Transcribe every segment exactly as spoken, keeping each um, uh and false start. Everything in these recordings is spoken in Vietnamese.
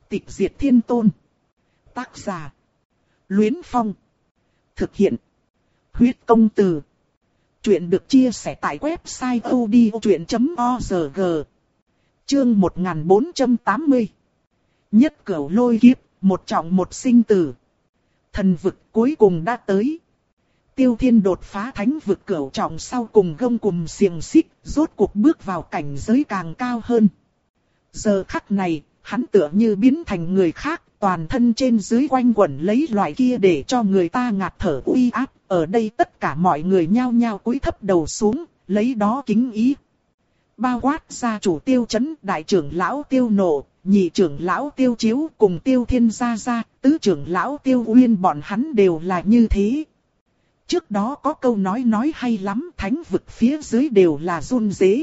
Tịch diệt thiên tôn. Tác giả: Luyến Phong. Thực hiện: Huyết công từ. Chuyện được chia sẻ tại website odchuyện chấm org. Chương một nghìn bốn trăm tám mươi. Nhất cửu lôi kiếp, một trọng một sinh tử. Thần vực cuối cùng đã tới. Tiêu Thiên đột phá thánh vực cửu trọng sau cùng gông cùm xiềng xích, rốt cuộc bước vào cảnh giới càng cao hơn. Giờ khắc này, hắn tựa như biến thành người khác, toàn thân trên dưới quanh quẩn lấy loại kia để cho người ta ngạt thở uy áp. Ở đây tất cả mọi người nhao nhao cúi thấp đầu xuống, lấy đó kính ý. Bao quát gia chủ Tiêu Chấn, đại trưởng lão Tiêu Nộ, nhị trưởng lão Tiêu Chiếu cùng Tiêu Thiên gia gia, tứ trưởng lão Tiêu Uyên, bọn hắn đều là như thế. Trước đó có câu nói nói hay lắm, thánh vực phía dưới đều là run rế.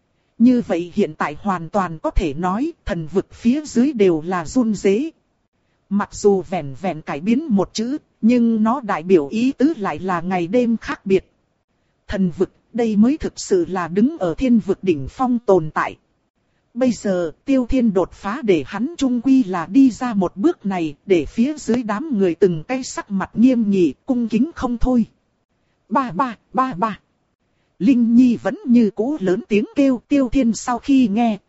Như vậy hiện tại hoàn toàn có thể nói, thần vực phía dưới đều là run rế. Mặc dù vẹn vẹn cải biến một chữ, nhưng nó đại biểu ý tứ lại là ngày đêm khác biệt. Thần vực, đây mới thực sự là đứng ở thiên vực đỉnh phong tồn tại. Bây giờ, Tiêu Thiên đột phá để hắn trung quy là đi ra một bước này, để phía dưới đám người từng cái sắc mặt nghiêm nghị, cung kính không thôi. Ba ba, ba ba. Linh Nhi vẫn như cũ lớn tiếng kêu. Tiêu Thiên sau khi nghe,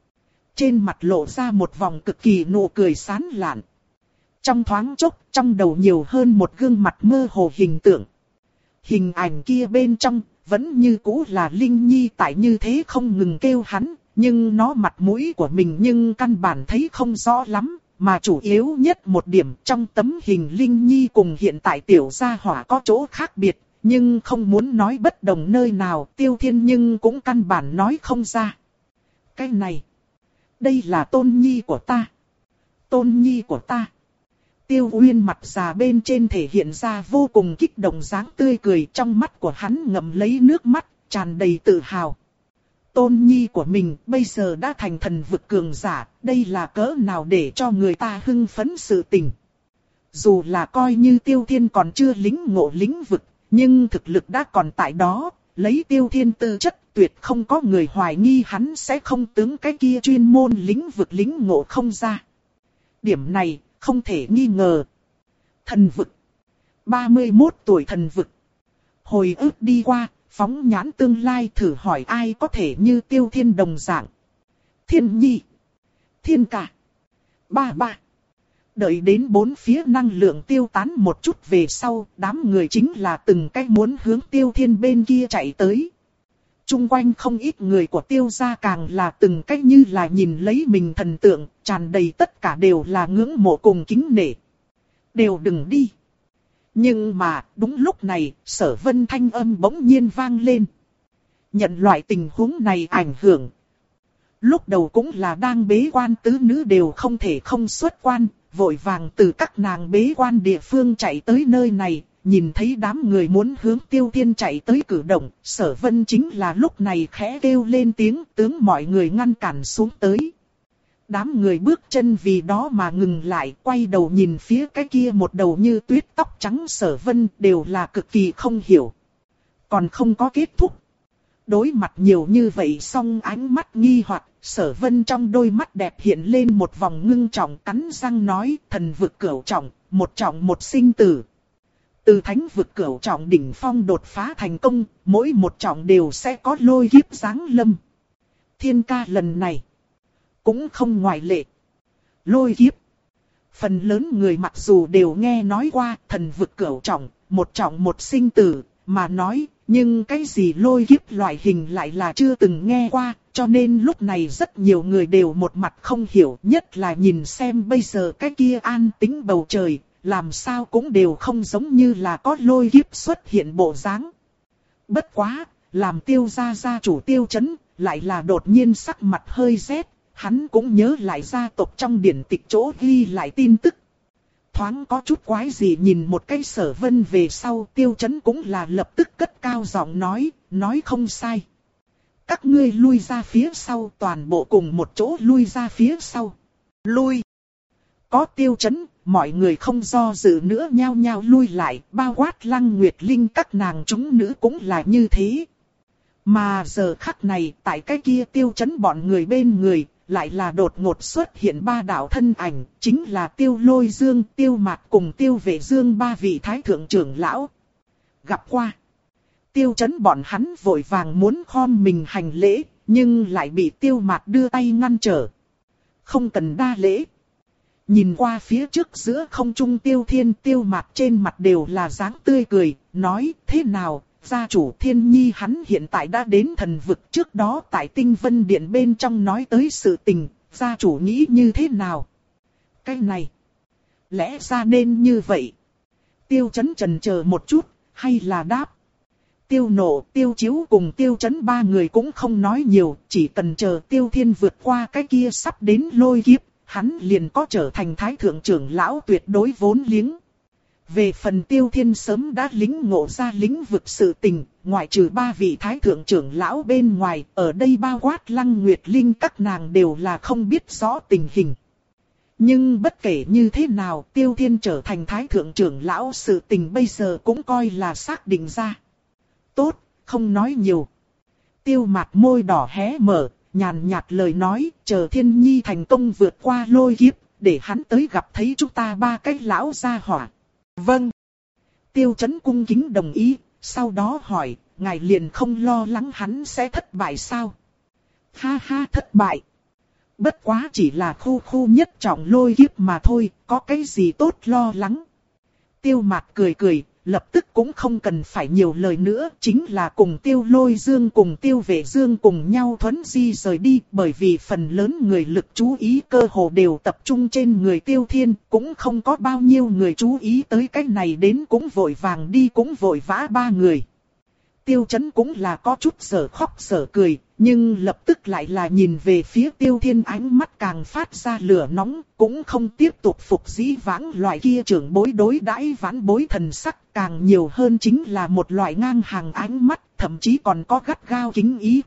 trên mặt lộ ra một vòng cực kỳ nụ cười sán lạn. Trong thoáng chốc, trong đầu nhiều hơn một gương mặt mơ hồ hình tượng. Hình ảnh kia bên trong, vẫn như cũ là Linh Nhi tại như thế không ngừng kêu hắn, nhưng nó mặt mũi của mình nhưng căn bản thấy không rõ lắm, mà chủ yếu nhất một điểm trong tấm hình Linh Nhi cùng hiện tại tiểu gia hỏa có chỗ khác biệt, nhưng không muốn nói bất đồng nơi nào, Tiêu Thiên nhưng cũng căn bản nói không ra. Cái này, đây là tôn nhi của ta. Tôn nhi của ta. Tiêu Uyên mặt già bên trên thể hiện ra vô cùng kích động dáng tươi cười, trong mắt của hắn ngậm lấy nước mắt, tràn đầy tự hào. Tôn nhi của mình bây giờ đã thành thần vực cường giả, đây là cỡ nào để cho người ta hưng phấn sự tình. Dù là coi như Tiêu Thiên còn chưa lĩnh ngộ lĩnh vực, nhưng thực lực đã còn tại đó, lấy Tiêu Thiên tư chất tuyệt không có người hoài nghi hắn sẽ không tướng cái kia chuyên môn lĩnh vực lĩnh ngộ không ra. Điểm này không thể nghi ngờ. Thần vực. ba mươi mốt tuổi thần vực. Hồi ức đi qua, phóng nhãn tương lai thử hỏi ai có thể như Tiêu Thiên đồng dạng. Thiên Nhi. Thiên Ca. Ba ba. Đợi đến bốn phía năng lượng tiêu tán một chút về sau, đám người chính là từng cái muốn hướng Tiêu Thiên bên kia chạy tới. Trung quanh không ít người của Tiêu gia càng là từng cách như là nhìn lấy mình thần tượng, tràn đầy tất cả đều là ngưỡng mộ cùng kính nể. Đều đừng đi. Nhưng mà, đúng lúc này, Sở Vân thanh âm bỗng nhiên vang lên. Nhận loại tình huống này ảnh hưởng. Lúc đầu cũng là đang bế quan tứ nữ đều không thể không xuất quan, vội vàng từ các nàng bế quan địa phương chạy tới nơi này. Nhìn thấy đám người muốn hướng Tiêu Thiên chạy tới cử động, Sở Vân chính là lúc này khẽ kêu lên tiếng, tướng mọi người ngăn cản xuống tới. Đám người bước chân vì đó mà ngừng lại, quay đầu nhìn phía cái kia một đầu như tuyết tóc trắng Sở Vân, đều là cực kỳ không hiểu. Còn không có kết thúc. Đối mặt nhiều như vậy song ánh mắt nghi hoặc, Sở Vân trong đôi mắt đẹp hiện lên một vòng ngưng trọng, cắn răng nói, thần vực cửu trọng, một trọng một sinh tử. Từ thánh vực cửu trọng đỉnh phong đột phá thành công, mỗi một trọng đều sẽ có lôi kiếp giáng lâm. Thiên Ca lần này cũng không ngoại lệ. Lôi kiếp. Phần lớn người mặc dù đều nghe nói qua thần vực cửu trọng, một trọng một sinh tử, mà nói, nhưng cái gì lôi kiếp loại hình lại là chưa từng nghe qua, cho nên lúc này rất nhiều người đều một mặt không hiểu, nhất là nhìn xem bây giờ cái kia an tĩnh bầu trời. Làm sao cũng đều không giống như là có lôi kiếp xuất hiện bộ dáng. Bất quá, làm Tiêu gia gia chủ Tiêu Chấn, lại là đột nhiên sắc mặt hơi rét, hắn cũng nhớ lại gia tộc trong điển tịch chỗ ghi lại tin tức. Thoáng có chút quái gì nhìn một cái Sở Vân về sau, Tiêu Chấn cũng là lập tức cất cao giọng nói, nói không sai. Các ngươi lui ra phía sau, toàn bộ cùng một chỗ lui ra phía sau. Lui. Có Tiêu Chấn, mọi người không do dự nữa nhao nhao lui lại, bao quát Lăng Nguyệt Linh các nàng chúng nữ cũng là như thế. Mà giờ khắc này, tại cái kia Tiêu Chấn bọn người bên người, lại là đột ngột xuất hiện ba đạo thân ảnh, chính là Tiêu Lôi Dương, Tiêu Mạt cùng Tiêu Vệ Dương ba vị thái thượng trưởng lão. Gặp qua. Tiêu Chấn bọn hắn vội vàng muốn khom mình hành lễ, nhưng lại bị Tiêu Mạt đưa tay ngăn trở. Không cần đa lễ. Nhìn qua phía trước giữa không trung Tiêu Thiên, Tiêu Mạt trên mặt đều là dáng tươi cười, nói thế nào, gia chủ Thiên Nhi hắn hiện tại đã đến thần vực, trước đó tại Tinh Vân Điện bên trong nói tới sự tình, gia chủ nghĩ như thế nào? Cái này, lẽ ra nên như vậy. Tiêu Chấn chần chờ một chút, hay là đáp. Tiêu Nộ, Tiêu Chiếu cùng Tiêu Chấn ba người cũng không nói nhiều, chỉ cần chờ Tiêu Thiên vượt qua cái kia sắp đến lôi kiếp, hắn liền có trở thành thái thượng trưởng lão tuyệt đối vốn liếng. Về phần Tiêu Thiên sớm đã lĩnh ngộ ra lĩnh vực sự tình, ngoại trừ ba vị thái thượng trưởng lão bên ngoài, ở đây bao quát Lăng Nguyệt Linh các nàng đều là không biết rõ tình hình. Nhưng bất kể như thế nào, Tiêu Thiên trở thành thái thượng trưởng lão sự tình bây giờ cũng coi là xác định ra. Tốt, không nói nhiều. Tiêu Mạt môi đỏ hé mở, nhàn nhạt lời nói, chờ Thiên Nhi thành công vượt qua lôi kiếp, để hắn tới gặp thấy chúng ta ba cái lão gia hỏa. Vâng. Tiêu Chấn cung kính đồng ý, sau đó hỏi, ngài liền không lo lắng hắn sẽ thất bại sao? Ha ha, thất bại. Bất quá chỉ là khu khu nhất trọng lôi kiếp mà thôi, có cái gì tốt lo lắng. Tiêu Mạt cười cười, lập tức cũng không cần phải nhiều lời nữa, chính là cùng Tiêu Lôi Dương cùng Tiêu Vệ Dương cùng nhau thuấn di rời đi, bởi vì phần lớn người lực chú ý cơ hồ đều tập trung trên người Tiêu Thiên, cũng không có bao nhiêu người chú ý tới cái này, đến cũng vội vàng đi cũng vội vã ba người. Tiêu Chấn cũng là có chút sở khóc sở cười, nhưng lập tức lại là nhìn về phía Tiêu Thiên, ánh mắt càng phát ra lửa nóng, cũng không tiếp tục phục dĩ vãng loại kia trưởng bối đối đãi vãn bối thần sắc, càng nhiều hơn chính là một loại ngang hàng ánh mắt, thậm chí còn có gắt gao kính ý.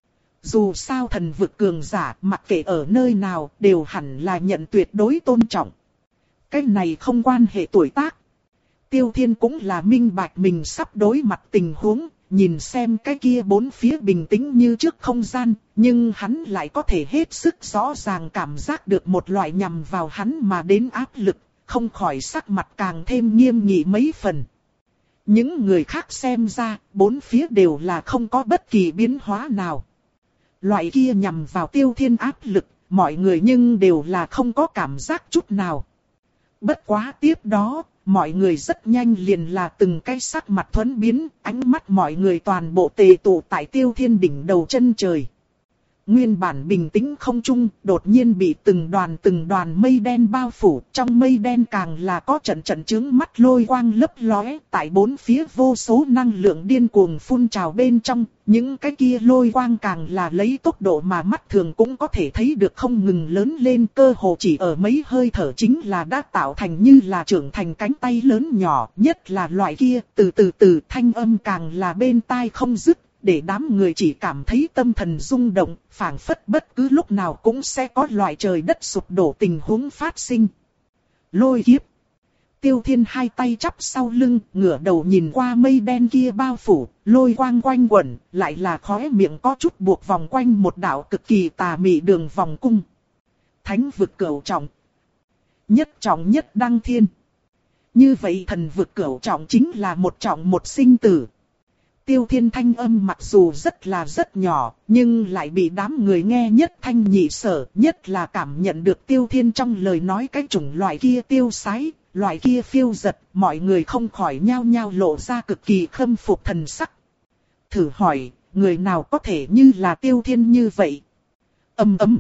Dù sao thần vực cường giả, mặc kệ ở nơi nào, đều hẳn là nhận tuyệt đối tôn trọng. Cái này không quan hệ tuổi tác. Tiêu Thiên cũng là minh bạch mình sắp đối mặt tình huống. Nhìn xem cái kia bốn phía bình tĩnh như trước không gian, nhưng hắn lại có thể hết sức rõ ràng cảm giác được một loại nhằm vào hắn mà đến áp lực, không khỏi sắc mặt càng thêm nghiêm nghị mấy phần. Những người khác xem ra, bốn phía đều là không có bất kỳ biến hóa nào. Loại kia nhằm vào Tiêu Thiên áp lực, mọi người nhưng đều là không có cảm giác chút nào. Bất quá tiếp đó, mọi người rất nhanh liền là từng cái sắc mặt thuẫn biến, ánh mắt mọi người toàn bộ tề tụ tại Tiêu Thiên đỉnh đầu chân trời. Nguyên bản bình tĩnh không trung, đột nhiên bị từng đoàn từng đoàn mây đen bao phủ, trong mây đen càng là có trận trận chướng mắt lôi quang lấp lóe, tại bốn phía vô số năng lượng điên cuồng phun trào bên trong, những cái kia lôi quang càng là lấy tốc độ mà mắt thường cũng có thể thấy được không ngừng lớn lên, cơ hồ chỉ ở mấy hơi thở chính là đã tạo thành như là trưởng thành cánh tay lớn nhỏ, nhất là loại kia, từ từ từ thanh âm càng là bên tai không dứt. Để đám người chỉ cảm thấy tâm thần rung động, phảng phất bất cứ lúc nào cũng sẽ có loại trời đất sụp đổ tình huống phát sinh. Lôi kiếp. Tiêu Thiên hai tay chắp sau lưng, ngửa đầu nhìn qua mây đen kia bao phủ, lôi quang quanh quẩn, lại là khóe miệng có chút buộc vòng quanh một đạo cực kỳ tà mị đường vòng cung. Thánh vực cửu trọng. Nhất trọng nhất đăng thiên. Như vậy thần vực cửu trọng chính là một trọng một sinh tử. Tiêu Thiên thanh âm mặc dù rất là rất nhỏ, nhưng lại bị đám người nghe nhất thanh nhị sở, nhất là cảm nhận được Tiêu Thiên trong lời nói cái chủng loại kia tiêu sái, loại kia phiêu giật, mọi người không khỏi nhao nhao lộ ra cực kỳ khâm phục thần sắc. Thử hỏi, người nào có thể như là Tiêu Thiên như vậy? Âm ấm,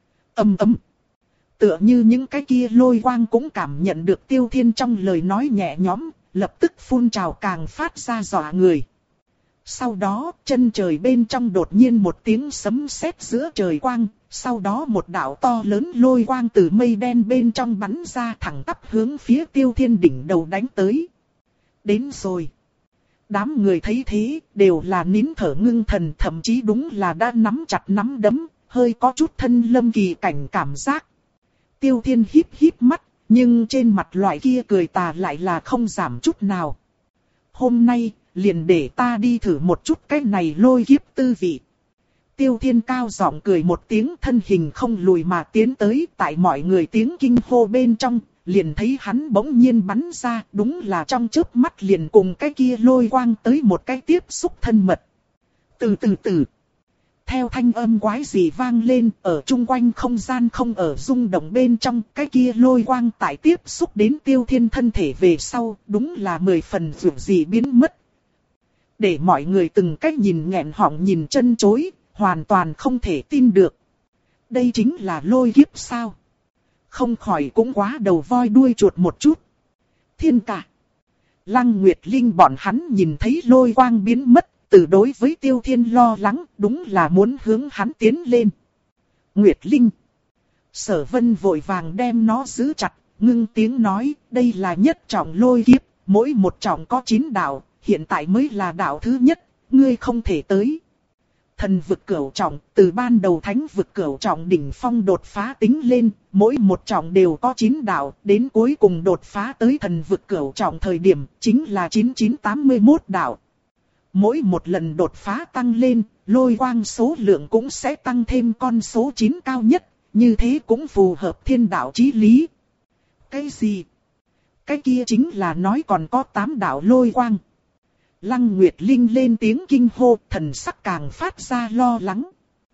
âm ấm. Tựa như những cái kia lôi quang cũng cảm nhận được Tiêu Thiên trong lời nói nhẹ nhõm, lập tức phun trào càng phát ra dọa người. Sau đó, chân trời bên trong đột nhiên một tiếng sấm sét giữa trời quang, sau đó một đạo to lớn lôi quang từ mây đen bên trong bắn ra thẳng tắp hướng phía Tiêu Thiên đỉnh đầu đánh tới. Đến rồi. Đám người thấy thế, đều là nín thở ngưng thần, thậm chí đúng là đã nắm chặt nắm đấm, hơi có chút thân lâm kỳ cảnh cảm giác. Tiêu Thiên híp híp mắt, nhưng trên mặt loại kia cười tà lại là không giảm chút nào. Hôm nay, liền để ta đi thử một chút cái này lôi kiếp tư vị. Tiêu Thiên cao giọng cười một tiếng, thân hình không lùi mà tiến tới, tại mọi người tiếng kinh hô bên trong, liền thấy hắn bỗng nhiên bắn ra, đúng là trong chớp mắt liền cùng cái kia lôi quang tới một cái tiếp xúc thân mật. Từ từ từ, theo thanh âm quái dị vang lên, ở chung quanh không gian không ở rung động bên trong, cái kia lôi quang tại tiếp xúc đến Tiêu Thiên thân thể về sau, đúng là mười phần dường gì biến mất. Để mọi người từng cách nhìn nghẹn họng nhìn chân chối, hoàn toàn không thể tin được. Đây chính là lôi kiếp sao? Không khỏi cũng quá đầu voi đuôi chuột một chút. Thiên Ca, Lăng Nguyệt Linh bọn hắn nhìn thấy lôi quang biến mất, từ đối với Tiêu Thiên lo lắng, đúng là muốn hướng hắn tiến lên. Nguyệt Linh, Sở Vân vội vàng đem nó giữ chặt, ngưng tiếng nói, đây là nhất trọng lôi kiếp, mỗi một trọng có chín đạo, hiện tại mới là đạo thứ nhất, ngươi không thể tới. Thần vực cửu trọng, từ ban đầu thánh vực cửu trọng đỉnh phong đột phá tính lên, mỗi một trọng đều có chín đạo, đến cuối cùng đột phá tới thần vực cửu trọng thời điểm, chính là chín chín tám mươi mốt đạo. Mỗi một lần đột phá tăng lên, lôi quang số lượng cũng sẽ tăng thêm con số chín cao nhất, như thế cũng phù hợp thiên đạo chí lý. Cái gì? Cái kia chính là nói còn có tám đạo lôi quang. Lăng Nguyệt Linh lên tiếng kinh hô, thần sắc càng phát ra lo lắng.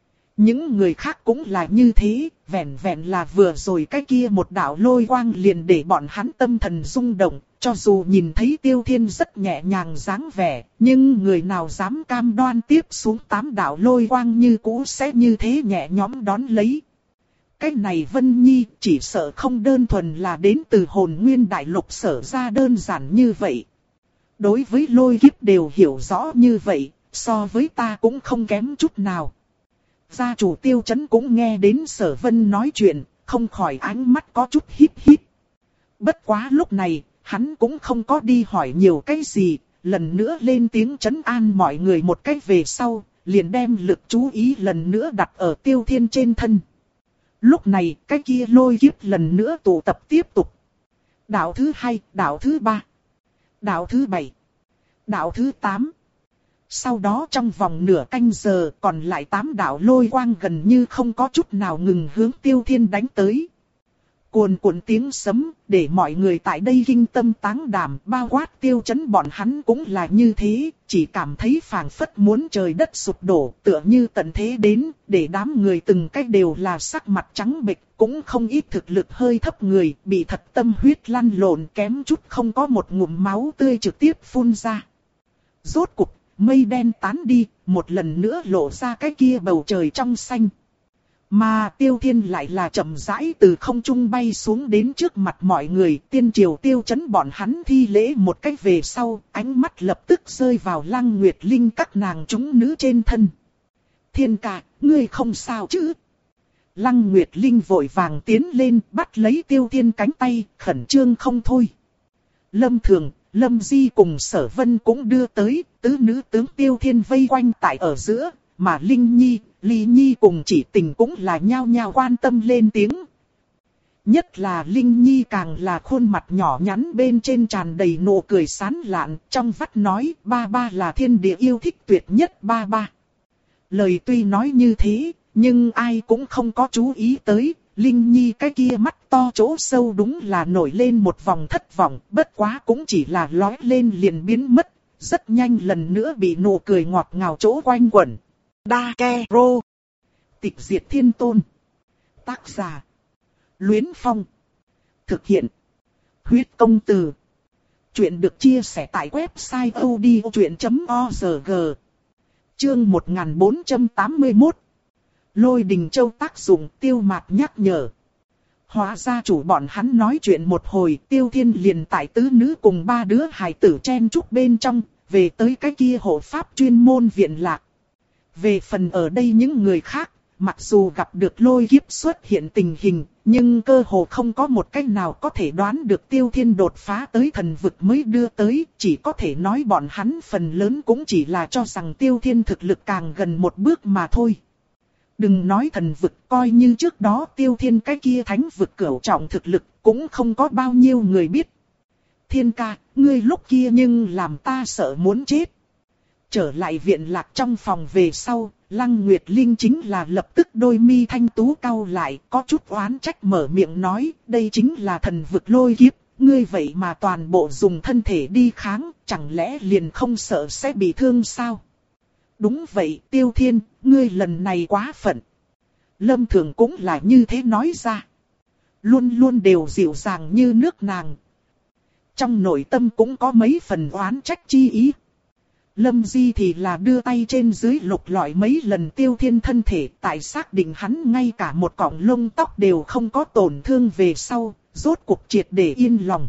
Những người khác cũng là như thế, vẹn vẹn là vừa rồi cái kia một đạo lôi quang liền để bọn hắn tâm thần rung động, cho dù nhìn thấy Tiêu Thiên rất nhẹ nhàng dáng vẻ, nhưng người nào dám cam đoan tiếp xuống tám đạo lôi quang như cũ sẽ như thế nhẹ nhõm đón lấy. Cái này Vân Nhi chỉ sợ không đơn thuần là đến từ hồn nguyên đại lục sở ra đơn giản như vậy. Đối với lôi kiếp đều hiểu rõ như vậy, so với ta cũng không kém chút nào. Gia chủ Tiêu Chấn cũng nghe đến Sở Vân nói chuyện, không khỏi ánh mắt có chút híp híp. Bất quá lúc này, hắn cũng không có đi hỏi nhiều cái gì, lần nữa lên tiếng trấn an mọi người một cách về sau, liền đem lực chú ý lần nữa đặt ở Tiêu Thiên trên thân. Lúc này, cái kia lôi kiếp lần nữa tụ tập tiếp tục. Đạo thứ hai, đạo thứ ba, đạo thứ bảy, đạo thứ tám. Sau đó trong vòng nửa canh giờ còn lại tám đạo lôi quang gần như không có chút nào ngừng hướng Tiêu Thiên đánh tới. Cuồn cuộn tiếng sấm để mọi người tại đây kinh tâm táng đảm, bao quát Tiêu Chấn bọn hắn cũng là như thế, chỉ cảm thấy phảng phất muốn trời đất sụp đổ, tựa như tận thế đến, để đám người từng cách đều là sắc mặt trắng bệch, cũng không ít thực lực hơi thấp người, bị thật tâm huyết lăn lộn kém chút không có một ngụm máu tươi trực tiếp phun ra. Rốt cục, mây đen tán đi, một lần nữa lộ ra cái kia bầu trời trong xanh. Mà Tiêu Thiên lại là chậm rãi từ không trung bay xuống đến trước mặt mọi người, tiên triều Tiêu Chấn bọn hắn thi lễ một cách về sau, ánh mắt lập tức rơi vào Lăng Nguyệt Linh các nàng chúng nữ trên thân. Thiên Ca, ngươi không sao chứ? Lăng Nguyệt Linh vội vàng tiến lên, bắt lấy Tiêu Thiên cánh tay, khẩn trương không thôi. Lâm Thường, Lâm Di cùng Sở Vân cũng đưa tới, tứ nữ tướng Tiêu Thiên vây quanh tại ở giữa, mà Linh Nhi, Ly Nhi cùng Chỉ Tình cũng là nhao nhao quan tâm lên tiếng. Nhất là Linh Nhi càng là khuôn mặt nhỏ nhắn bên trên tràn đầy nụ cười sán lạn, trong vắt nói ba ba là thiên địa yêu thích tuyệt nhất ba ba. Lời tuy nói như thế, nhưng ai cũng không có chú ý tới, Linh Nhi cái kia mắt to chỗ sâu đúng là nổi lên một vòng thất vọng, bất quá cũng chỉ là lóe lên liền biến mất, rất nhanh lần nữa bị nụ cười ngọt ngào chỗ quanh quẩn. Đa Ke Rô. Tịch diệt thiên tôn. Tác giả: Luyến Phong. Thực hiện: Huyết Công Từ. Chuyện được chia sẻ tại website odchuyện chấm org. Chương một nghìn bốn trăm tám mươi mốt. Lôi Đình Châu tác dụng. Tiêu Mạt nhắc nhở. Hóa ra chủ bọn hắn nói chuyện một hồi, Tiêu Thiên liền tại tứ nữ cùng ba đứa hài tử chen chúc bên trong, về tới cái kia hộ pháp chuyên môn viện lạc. Về phần ở đây những người khác, mặc dù gặp được lôi kiếp xuất hiện tình hình, nhưng cơ hồ không có một cách nào có thể đoán được Tiêu Thiên đột phá tới thần vực mới đưa tới, chỉ có thể nói bọn hắn phần lớn cũng chỉ là cho rằng Tiêu Thiên thực lực càng gần một bước mà thôi. Đừng nói thần vực, coi như trước đó Tiêu Thiên cái kia thánh vực cửu trọng thực lực, cũng không có bao nhiêu người biết. Thiên Ca, ngươi lúc kia nhưng làm ta sợ muốn chết. trở lại viện lạc trong phòng về sau, Lăng Nguyệt Linh chính là lập tức đôi mi thanh tú cau lại, có chút oán trách mở miệng nói, đây chính là thần vực lôi kiếp, ngươi vậy mà toàn bộ dùng thân thể đi kháng, chẳng lẽ liền không sợ sẽ bị thương sao? Đúng vậy, Tiêu Thiên, ngươi lần này quá phận. Lâm Thường cũng là như thế nói ra. Luôn luôn đều dịu dàng như nước nàng. Trong nội tâm cũng có mấy phần oán trách chi ý. Lâm Di thì là đưa tay trên dưới lục lọi mấy lần Tiêu Thiên thân thể, tại xác định hắn ngay cả một cọng lông tóc đều không có tổn thương về sau, rốt cuộc triệt để yên lòng.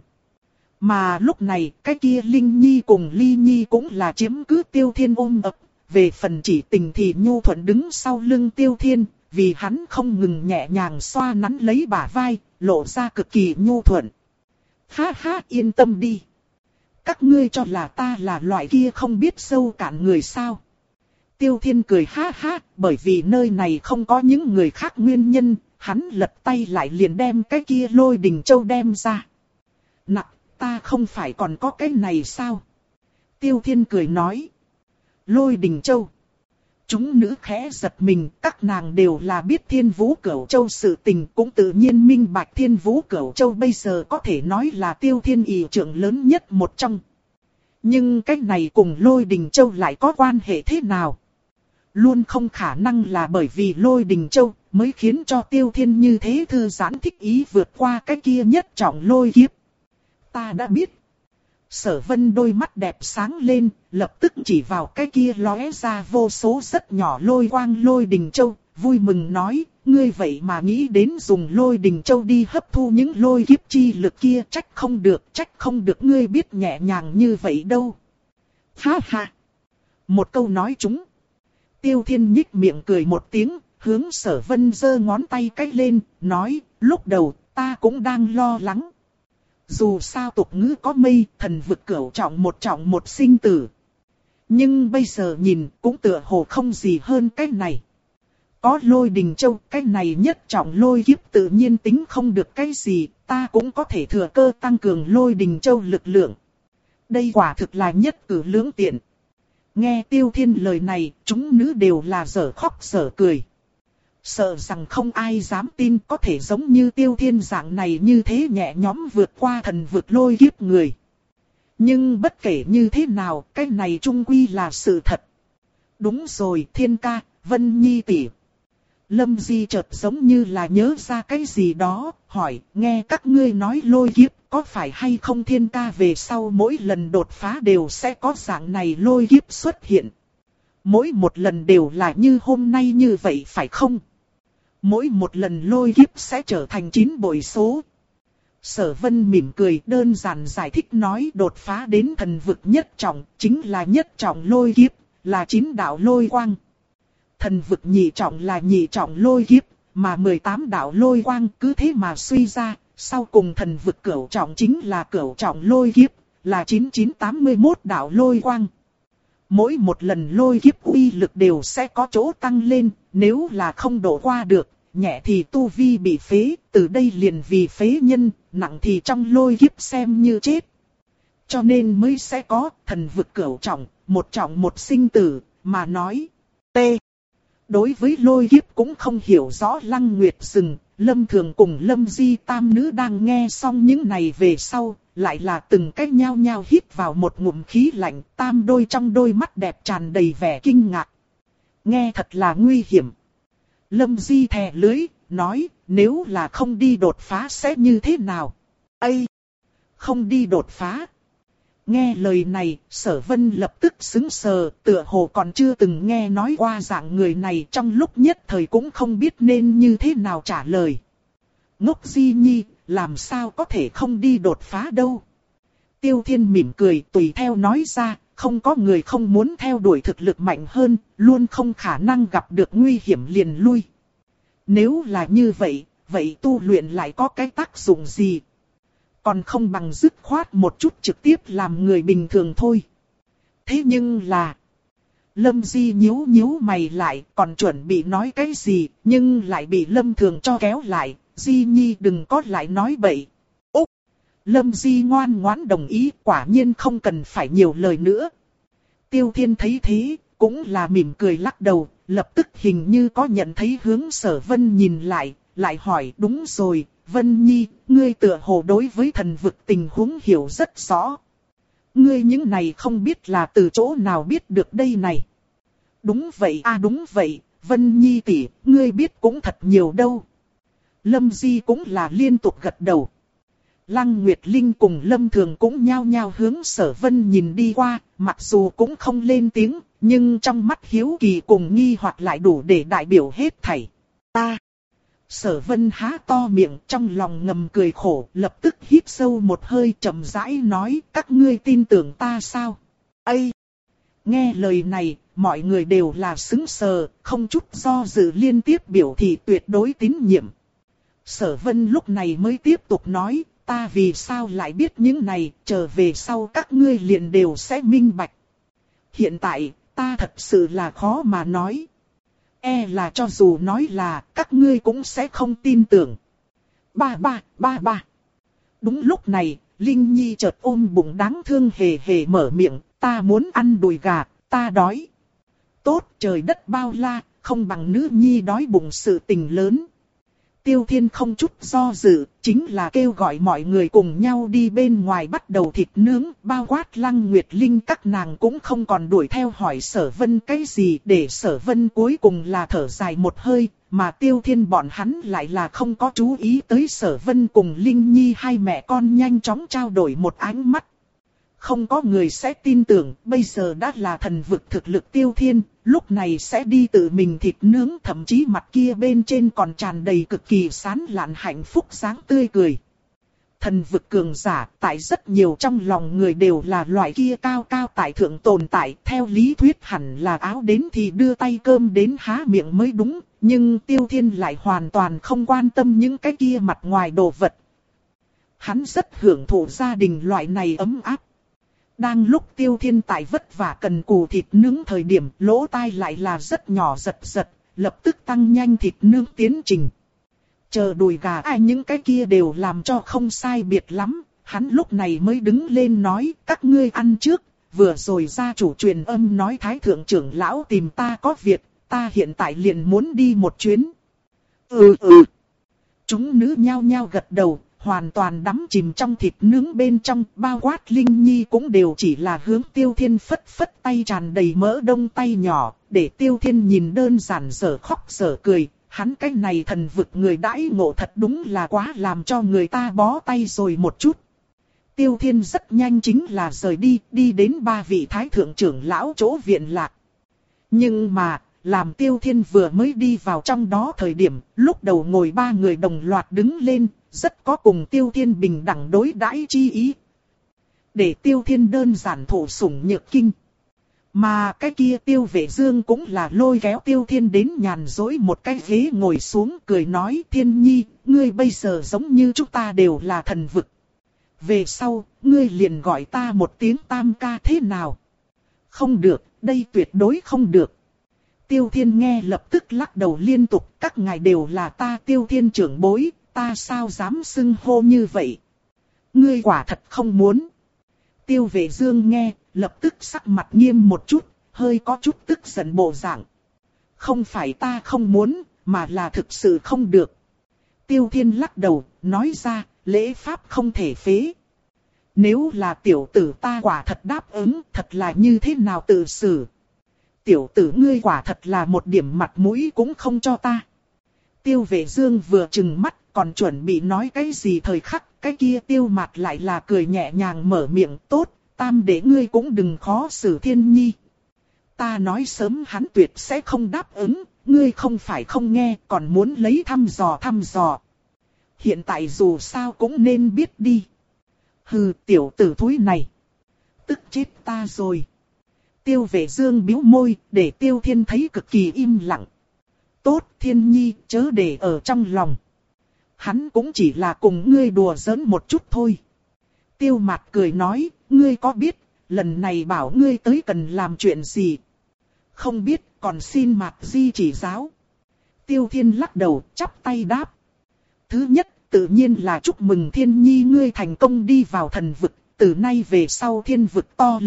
Mà lúc này, cái kia Linh Nhi cùng Ly Nhi cũng là chiếm cứ Tiêu Thiên ôm ấp, về phần chỉ tình thì nhu thuận đứng sau lưng Tiêu Thiên, vì hắn không ngừng nhẹ nhàng xoa nắn lấy bả vai, lộ ra cực kỳ nhu thuận. Ha ha, yên tâm đi. Các ngươi cho là ta là loại kia không biết sâu cạn người sao? Tiêu Thiên cười ha ha, bởi vì nơi này không có những người khác nguyên nhân, hắn lật tay lại liền đem cái kia Lôi Đình Châu đem ra. Nặng, ta không phải còn có cái này sao? Tiêu Thiên cười nói. Lôi Đình Châu. Chúng nữ khẽ giật mình, các nàng đều là biết Thiên Vũ Cửu Châu sự tình, cũng tự nhiên minh bạch Thiên Vũ Cửu Châu bây giờ có thể nói là Tiêu Thiên ỷ trưởng lớn nhất một trong. Nhưng cái này cùng Lôi Đình Châu lại có quan hệ thế nào? Luôn không khả năng là bởi vì Lôi Đình Châu mới khiến cho Tiêu Thiên như thế thư giãn thích ý vượt qua cái kia nhất trọng lôi kiếp. Ta đã biết. Sở Vân đôi mắt đẹp sáng lên, lập tức chỉ vào cái kia lóe ra vô số rất nhỏ lôi quang Lôi Đình Châu, vui mừng nói, ngươi vậy mà nghĩ đến dùng Lôi Đình Châu đi hấp thu những lôi kiếp chi lực kia, trách không được, trách không được ngươi biết nhẹ nhàng như vậy đâu. Ha ha! Một câu nói trúng. Tiêu Thiên nhích miệng cười một tiếng, hướng Sở Vân giơ ngón tay cách lên, nói, lúc đầu ta cũng đang lo lắng. Dù sao tục ngữ có mây, thần vực cửu trọng một trọng một sinh tử. Nhưng bây giờ nhìn cũng tựa hồ không gì hơn cái này. Có Lôi Đình Châu, cái này nhất trọng lôi kiếp tự nhiên tính không được cái gì, ta cũng có thể thừa cơ tăng cường Lôi Đình Châu lực lượng. Đây quả thực là nhất cử lưỡng tiện. Nghe Tiêu Thiên lời này, chúng nữ đều là dở khóc dở cười. Sợ rằng không ai dám tin có thể giống như Tiêu Thiên dạng này như thế nhẹ nhõm vượt qua thần vực lôi kiếp người. Nhưng bất kể như thế nào, cái này chung quy là sự thật. Đúng rồi, Thiên ca, Vân Nhi tỷ. Lâm Di chợt giống như là nhớ ra cái gì đó, hỏi, nghe các ngươi nói lôi kiếp, có phải hay không Thiên ca về sau mỗi lần đột phá đều sẽ có dạng này lôi kiếp xuất hiện. Mỗi một lần đều là như hôm nay như vậy phải không? Mỗi một lần lôi kiếp sẽ trở thành chín bội số. Sở Vân mỉm cười đơn giản giải thích nói đột phá đến thần vực nhất trọng, chính là nhất trọng lôi kiếp, là chín đạo lôi quang. Thần vực nhị trọng là nhị trọng lôi kiếp, mà mười tám đạo lôi quang cứ thế mà suy ra, sau cùng thần vực cửu trọng chính là cửu trọng lôi kiếp, là chín chín tám mươi mốt đạo lôi quang. Mỗi một lần lôi kiếp uy lực đều sẽ có chỗ tăng lên, nếu là không độ qua được, nhẹ thì tu vi bị phế, từ đây liền vì phế nhân, nặng thì trong lôi kiếp xem như chết. Cho nên mới sẽ có thần vực cửu trọng, một trọng một sinh tử, mà nói. T. Đối với lôi kiếp cũng không hiểu rõ Lăng Nguyệt Dừng, Lâm Thường cùng Lâm Di tam nữ đang nghe xong những này về sau, lại là từng cách nhao nhao hít vào một ngụm khí lạnh, tam đôi trong đôi mắt đẹp tràn đầy vẻ kinh ngạc. Nghe thật là nguy hiểm. Lâm Di thè lưới, nói, nếu là không đi đột phá sẽ như thế nào? Ây! Không đi đột phá. Nghe lời này, Sở Vân lập tức sững sờ, tựa hồ còn chưa từng nghe nói qua dạng người này, trong lúc nhất thời cũng không biết nên như thế nào trả lời. Ngốc Di Nhi, làm sao có thể không đi đột phá đâu? Tiêu Thiên mỉm cười tùy theo nói ra, không có người không muốn theo đuổi thực lực mạnh hơn, luôn không khả năng gặp được nguy hiểm liền lui. Nếu là như vậy, vậy tu luyện lại có cái tác dụng gì? Còn không bằng dứt khoát một chút trực tiếp làm người bình thường thôi. Thế nhưng là... Lâm Di nhíu nhíu mày lại, còn chuẩn bị nói cái gì, nhưng lại bị Lâm Thường cho kéo lại. Di Nhi đừng có lại nói bậy. Úc! Lâm Di ngoan ngoãn đồng ý, quả nhiên không cần phải nhiều lời nữa. Tiêu Thiên thấy thế, cũng là mỉm cười lắc đầu, lập tức hình như có nhận thấy hướng Sở Vân nhìn lại, lại hỏi đúng rồi, Vân Nhi, ngươi tựa hồ đối với thần vực tình huống hiểu rất rõ. Ngươi những này không biết là từ chỗ nào biết được đây này. Đúng vậy a à, đúng vậy, Vân Nhi tỷ, ngươi biết cũng thật nhiều đâu. Lâm Di cũng là liên tục gật đầu. Lăng Nguyệt Linh cùng Lâm Thường cũng nhao nhao hướng Sở Vân nhìn đi qua, mặc dù cũng không lên tiếng, nhưng trong mắt hiếu kỳ cùng nghi hoặc lại đủ để đại biểu hết thảy. Ta. Sở Vân há to miệng, trong lòng ngầm cười khổ, lập tức hít sâu một hơi, chậm rãi nói, các ngươi tin tưởng ta sao? Ây! Nghe lời này, mọi người đều là sững sờ, không chút do dự liên tiếp biểu thị tuyệt đối tín nhiệm. Sở Vân lúc này mới tiếp tục nói, ta vì sao lại biết những này, trở về sau các ngươi liền đều sẽ minh bạch. Hiện tại, ta thật sự là khó mà nói. E là cho dù nói là, các ngươi cũng sẽ không tin tưởng. Ba ba, ba ba. Đúng lúc này, Linh Nhi chợt ôm bụng đáng thương hề hề mở miệng, ta muốn ăn đùi gà, ta đói. Tốt trời đất bao la, không bằng nữ nhi đói bụng sự tình lớn. Tiêu Thiên không chút do dự, chính là kêu gọi mọi người cùng nhau đi bên ngoài bắt đầu thịt nướng, bao quát Lăng Nguyệt Linh các nàng cũng không còn đuổi theo hỏi Sở Vân cái gì, để Sở Vân cuối cùng là thở dài một hơi, mà Tiêu Thiên bọn hắn lại là không có chú ý tới Sở Vân cùng Linh Nhi hai mẹ con nhanh chóng trao đổi một ánh mắt. Không có người sẽ tin tưởng, bây giờ đã là thần vực thực lực Tiêu Thiên, lúc này sẽ đi tự mình thịt nướng, thậm chí mặt kia bên trên còn tràn đầy cực kỳ sán lạn hạnh phúc dáng tươi cười. Thần vực cường giả, tại rất nhiều trong lòng người đều là loại kia cao cao tại thượng tồn tại, theo lý thuyết hẳn là áo đến thì đưa tay cơm đến há miệng mới đúng, nhưng Tiêu Thiên lại hoàn toàn không quan tâm những cái kia mặt ngoài đồ vật. Hắn rất hưởng thụ gia đình loại này ấm áp. Đang lúc Tiêu Thiên tại vất vả cần cù thịt nướng thời điểm, lỗ tai lại là rất nhỏ giật giật, lập tức tăng nhanh thịt nướng tiến trình. Chờ đùi gà ai những cái kia đều làm cho không sai biệt lắm, hắn lúc này mới đứng lên nói, các ngươi ăn trước, vừa rồi gia chủ truyền âm nói Thái Thượng trưởng lão tìm ta có việc, ta hiện tại liền muốn đi một chuyến. Ừ ừ. Chúng nữ nhao nhao gật đầu. Hoàn toàn đắm chìm trong thịt nướng bên trong, bao quát Linh Nhi cũng đều chỉ là hướng Tiêu Thiên phất phất tay tràn đầy mỡ đông tay nhỏ, để Tiêu Thiên nhìn đơn giản dở khóc dở cười, hắn cái này thần vực người đãi ngộ thật đúng là quá làm cho người ta bó tay rồi một chút. Tiêu Thiên rất nhanh chính là rời đi, đi đến ba vị Thái Thượng trưởng lão chỗ viện lạc. Nhưng mà, làm Tiêu Thiên vừa mới đi vào trong đó thời điểm, lúc đầu ngồi ba người đồng loạt đứng lên, rất có cùng Tiêu Thiên bình đẳng đối đãi chi ý. Để Tiêu Thiên đơn giản thụ sủng nhược kinh. Mà cái kia Tiêu Vệ Dương cũng là lôi kéo Tiêu Thiên đến nhàn rỗi một cái ghế ngồi xuống cười nói, Thiên Nhi, ngươi bây giờ giống như chúng ta đều là thần vực. Về sau, ngươi liền gọi ta một tiếng tam ca thế nào? Không được, đây tuyệt đối không được. Tiêu Thiên nghe lập tức lắc đầu liên tục, các ngài đều là ta Tiêu Thiên trưởng bối, ta sao dám xưng hô như vậy? Ngươi quả thật không muốn. Tiêu Vệ Dương nghe, lập tức sắc mặt nghiêm một chút, hơi có chút tức giận bộ dạng. Không phải ta không muốn, mà là thực sự không được. Tiêu Thiên lắc đầu, nói ra, lễ pháp không thể phế. Nếu là tiểu tử ta quả thật đáp ứng, thật là như thế nào tự xử? Tiểu tử ngươi quả thật là một điểm mặt mũi cũng không cho ta. Tiêu Vệ Dương vừa trừng mắt, còn chuẩn bị nói cái gì thời khắc, cái kia Tiêu Mạt lại là cười nhẹ nhàng mở miệng, tốt, tam để ngươi cũng đừng khó xử Thiên Nhi. Ta nói sớm hắn tuyệt sẽ không đáp ứng, ngươi không phải không nghe, còn muốn lấy thăm dò thăm dò. Hiện tại dù sao cũng nên biết đi. Hừ, tiểu tử thúi này. Tức chết ta rồi. Tiêu Vệ Dương bĩu môi, để Tiêu Thiên thấy cực kỳ im lặng. Tốt, Thiên Nhi, chớ để ở trong lòng. Hắn cũng chỉ là cùng ngươi đùa giỡn một chút thôi. Tiêu Mạt cười nói, ngươi có biết, lần này bảo ngươi tới cần làm chuyện gì? Không biết, còn xin Mạt Di chỉ giáo. Tiêu Thiên lắc đầu, chắp tay đáp. Thứ nhất, tự nhiên là chúc mừng Thiên Nhi ngươi thành công đi vào thần vực. Từ nay về sau thiên vực to lớn,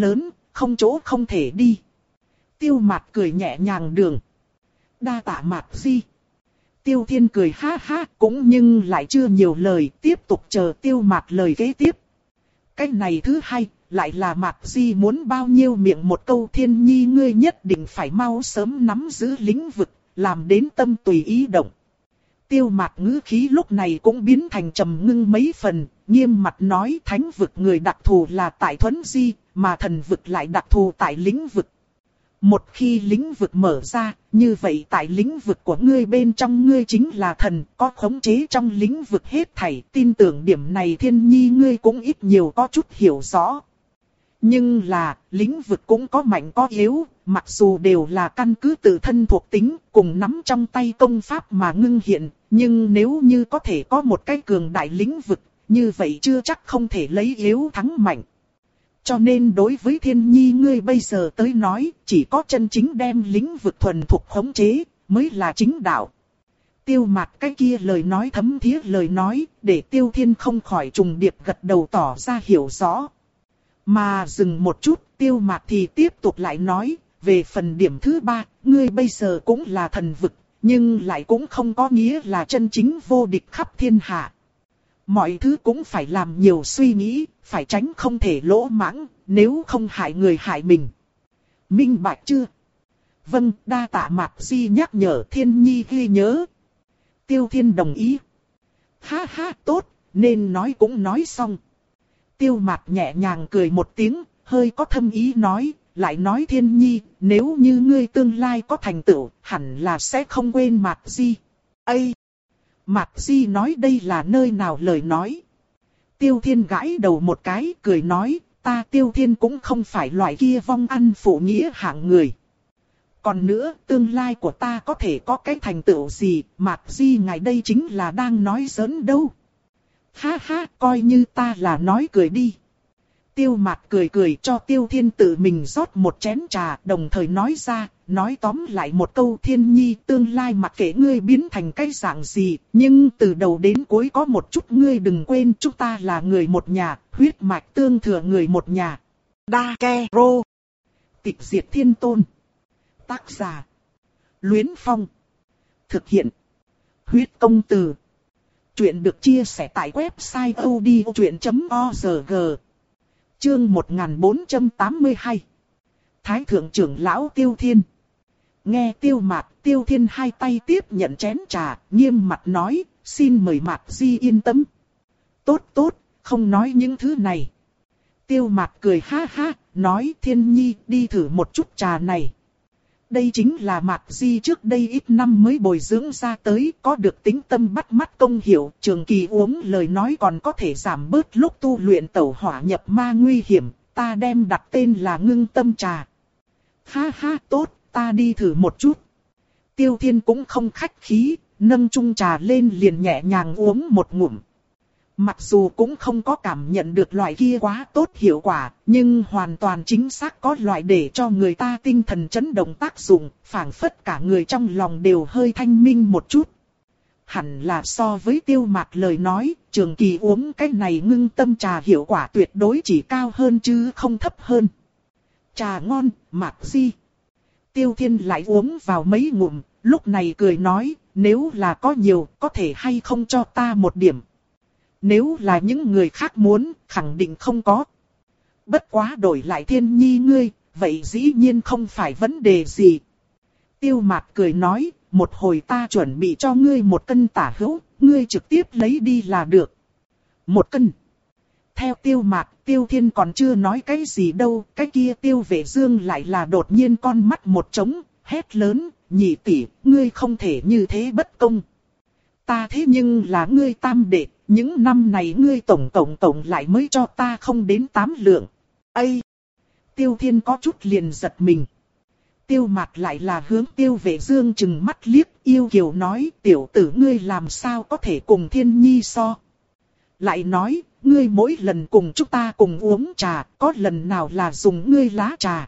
không chỗ không thể đi. Tiêu Mạt cười nhẹ nhàng đường. Đa tạ Mạt Di. Tiêu Thiên cười ha ha cũng nhưng lại chưa nhiều lời, tiếp tục chờ Tiêu Mạt lời kế tiếp. Cái này thứ hai, lại là Mạt Di muốn bao nhiêu miệng một câu Thiên Nhi ngươi nhất định phải mau sớm nắm giữ lĩnh vực, làm đến tâm tùy ý động. Tiêu Mạt ngữ khí lúc này cũng biến thành trầm ngưng mấy phần, nghiêm mặt nói thánh vực người đặc thù là tại Thuấn Di, mà thần vực lại đặc thù tại lĩnh vực. Một khi lĩnh vực mở ra, như vậy tại lĩnh vực của ngươi bên trong ngươi chính là thần, có khống chế trong lĩnh vực hết thảy, tin tưởng điểm này Thiên Nhi ngươi cũng ít nhiều có chút hiểu rõ. Nhưng là, lĩnh vực cũng có mạnh có yếu, mặc dù đều là căn cứ tự thân thuộc tính, cùng nắm trong tay công pháp mà ngưng hiện, nhưng nếu như có thể có một cái cường đại lĩnh vực, như vậy chưa chắc không thể lấy yếu thắng mạnh. Cho nên đối với Thiên Nhi ngươi bây giờ tới nói, chỉ có chân chính đem lĩnh vực thuần thuộc khống chế, mới là chính đạo. Tiêu Mạt cái kia lời nói thấm thía lời nói, để Tiêu Thiên không khỏi trùng điệp gật đầu tỏ ra hiểu rõ. Mà dừng một chút, Tiêu Mạt thì tiếp tục lại nói, về phần điểm thứ ba, ngươi bây giờ cũng là thần vực, nhưng lại cũng không có nghĩa là chân chính vô địch khắp thiên hạ. Mọi thứ cũng phải làm nhiều suy nghĩ, phải tránh không thể lỗ mãng, nếu không hại người hại mình. Minh bạch chưa? Vâng, đa tạ Mạt Di nhắc nhở, Thiên Nhi ghi nhớ. Tiêu Thiên đồng ý. Ha ha, tốt, nên nói cũng nói xong. Tiêu Mạt nhẹ nhàng cười một tiếng, hơi có thâm ý nói, lại nói Thiên Nhi, nếu như ngươi tương lai có thành tựu, hẳn là sẽ không quên Mạt Di. Ây! Mạt Di nói đây là nơi nào lời nói. Tiêu Thiên gãi đầu một cái, cười nói, ta Tiêu Thiên cũng không phải loại kia vong ăn phụ nghĩa hạng người. Còn nữa, tương lai của ta có thể có cái thành tựu gì, Mạt Di ngài đây chính là đang nói giỡn đâu. Ha ha, coi như ta là nói cười đi. Tiêu Mạt cười cười cho Tiêu Thiên tự mình rót một chén trà, đồng thời nói ra, nói tóm lại một câu Thiên Nhi tương lai mặc kệ ngươi biến thành cái dạng gì, nhưng từ đầu đến cuối có một chút ngươi đừng quên chúng ta là người một nhà, huyết mạch tương thừa người một nhà. Đa Ke Rô. Tịch diệt thiên tôn. Tác giả. Luyến Phong. Thực hiện. Huyết công từ. Chuyện được chia sẻ tại website odchuyện chấm org. Chương một nghìn bốn trăm tám mươi hai. Thái thượng trưởng lão Tiêu Thiên. Nghe Tiêu Mạt, Tiêu Thiên hai tay tiếp nhận chén trà, nghiêm mặt nói, xin mời Mạt Di yên tâm. Tốt tốt, không nói những thứ này. Tiêu Mạt cười ha ha, nói Thiên Nhi đi thử một chút trà này. Đây chính là Mạt Di trước đây ít năm mới bồi dưỡng ra tới, có được tính tâm bắt mắt công hiệu, trường kỳ uống lời nói còn có thể giảm bớt lúc tu luyện tẩu hỏa nhập ma nguy hiểm, ta đem đặt tên là ngưng tâm trà. Ha ha, tốt, ta đi thử một chút. Tiêu Thiên cũng không khách khí, nâng chung trà lên liền nhẹ nhàng uống một ngụm. Mặc dù cũng không có cảm nhận được loại kia quá tốt hiệu quả, nhưng hoàn toàn chính xác có loại để cho người ta tinh thần chấn động tác dụng, phảng phất cả người trong lòng đều hơi thanh minh một chút. Hẳn là so với Tiêu Mạt lời nói, trường kỳ uống cái này ngưng tâm trà hiệu quả tuyệt đối chỉ cao hơn chứ không thấp hơn. Trà ngon, Mạt Di. Tiêu Thiên lại uống vào mấy ngụm, lúc này cười nói, nếu là có nhiều, có thể hay không cho ta một điểm. Nếu là những người khác muốn, khẳng định không có. Bất quá đổi lại Thiên Nhi ngươi, vậy dĩ nhiên không phải vấn đề gì. Tiêu Mạt cười nói, một hồi ta chuẩn bị cho ngươi một cân tả hữu, ngươi trực tiếp lấy đi là được. Một cân. Theo Tiêu Mạt, Tiêu Thiên còn chưa nói cái gì đâu, cái kia Tiêu Vệ Dương lại là đột nhiên con mắt một trống, hét lớn, nhị tỷ, ngươi không thể như thế bất công. Ta thế nhưng là ngươi tam đệ, những năm này ngươi tổng tổng tổng lại mới cho ta không đến tám lượng. Ây! Tiêu Thiên có chút liền giật mình. Tiêu Mạt lại là hướng Tiêu Vệ Dương chừng mắt liếc, yêu kiều nói, tiểu tử ngươi làm sao có thể cùng Thiên Nhi so. Lại nói, ngươi mỗi lần cùng chúng ta cùng uống trà, có lần nào là dùng ngươi lá trà.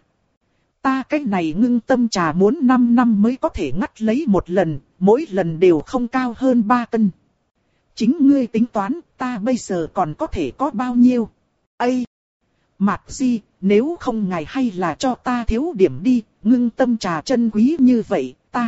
Ta cái này ngưng tâm trà muốn năm năm mới có thể ngắt lấy một lần, mỗi lần đều không cao hơn ba cân. Chính ngươi tính toán, ta bây giờ còn có thể có bao nhiêu? Ây! Mạc Di, nếu không ngài hay là cho ta thiếu điểm đi, ngưng tâm trà chân quý như vậy, ta.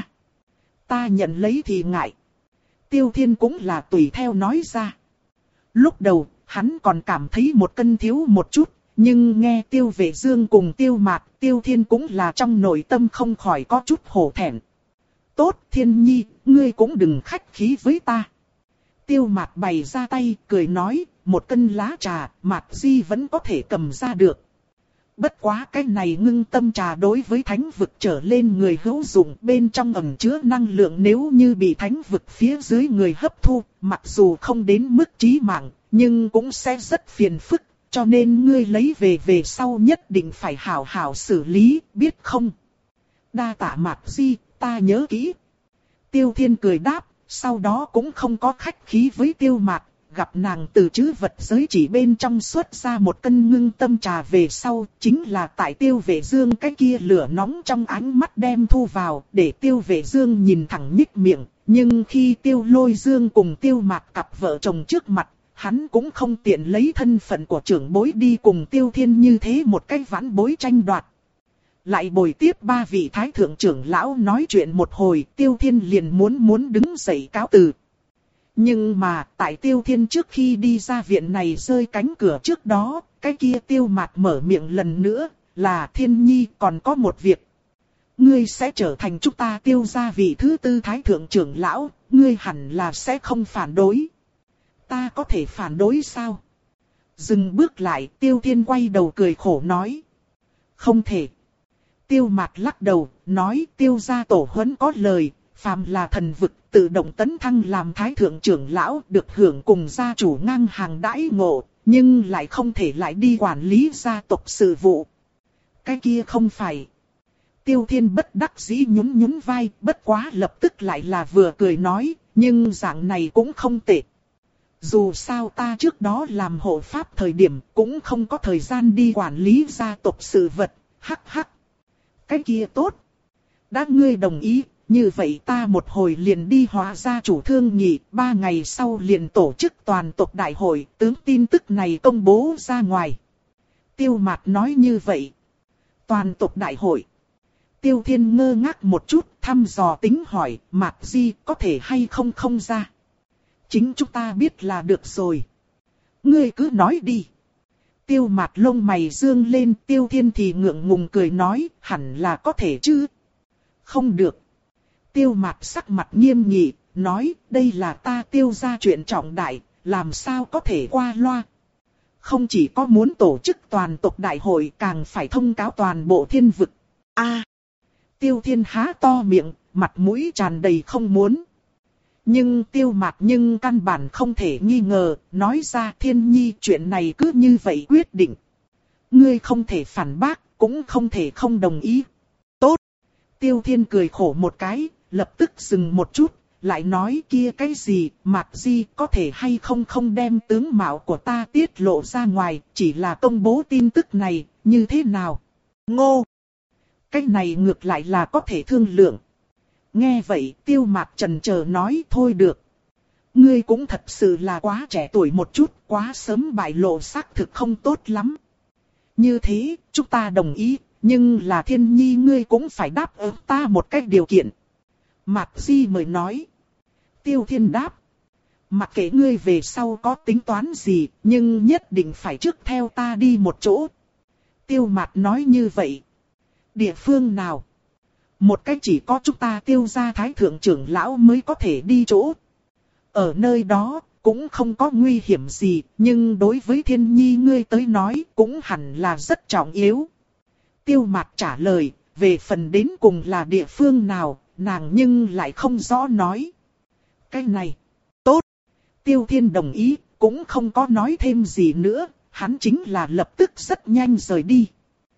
Ta nhận lấy thì ngại. Tiêu Thiên cũng là tùy theo nói ra. Lúc đầu, hắn còn cảm thấy một cân thiếu một chút, nhưng nghe Tiêu Vệ Dương cùng Tiêu Mạc, Tiêu Thiên cũng là trong nội tâm không khỏi có chút hổ thẹn. Tốt, Thiên Nhi, ngươi cũng đừng khách khí với ta. Tiêu Mạc bày ra tay, cười nói, một cân lá trà, Mạc Di vẫn có thể cầm ra được. Bất quá cái này ngưng tâm trà đối với thánh vực trở lên người hữu dụng, bên trong ẩn chứa năng lượng nếu như bị thánh vực phía dưới người hấp thu, mặc dù không đến mức chí mạng, nhưng cũng sẽ rất phiền phức, cho nên ngươi lấy về về sau nhất định phải hảo hảo xử lý, biết không? Đa tạ Mạc Di, ta nhớ kỹ. Tiêu Thiên cười đáp, sau đó cũng không có khách khí với Tiêu Mạc. Gặp nàng từ trữ vật giới chỉ bên trong xuất ra một cân ngưng tâm trà về sau, chính là tại Tiêu Vệ Dương cái kia lửa nóng trong ánh mắt đem thu vào, để Tiêu Vệ Dương nhìn thẳng nhích miệng. Nhưng khi Tiêu Lôi Dương cùng Tiêu Mạc cặp vợ chồng trước mặt, hắn cũng không tiện lấy thân phận của trưởng bối đi cùng Tiêu Thiên như thế một cái vãn bối tranh đoạt. Lại bồi tiếp ba vị thái thượng trưởng lão nói chuyện một hồi, Tiêu Thiên liền muốn muốn đứng dậy cáo từ. Nhưng mà, tại Tiêu Thiên trước khi đi ra viện này rơi cánh cửa trước đó, cái kia Tiêu Mạc mở miệng lần nữa, là Thiên Nhi còn có một việc. Ngươi sẽ trở thành chúng ta Tiêu gia vị thứ tư thái thượng trưởng lão, ngươi hẳn là sẽ không phản đối. Ta có thể phản đối sao? Dừng bước lại, Tiêu Thiên quay đầu cười khổ nói. Không thể. Tiêu Mạc lắc đầu, nói Tiêu gia tổ huấn có lời, phàm là thần vực tự động tấn thăng làm thái thượng trưởng lão được hưởng cùng gia chủ ngang hàng đãi ngộ, nhưng lại không thể lại đi quản lý gia tộc sự vụ. Cái kia không phải. Tiêu Thiên bất đắc dĩ nhún nhún vai, bất quá lập tức lại là vừa cười nói, nhưng dạng này cũng không tệ. Dù sao ta trước đó làm hộ pháp thời điểm cũng không có thời gian đi quản lý gia tộc sự vật, hắc hắc. Cái kia tốt. Đã ngươi đồng ý, như vậy ta một hồi liền đi hóa gia chủ thương nghị, ba ngày sau liền tổ chức toàn tộc đại hội, tướng tin tức này công bố ra ngoài. Tiêu Mạc nói như vậy. Toàn tộc đại hội. Tiêu Thiên ngơ ngác một chút, thăm dò tính hỏi, Mạc Di có thể hay không không ra. Chính chúng ta biết là được rồi. Ngươi cứ nói đi. Tiêu Mạc lông mày dương lên, Tiêu Thiên thì ngượng ngùng cười nói, hẳn là có thể chứ. Không được. Tiêu Mạc sắc mặt nghiêm nghị, nói, đây là ta Tiêu gia chuyện trọng đại, làm sao có thể qua loa. Không chỉ có muốn tổ chức toàn tộc đại hội, càng phải thông cáo toàn bộ thiên vực. A. Tiêu Thiên há to miệng, mặt mũi tràn đầy không muốn. Nhưng Tiêu Mạc nhưng căn bản không thể nghi ngờ, nói ra Thiên Nhi chuyện này cứ như vậy quyết định. Ngươi không thể phản bác, cũng không thể không đồng ý. Tốt. Tiêu Thiên cười khổ một cái, lập tức dừng một chút, lại nói kia cái gì, Mạc Di có thể hay không không đem tướng mạo của ta tiết lộ ra ngoài, chỉ là công bố tin tức này, như thế nào? Ngô! Cái này ngược lại là có thể thương lượng. Nghe vậy, Tiêu Mạc chần chờ nói thôi được. Ngươi cũng thật sự là quá trẻ tuổi một chút, quá sớm bại lộ xác thực không tốt lắm. Như thế, chúng ta đồng ý, nhưng là Thiên Nhi ngươi cũng phải đáp ứng ta một cách điều kiện. Mạc Di mới nói. Tiêu Thiên đáp. Mặc kệ ngươi về sau có tính toán gì, nhưng nhất định phải trước theo ta đi một chỗ. Tiêu Mạc nói như vậy. Địa phương nào? Một cách chỉ có chúng ta Tiêu gia thái thượng trưởng lão mới có thể đi chỗ. Ở nơi đó, cũng không có nguy hiểm gì, nhưng đối với Thiên Nhi ngươi tới nói cũng hẳn là rất trọng yếu. Tiêu Mạc trả lời, về phần đến cùng là địa phương nào, nàng nhưng lại không rõ nói. Cái này, tốt. Tiêu Thiên đồng ý, cũng không có nói thêm gì nữa, hắn chính là lập tức rất nhanh rời đi.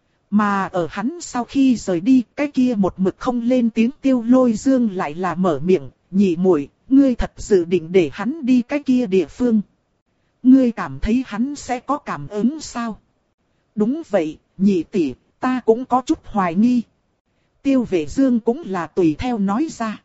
Mà ở hắn sau khi rời đi, cái kia một mực không lên tiếng Tiêu Lôi Dương lại là mở miệng, nhị muội, ngươi thật dự định để hắn đi cái kia địa phương. Ngươi cảm thấy hắn sẽ có cảm ứng sao? Đúng vậy, nhị tỷ, ta cũng có chút hoài nghi. Tiêu Vệ Dương cũng là tùy theo nói ra.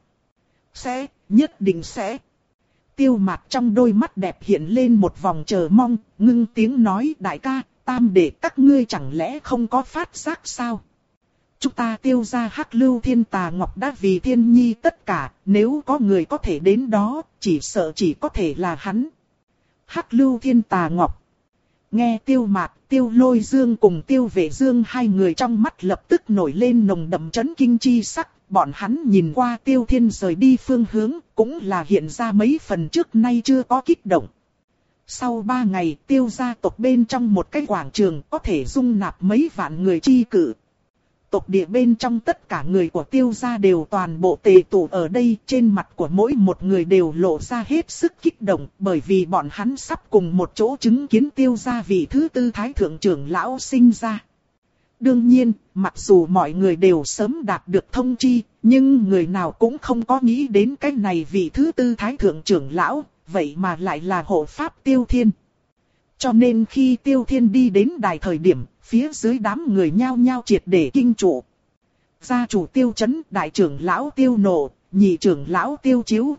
Sẽ, nhất định sẽ. Tiêu Mạc trong đôi mắt đẹp hiện lên một vòng chờ mong, ngưng tiếng nói đại ca, tam đệ các ngươi chẳng lẽ không có phát giác sao? Chúng ta Tiêu gia Hắc Lưu Thiên Tà Ngọc đã vì Thiên Nhi tất cả, nếu có người có thể đến đó, chỉ sợ chỉ có thể là hắn. Hắc Lưu Thiên Tà Ngọc. Nghe Tiêu Mạc, Tiêu Lôi Dương cùng Tiêu Vệ Dương hai người trong mắt lập tức nổi lên nồng đậm chấn kinh chi sắc, bọn hắn nhìn qua Tiêu Thiên rời đi phương hướng, cũng là hiện ra mấy phần trước nay chưa có kích động. Sau ba ngày, Tiêu gia tộc bên trong một cái quảng trường có thể dung nạp mấy vạn người chi cử. Tộc địa bên trong tất cả người của Tiêu gia đều toàn bộ tề tụ ở đây, trên mặt của mỗi một người đều lộ ra hết sức kích động, bởi vì bọn hắn sắp cùng một chỗ chứng kiến Tiêu gia vị thứ tư thái thượng trưởng lão sinh ra. Đương nhiên, mặc dù mọi người đều sớm đạt được thông chi, nhưng người nào cũng không có nghĩ đến cái này vị thứ tư thái thượng trưởng lão, vậy mà lại là hộ pháp Tiêu Thiên. Cho nên khi Tiêu Thiên đi đến đài thời điểm, phía dưới đám người nhao nhao triệt để kinh trụ. Gia chủ Tiêu Chấn, đại trưởng lão Tiêu Nộ, nhị trưởng lão Tiêu Chiếu,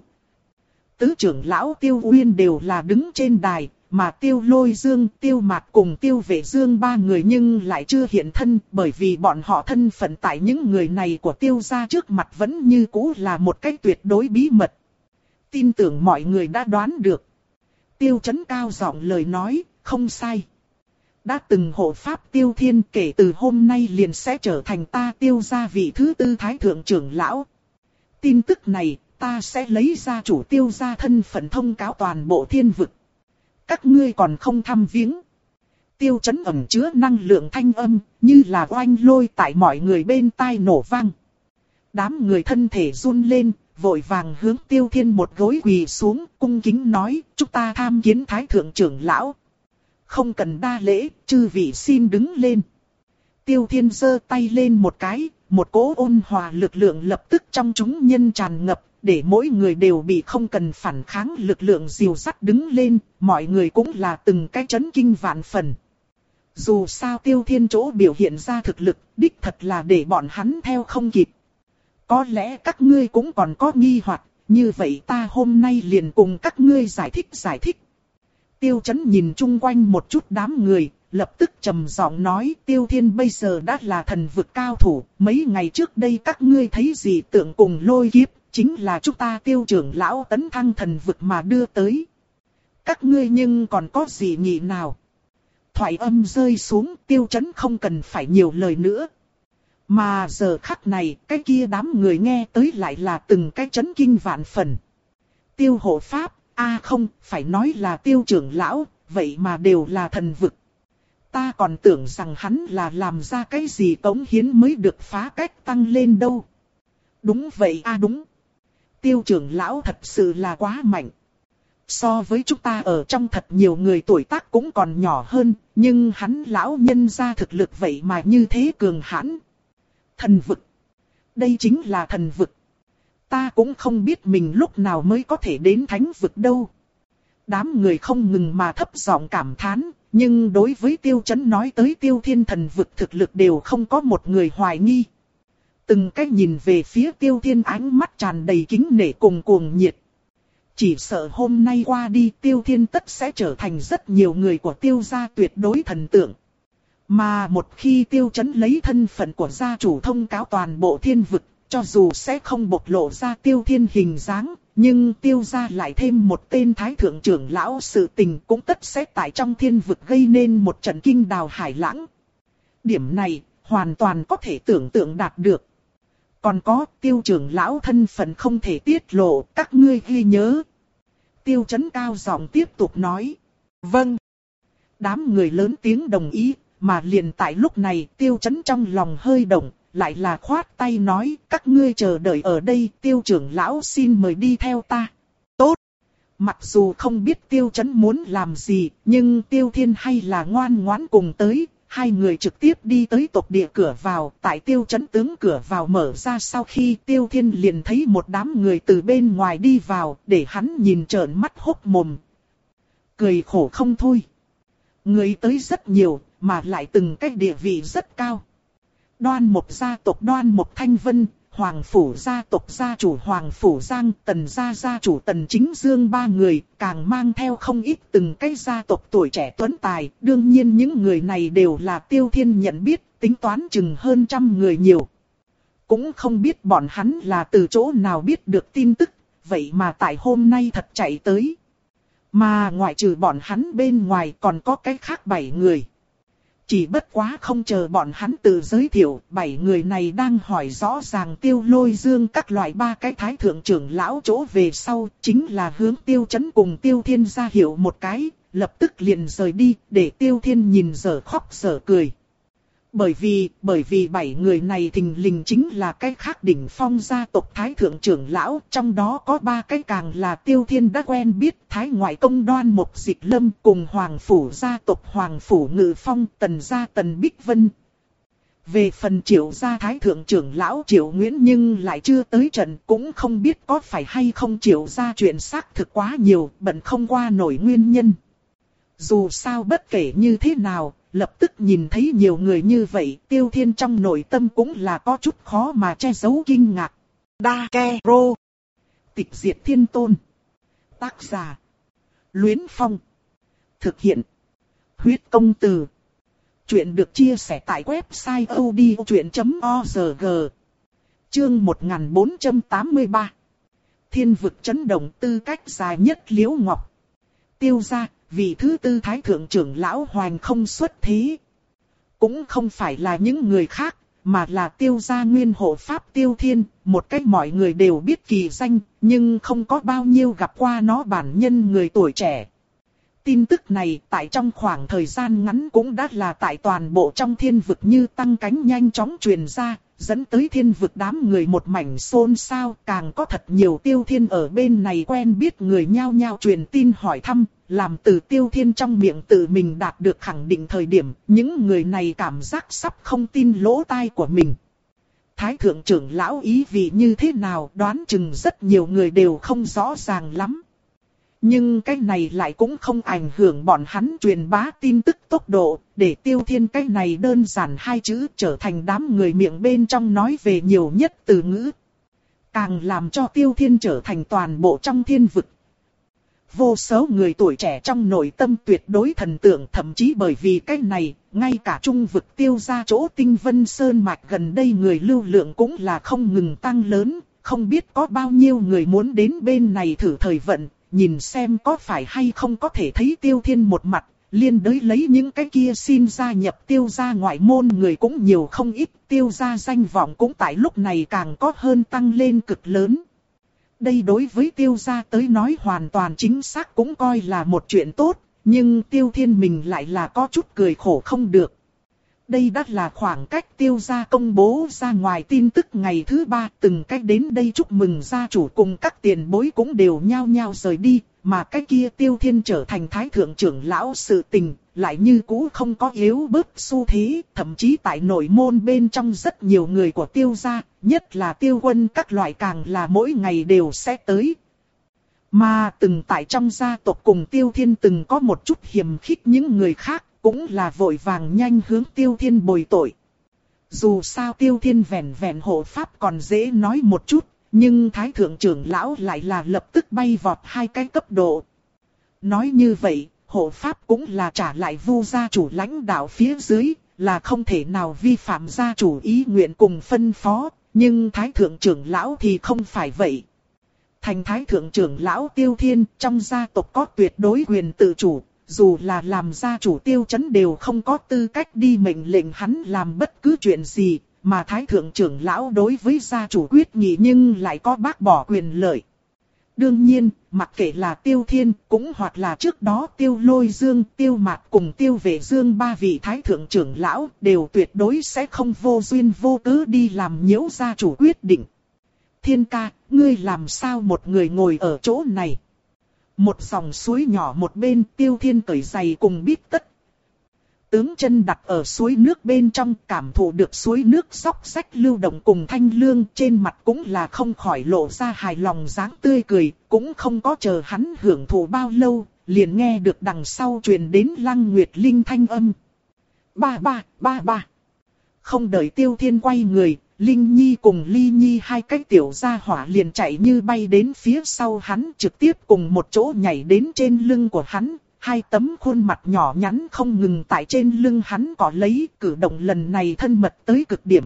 tứ trưởng lão Tiêu Uyên đều là đứng trên đài, mà Tiêu Lôi Dương, Tiêu Mạc cùng Tiêu Vệ Dương ba người nhưng lại chưa hiện thân, bởi vì bọn họ thân phận tại những người này của Tiêu gia trước mặt vẫn như cũ là một cái tuyệt đối bí mật. Tin tưởng mọi người đã đoán được. Tiêu Chấn cao giọng lời nói, không sai. Đã từng hộ pháp Tiêu Thiên, kể từ hôm nay liền sẽ trở thành ta Tiêu gia vị thứ tư thái thượng trưởng lão. Tin tức này, ta sẽ lấy gia chủ Tiêu gia thân phận thông cáo toàn bộ thiên vực. Các ngươi còn không thăm viếng. Tiêu Chấn ẩn chứa năng lượng thanh âm, như là oanh lôi tại mọi người bên tai nổ vang. Đám người thân thể run lên, vội vàng hướng Tiêu Thiên một gối quỳ xuống, cung kính nói, chúng ta tham kiến thái thượng trưởng lão. Không cần đa lễ, chư vị xin đứng lên. Tiêu Thiên giơ tay lên một cái, một cỗ ôn hòa lực lượng lập tức trong chúng nhân tràn ngập, để mỗi người đều bị không cần phản kháng lực lượng dìu dắt đứng lên, mọi người cũng là từng cái chấn kinh vạn phần. Dù sao Tiêu Thiên chỗ biểu hiện ra thực lực, đích thật là để bọn hắn theo không kịp. Có lẽ các ngươi cũng còn có nghi hoặc, như vậy ta hôm nay liền cùng các ngươi giải thích giải thích. Tiêu Chấn nhìn chung quanh một chút đám người, lập tức trầm giọng nói, Tiêu Thiên bây giờ đã là thần vực cao thủ, mấy ngày trước đây các ngươi thấy gì tượng cùng lôi kiếp, chính là chúng ta Tiêu trưởng lão tấn thăng thần vực mà đưa tới. Các ngươi nhưng còn có gì nhỉ nào? Thoại âm rơi xuống, Tiêu Chấn không cần phải nhiều lời nữa. Mà giờ khắc này, cái kia đám người nghe tới lại là từng cái chấn kinh vạn phần. Tiêu hộ pháp, a à không, phải nói là Tiêu trưởng lão, vậy mà đều là thần vực. Ta còn tưởng rằng hắn là làm ra cái gì cống hiến mới được phá cách tăng lên đâu. Đúng vậy a à đúng. Tiêu trưởng lão thật sự là quá mạnh. So với chúng ta ở trong thật nhiều người tuổi tác cũng còn nhỏ hơn, nhưng hắn lão nhân ra thực lực vậy mà như thế cường hãn. Thần vực. Đây chính là thần vực. Ta cũng không biết mình lúc nào mới có thể đến thánh vực đâu. Đám người không ngừng mà thấp giọng cảm thán, nhưng đối với Tiêu Chấn nói tới Tiêu Thiên thần vực thực lực đều không có một người hoài nghi. Từng cách nhìn về phía Tiêu Thiên ánh mắt tràn đầy kính nể cùng cuồng nhiệt. Chỉ sợ hôm nay qua đi Tiêu Thiên tất sẽ trở thành rất nhiều người của Tiêu gia tuyệt đối thần tượng. Mà một khi Tiêu Chấn lấy thân phận của gia chủ thông cáo toàn bộ thiên vực, cho dù sẽ không bộc lộ ra Tiêu Thiên hình dáng, nhưng Tiêu gia lại thêm một tên thái thượng trưởng lão sự tình cũng tất sẽ tại trong thiên vực gây nên một trận kinh đào hải lãng. Điểm này, hoàn toàn có thể tưởng tượng đạt được. Còn có Tiêu trưởng lão thân phận không thể tiết lộ, các ngươi ghi nhớ. Tiêu Chấn cao giọng tiếp tục nói. Vâng. Đám người lớn tiếng đồng ý, mà liền tại lúc này Tiêu Chấn trong lòng hơi động, lại là khoát tay nói, các ngươi chờ đợi ở đây, Tiêu trưởng lão xin mời đi theo ta. Tốt. Mặc dù không biết Tiêu Chấn muốn làm gì, nhưng Tiêu Thiên hay là ngoan ngoãn cùng tới. Hai người trực tiếp đi tới tộc địa cửa vào, tại Tiêu Chấn tướng cửa vào mở ra sau khi Tiêu Thiên liền thấy một đám người từ bên ngoài đi vào, để hắn nhìn trợn mắt hốc mồm. Cười khổ không thôi. Người tới rất nhiều, mà lại từng cái địa vị rất cao. Đoan Mộc gia tộc Đoan Mộc Thanh Vân, Hoàng Phủ gia tộc gia chủ Hoàng Phủ Giang, Tần gia gia chủ Tần Chính Dương ba người, càng mang theo không ít từng cái gia tộc tuổi trẻ tuấn tài. Đương nhiên những người này đều là Tiêu Thiên nhận biết, tính toán chừng hơn trăm người nhiều. Cũng không biết bọn hắn là từ chỗ nào biết được tin tức, vậy mà tại hôm nay thật chạy tới. Mà ngoại trừ bọn hắn bên ngoài còn có cái khác bảy người. Chỉ bất quá không chờ bọn hắn tự giới thiệu, bảy người này đang hỏi rõ ràng Tiêu Lôi Dương các loại ba cái thái thượng trưởng lão chỗ về sau, chính là hướng Tiêu Chấn cùng Tiêu Thiên ra hiệu một cái, lập tức liền rời đi, để Tiêu Thiên nhìn dở khóc dở cười. Bởi vì, bởi vì bảy người này thình lình chính là cái khác đỉnh phong gia tộc thái thượng trưởng lão, trong đó có ba cái càng là Tiêu Thiên đã quen biết, Thái ngoại công Đoan Mộc Dịch Lâm cùng Hoàng Phủ gia tộc Hoàng Phủ Ngự Phong, Tần gia Tần Bích Vân. Về phần Triệu gia thái thượng trưởng lão Triệu Nguyễn nhưng lại chưa tới trận, cũng không biết có phải hay không Triệu gia chuyện xác thực quá nhiều, bận không qua nổi nguyên nhân. Dù sao bất kể như thế nào, lập tức nhìn thấy nhiều người như vậy, Tiêu Thiên trong nội tâm cũng là có chút khó mà che giấu kinh ngạc. Đa Ke Rô. Tịch diệt thiên tôn. Tác giả. Luyến Phong. Thực hiện. Huyết công từ. Chuyện được chia sẻ tại website odchuyện chấm org. Chương một nghìn bốn trăm tám mươi ba. Thiên vực chấn động, tư cách dài nhất Liễu Ngọc. Tiêu gia. Vị thứ tư thái thượng trưởng lão Hoành không xuất thế. Cũng không phải là những người khác, mà là Tiêu gia nguyên hộ pháp Tiêu Thiên, một cách mọi người đều biết kỳ danh, nhưng không có bao nhiêu gặp qua nó bản nhân người tuổi trẻ. Tin tức này tại trong khoảng thời gian ngắn cũng đã là tại toàn bộ trong thiên vực như tăng cánh nhanh chóng truyền ra, dẫn tới thiên vực đám người một mảnh xôn xao, càng có thật nhiều Tiêu Thiên ở bên này quen biết người nhao nhao truyền tin hỏi thăm, làm từ Tiêu Thiên trong miệng tự mình đạt được khẳng định thời điểm, những người này cảm giác sắp không tin lỗ tai của mình. Thái thượng trưởng lão ý vị như thế nào đoán chừng rất nhiều người đều không rõ ràng lắm. Nhưng cái này lại cũng không ảnh hưởng bọn hắn truyền bá tin tức tốc độ, để Tiêu Thiên cái này đơn giản hai chữ trở thành đám người miệng bên trong nói về nhiều nhất từ ngữ. Càng làm cho Tiêu Thiên trở thành toàn bộ trong thiên vực. Vô số người tuổi trẻ trong nội tâm tuyệt đối thần tượng, thậm chí bởi vì cái này, ngay cả trung vực Tiêu gia chỗ Tinh Vân Sơn mạch gần đây người lưu lượng cũng là không ngừng tăng lớn, không biết có bao nhiêu người muốn đến bên này thử thời vận. Nhìn xem có phải hay không có thể thấy Tiêu Thiên một mặt, liên đới lấy những cái kia xin gia nhập Tiêu gia ngoại môn người cũng nhiều không ít, Tiêu gia danh vọng cũng tại lúc này càng có hơn tăng lên cực lớn. Đây đối với Tiêu gia tới nói hoàn toàn chính xác cũng coi là một chuyện tốt, nhưng Tiêu Thiên mình lại là có chút cười khổ không được. Đây đã là khoảng cách Tiêu gia công bố ra ngoài tin tức ngày thứ ba, từng cách đến đây chúc mừng gia chủ cùng các tiền bối cũng đều nhao nhao rời đi, mà cái kia Tiêu Thiên trở thành thái thượng trưởng lão sự tình, lại như cũ không có yếu bớt xu thế, thậm chí tại nội môn bên trong rất nhiều người của Tiêu gia, nhất là Tiêu Quân các loại càng là mỗi ngày đều sẽ tới. Mà từng tại trong gia tộc cùng Tiêu Thiên từng có một chút hiềm khích những người khác, cũng là vội vàng nhanh hướng Tiêu Thiên bồi tội. Dù sao Tiêu Thiên vẹn vẹn hộ pháp còn dễ nói một chút, nhưng thái thượng trưởng lão lại là lập tức bay vọt hai cái cấp độ. Nói như vậy, hộ pháp cũng là trả lại Vu gia chủ lãnh đạo phía dưới, là không thể nào vi phạm gia chủ ý nguyện cùng phân phó, nhưng thái thượng trưởng lão thì không phải vậy. Thành thái thượng trưởng lão Tiêu Thiên trong gia tộc có tuyệt đối quyền tự chủ. Dù là làm gia chủ Tiêu Chấn đều không có tư cách đi mệnh lệnh hắn làm bất cứ chuyện gì, mà thái thượng trưởng lão đối với gia chủ quyết nghị nhưng lại có bác bỏ quyền lợi. Đương nhiên, mặc kệ là Tiêu Thiên cũng hoặc là trước đó Tiêu Lôi Dương, Tiêu Mạt cùng Tiêu Vệ Dương ba vị thái thượng trưởng lão đều tuyệt đối sẽ không vô duyên vô cớ đi làm nhiễu gia chủ quyết định. Thiên ca, ngươi làm sao một người ngồi ở chỗ này? Một dòng suối nhỏ một bên, Tiêu Thiên cởi giày cùng bít tất. Tướng chân đặt ở suối nước bên trong, cảm thụ được suối nước xóc xách lưu động cùng thanh lương, trên mặt cũng là không khỏi lộ ra hài lòng dáng tươi cười, cũng không có chờ hắn hưởng thụ bao lâu, liền nghe được đằng sau truyền đến Lăng Nguyệt Linh thanh âm. Ba ba, ba ba. Không đợi Tiêu Thiên quay người, Linh Nhi cùng Ly Nhi hai cái tiểu gia hỏa liền chạy như bay đến phía sau hắn, trực tiếp cùng một chỗ nhảy đến trên lưng của hắn. Hai tấm khuôn mặt nhỏ nhắn không ngừng tại trên lưng hắn cọ lấy, cử động lần này thân mật tới cực điểm.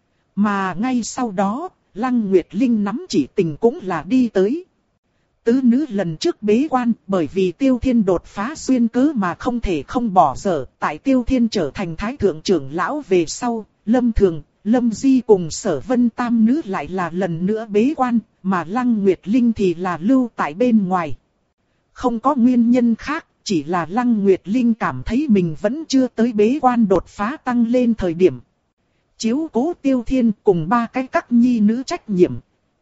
Mà ngay sau đó, Lăng Nguyệt Linh nắm chỉ tình cũng là đi tới. Tứ nữ lần trước bế quan, bởi vì Tiêu Thiên đột phá xuyên cớ mà không thể không bỏ dở. Tại Tiêu Thiên trở thành thái thượng trưởng lão về sau, Lâm Thường, Lâm Di cùng Sở Vân tam nữ lại là lần nữa bế quan, mà Lăng Nguyệt Linh thì là lưu tại bên ngoài. Không có nguyên nhân khác, chỉ là Lăng Nguyệt Linh cảm thấy mình vẫn chưa tới bế quan đột phá tăng lên thời điểm. Chiếu cố Tiêu Thiên cùng ba cái các nhi nữ trách nhiệm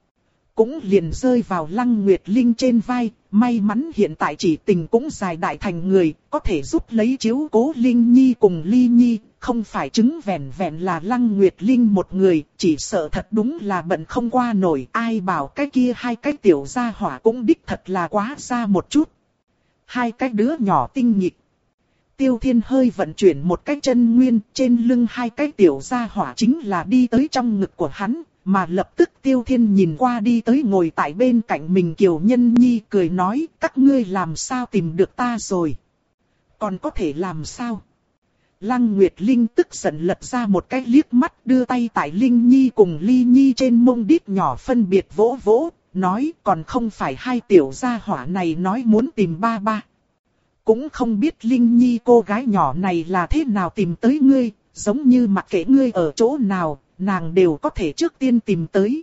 cũng liền rơi vào Lăng Nguyệt Linh trên vai. May mắn hiện tại chỉ tình cũng dài đại thành người, có thể giúp lấy chiếu cố Linh Nhi cùng Ly Nhi. Không phải chứng vẹn vẹn là Lăng Nguyệt Linh một người, chỉ sợ thật đúng là bận không qua nổi. Ai bảo cái kia hai cái tiểu gia hỏa cũng đích thật là quá xa một chút. Hai cái đứa nhỏ tinh nghịch. Tiêu Thiên hơi vận chuyển một cái chân nguyên, trên lưng hai cái tiểu gia hỏa chính là đi tới trong ngực của hắn. Mà lập tức Tiêu Thiên nhìn qua đi tới ngồi tại bên cạnh mình Kiều Nhân Nhi, cười nói, các ngươi làm sao tìm được ta rồi? Còn có thể làm sao? Lăng Nguyệt Linh tức giận lật ra một cái liếc mắt, đưa tay tại Linh Nhi cùng Ly Nhi trên mông đít nhỏ phân biệt vỗ vỗ, nói còn không phải hai tiểu gia hỏa này nói muốn tìm ba ba. Cũng không biết Linh Nhi cô gái nhỏ này là thế nào tìm tới ngươi, giống như mặc kệ ngươi ở chỗ nào, nàng đều có thể trước tiên tìm tới.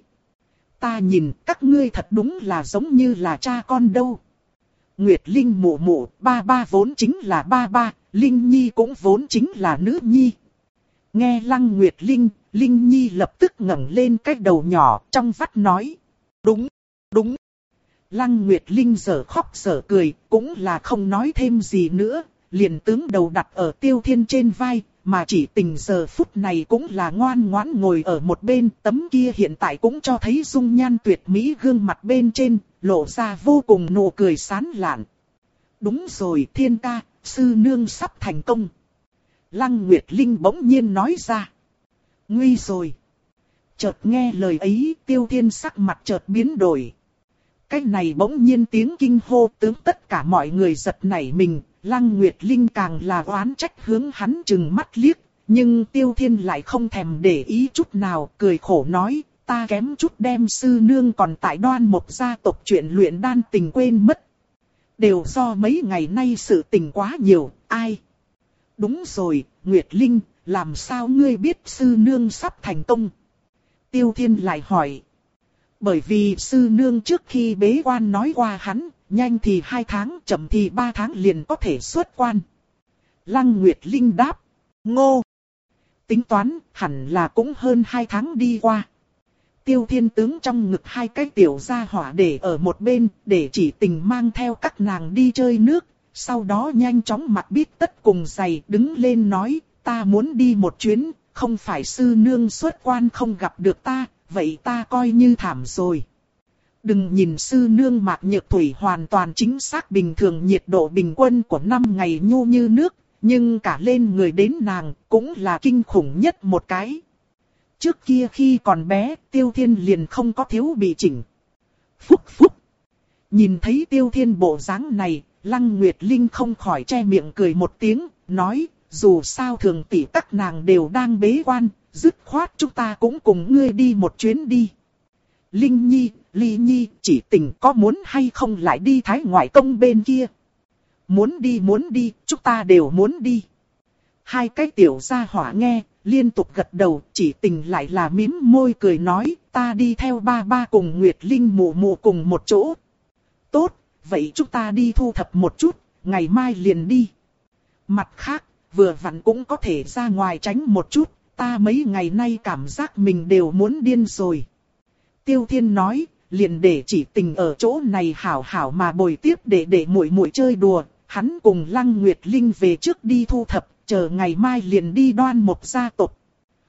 Ta nhìn các ngươi thật đúng là giống như là cha con đâu. Nguyệt Linh mụ mụ, ba ba vốn chính là ba ba, Linh Nhi cũng vốn chính là nữ nhi. Nghe Lăng Nguyệt Linh, Linh Nhi lập tức ngẩng lên cái đầu nhỏ trong vắt nói. Đúng, đúng. Lăng Nguyệt Linh giờ khóc giờ cười, cũng là không nói thêm gì nữa, liền tướng đầu đặt ở Tiêu Thiên trên vai, mà chỉ tình giờ phút này cũng là ngoan ngoãn ngồi ở một bên, tấm kia hiện tại cũng cho thấy dung nhan tuyệt mỹ gương mặt bên trên, lộ ra vô cùng nụ cười sán lạn. Đúng rồi Thiên ca, sư nương sắp thành công. Lăng Nguyệt Linh bỗng nhiên nói ra. Nguy rồi. Chợt nghe lời ấy, Tiêu Thiên sắc mặt chợt biến đổi. Cái này bỗng nhiên tiếng kinh hô tướng tất cả mọi người giật nảy mình, Lăng Nguyệt Linh càng là oán trách hướng hắn chừng mắt liếc, nhưng Tiêu Thiên lại không thèm để ý chút nào, cười khổ nói, ta kém chút đem sư nương còn tại Đoan Mộc gia tộc chuyện luyện đan tình quên mất. Đều do mấy ngày nay sự tình quá nhiều, ai? Đúng rồi, Nguyệt Linh, làm sao ngươi biết sư nương sắp thành công? Tiêu Thiên lại hỏi. Bởi vì sư nương trước khi bế quan nói qua hắn, nhanh thì hai tháng, chậm thì ba tháng liền có thể xuất quan. Lăng Nguyệt Linh đáp. Ngô. Tính toán, hẳn là cũng hơn hai tháng đi qua. Tiêu Thiên tướng trong ngực hai cái tiểu gia hỏa để ở một bên, để chỉ tình mang theo các nàng đi chơi nước. Sau đó nhanh chóng mặc biết tất cùng giày đứng lên nói, ta muốn đi một chuyến, không phải sư nương xuất quan không gặp được ta, vậy ta coi như thảm rồi. Đừng nhìn sư nương Mạc Nhược Thủy hoàn toàn chính xác bình thường, nhiệt độ bình quân của năm ngày nhu như nước, nhưng cả lên người đến nàng cũng là kinh khủng nhất một cái. Trước kia khi còn bé, Tiêu Thiên liền không có thiếu bị chỉnh. Phúc phúc. Nhìn thấy Tiêu Thiên bộ dáng này, Lăng Nguyệt Linh không khỏi che miệng cười một tiếng, nói, dù sao thường tỷ các nàng đều đang bế quan, dứt khoát chúng ta cũng cùng ngươi đi một chuyến đi. Linh Nhi, Ly Nhi, chỉ tình có muốn hay không lại đi Thái Ngoại Công bên kia? Muốn đi muốn đi, chúng ta đều muốn đi. Hai cái tiểu gia hỏa nghe, liên tục gật đầu, chỉ tình lại là mím môi cười nói, ta đi theo ba ba cùng Nguyệt Linh mụ mụ cùng một chỗ. Tốt, vậy chúng ta đi thu thập một chút, ngày mai liền đi. Mặt khác, vừa vặn cũng có thể ra ngoài tránh một chút, ta mấy ngày nay cảm giác mình đều muốn điên rồi. Tiêu Thiên nói, liền để chỉ tình ở chỗ này hảo hảo mà bồi tiếp để để muội muội chơi đùa, hắn cùng Lăng Nguyệt Linh về trước đi thu thập, chờ ngày mai liền đi Đoan Mộc gia tộc.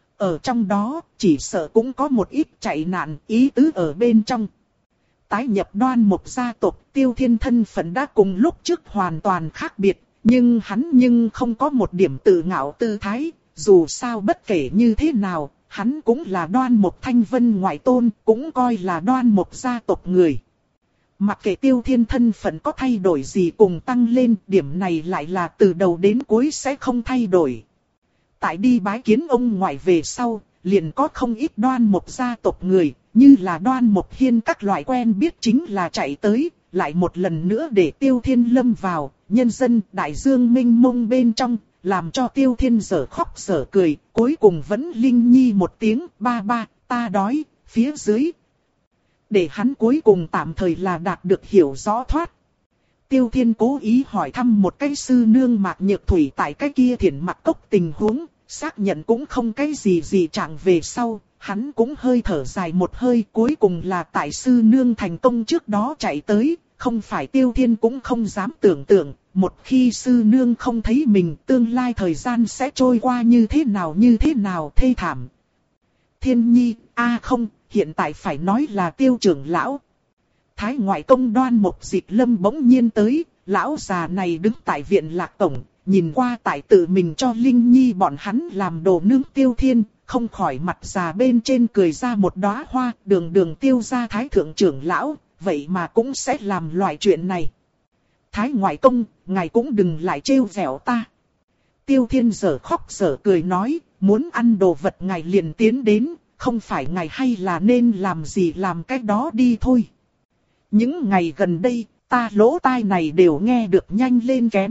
Ở trong đó, chỉ sợ cũng có một ít chạy nạn ý tứ ở bên trong. Tái nhập Đoan Mộc gia tộc, Tiêu Thiên thân phận đã cùng lúc trước hoàn toàn khác biệt, nhưng hắn nhưng không có một điểm tự ngạo tư thái, dù sao bất kể như thế nào, hắn cũng là Đoan Mộc Thanh Vân ngoại tôn, cũng coi là Đoan Mộc gia tộc người. Mặc kệ Tiêu Thiên thân phận có thay đổi gì cùng tăng lên, điểm này lại là từ đầu đến cuối sẽ không thay đổi. Tại đi bái kiến ông ngoại về sau, liền có không ít Đoan Mộc gia tộc người, như là Đoan Mộc Hiên các loại quen biết chính là chạy tới, lại một lần nữa để Tiêu Thiên lâm vào, nhân dân đại dương mênh mông bên trong, làm cho Tiêu Thiên dở khóc dở cười, cuối cùng vẫn Linh Nhi một tiếng, ba ba, ta đói, phía dưới. Để hắn cuối cùng tạm thời là đạt được hiểu rõ thoát. Tiêu Thiên cố ý hỏi thăm một cái sư nương Mạc Nhược Thủy tại cái kia Thiển Mặc Cốc tình huống, xác nhận cũng không cái gì gì trạng về sau, hắn cũng hơi thở dài một hơi, cuối cùng là tại sư nương thành công trước đó chạy tới, không phải Tiêu Thiên cũng không dám tưởng tượng, một khi sư nương không thấy mình, tương lai thời gian sẽ trôi qua như thế nào như thế nào thê thảm. Thiên Nhi, a à không, hiện tại phải nói là Tiêu trưởng lão. Thái ngoại công Đoan Mộc Dịch Lâm bỗng nhiên tới, lão già này đứng tại viện lạc tổng, nhìn qua tại tự mình cho Linh Nhi bọn hắn làm đồ nướng Tiêu Thiên, không khỏi mặt già bên trên cười ra một đóa hoa, đường đường Tiêu gia thái thượng trưởng lão, vậy mà cũng sẽ làm loại chuyện này. Thái ngoại công, ngài cũng đừng lại trêu vẻo ta. Tiêu Thiên giở khóc giở cười nói, muốn ăn đồ vật ngài liền tiến đến, không phải ngài hay là nên làm gì làm cách đó đi thôi. Những ngày gần đây, ta lỗ tai này đều nghe được nhanh lên kén.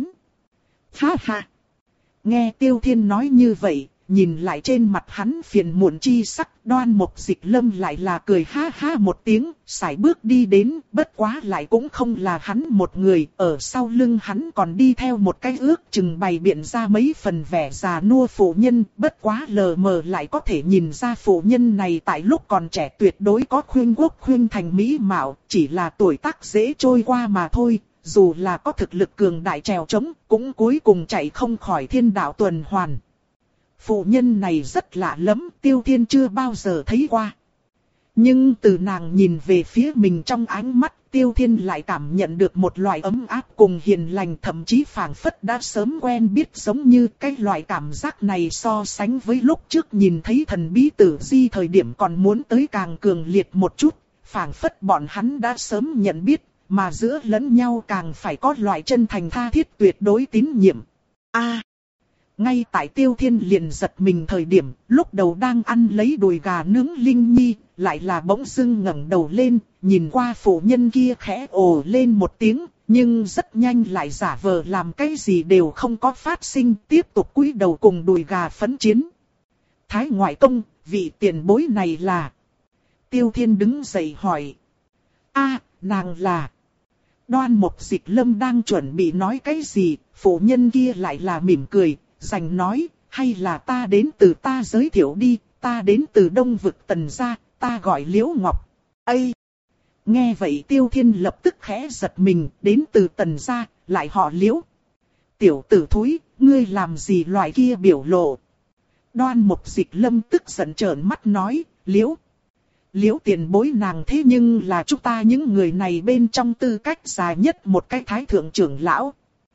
Ha ha! Nghe Tiêu Thiên nói như vậy, nhìn lại trên mặt hắn phiền muộn chi sắc, Đoan Mộc Dịch Lâm lại là cười ha ha một tiếng, sải bước đi đến, bất quá lại cũng không là hắn một người, ở sau lưng hắn còn đi theo một cái ước chừng bày biện ra mấy phần vẻ già nua phụ nhân, bất quá lờ mờ lại có thể nhìn ra phụ nhân này tại lúc còn trẻ tuyệt đối có khuyên quốc khuyên thành mỹ mạo, chỉ là tuổi tác dễ trôi qua mà thôi. Dù là có thực lực cường đại trèo trống, cũng cuối cùng chạy không khỏi thiên đạo tuần hoàn. Phụ nhân này rất lạ lắm, Tiêu Thiên chưa bao giờ thấy qua. Nhưng từ nàng nhìn về phía mình trong ánh mắt, Tiêu Thiên lại cảm nhận được một loại ấm áp cùng hiền lành, thậm chí phảng phất đã sớm quen biết, giống như cái loại cảm giác này so sánh với lúc trước nhìn thấy thần bí tử di thời điểm còn muốn tới càng cường liệt một chút, phảng phất bọn hắn đã sớm nhận biết. Mà giữa lẫn nhau càng phải có loại chân thành tha thiết tuyệt đối tín nhiệm. A, à, ngay tại Tiêu Thiên liền giật mình thời điểm, lúc đầu đang ăn lấy đùi gà nướng Linh Nhi, lại là bỗng dưng ngẩng đầu lên, nhìn qua phụ nhân kia khẽ ồ lên một tiếng, nhưng rất nhanh lại giả vờ làm cái gì đều không có phát sinh, tiếp tục cúi đầu cùng đùi gà phấn chiến. Thái ngoại công, vị tiền bối này là... Tiêu Thiên đứng dậy hỏi. A, à, nàng là... Đoan Mộc Dịch Lâm đang chuẩn bị nói cái gì, phụ nhân kia lại là mỉm cười, dành nói, hay là ta đến từ ta giới thiệu đi, ta đến từ Đông Vực Tần gia, ta gọi Liễu Ngọc. Ây! Nghe vậy Tiêu Thiên lập tức khẽ giật mình, đến từ Tần gia, lại họ Liễu. Tiểu tử thúi, ngươi làm gì loại kia biểu lộ? Đoan Mộc Dịch Lâm tức giận trợn mắt nói, Liễu. Liễu tiền bối nàng thế nhưng là chúng ta những người này bên trong tư cách dài nhất một cái thái thượng trưởng lão.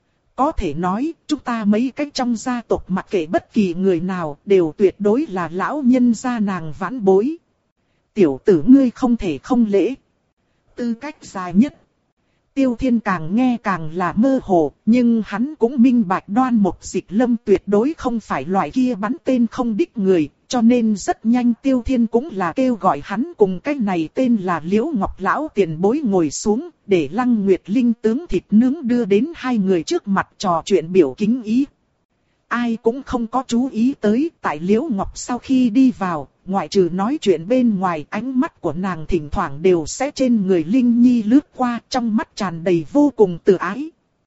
Có thể nói, chúng ta mấy cái trong gia tộc mặc kệ bất kỳ người nào đều tuyệt đối là lão nhân gia nàng vãn bối. Tiểu tử ngươi không thể không lễ. Tư cách dài nhất. Tiêu Thiên càng nghe càng là mơ hồ, nhưng hắn cũng minh bạch Đoan Mộc Dịch Lâm tuyệt đối không phải loại kia bắn tên không đích người, cho nên rất nhanh Tiêu Thiên cũng là kêu gọi hắn cùng cái này tên là Liễu Ngọc lão tiền bối ngồi xuống, để Lăng Nguyệt Linh tướng thịt nướng đưa đến hai người trước mặt trò chuyện biểu kính ý. Ai cũng không có chú ý tới, tại Liễu Ngọc sau khi đi vào, ngoại trừ nói chuyện bên ngoài, ánh mắt của nàng thỉnh thoảng đều sẽ trên người Linh Nhi lướt qua, trong mắt tràn đầy vô cùng từ ái.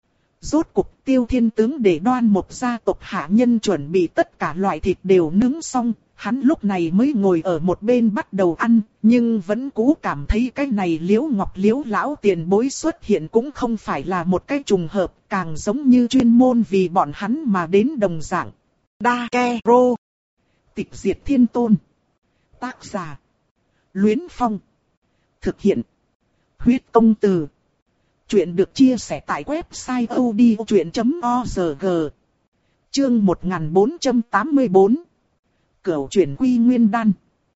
Rốt cục Tiêu Thiên tướng để Đoan Mộc gia tộc hạ nhân chuẩn bị tất cả loại thịt đều nướng xong, hắn lúc này mới ngồi ở một bên bắt đầu ăn, nhưng vẫn cũ cảm thấy cái này Liễu Ngọc Liễu lão tiền bối xuất hiện cũng không phải là một cái trùng hợp, càng giống như chuyên môn vì bọn hắn mà đến đồng dạng. Đa Ke Rô. Tịch diệt thiên tôn. Tác giả. Luyến Phong. Thực hiện. Huyết công từ. Chuyện được chia sẻ tại website odchuyện chấm org. Chương một nghìn bốn trăm tám mươi tư. Cửu chuyển quy nguyên đan.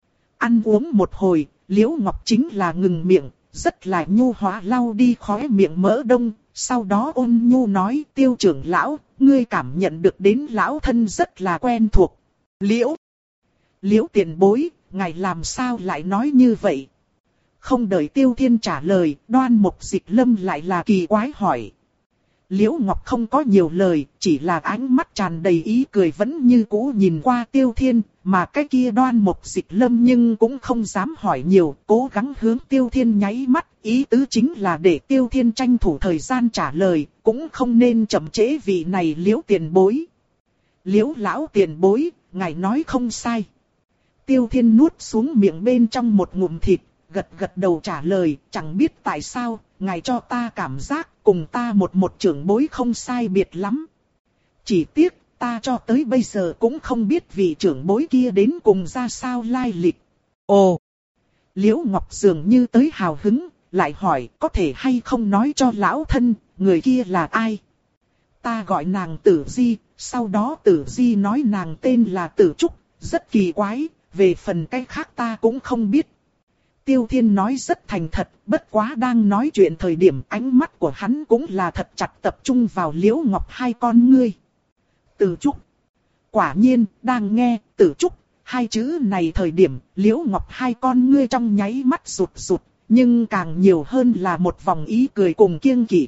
Ăn uống một hồi, Liễu Ngọc chính là ngừng miệng, rất là nhu hóa lau đi khóe miệng mỡ đông, sau đó ôn nhu nói: Tiêu trưởng lão, ngươi cảm nhận được đến lão thân rất là quen thuộc. Liễu, Liễu tiền bối, ngài làm sao lại nói như vậy? Không đợi Tiêu Thiên trả lời, Đoan Mục Dịch Lâm lại là kỳ quái hỏi. Liễu Ngọc không có nhiều lời, chỉ là ánh mắt tràn đầy ý cười vẫn như cũ nhìn qua Tiêu Thiên, mà cái kia Đoan Mục Dịch Lâm nhưng cũng không dám hỏi nhiều, cố gắng hướng Tiêu Thiên nháy mắt, ý tứ chính là để Tiêu Thiên tranh thủ thời gian trả lời, cũng không nên chậm trễ vị này Liễu tiền bối. Liễu lão tiền bối, ngài nói không sai. Tiêu Thiên nuốt xuống miệng bên trong một ngụm thịt, gật gật đầu trả lời, chẳng biết tại sao, ngài cho ta cảm giác cùng ta một một trưởng bối không sai biệt lắm. Chỉ tiếc, ta cho tới bây giờ cũng không biết vị trưởng bối kia đến cùng ra sao lai lịch. Ồ! Liễu Ngọc dường như tới hào hứng, lại hỏi có thể hay không nói cho lão thân, người kia là ai? Ta gọi nàng Tử Di, sau đó Tử Di nói nàng tên là Tử Trúc, rất kỳ quái, về phần cái khác ta cũng không biết. Tiêu Thiên nói rất thành thật, bất quá đang nói chuyện thời điểm ánh mắt của hắn cũng là thật chặt tập trung vào Liễu Ngọc hai con ngươi. Tử Trúc. Quả nhiên, đang nghe Tử Trúc, hai chữ này thời điểm, Liễu Ngọc hai con ngươi trong nháy mắt rụt rụt, nhưng càng nhiều hơn là một vòng ý cười cùng kiêng kỵ.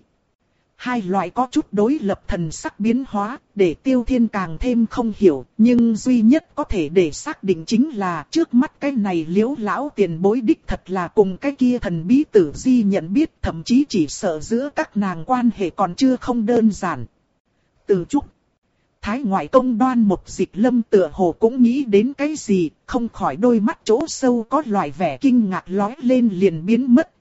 Hai loại có chút đối lập thần sắc biến hóa, để Tiêu Thiên càng thêm không hiểu, nhưng duy nhất có thể để xác định chính là trước mắt cái này Liễu lão tiền bối đích thật là cùng cái kia thần bí Tử Di nhận biết, thậm chí chỉ sợ giữa các nàng quan hệ còn chưa không đơn giản. Tử Trúc. Thái ngoại công Đoan Mục Dịch Lâm tựa hồ cũng nghĩ đến cái gì, không khỏi đôi mắt chỗ sâu có loại vẻ kinh ngạc lóe lên liền biến mất.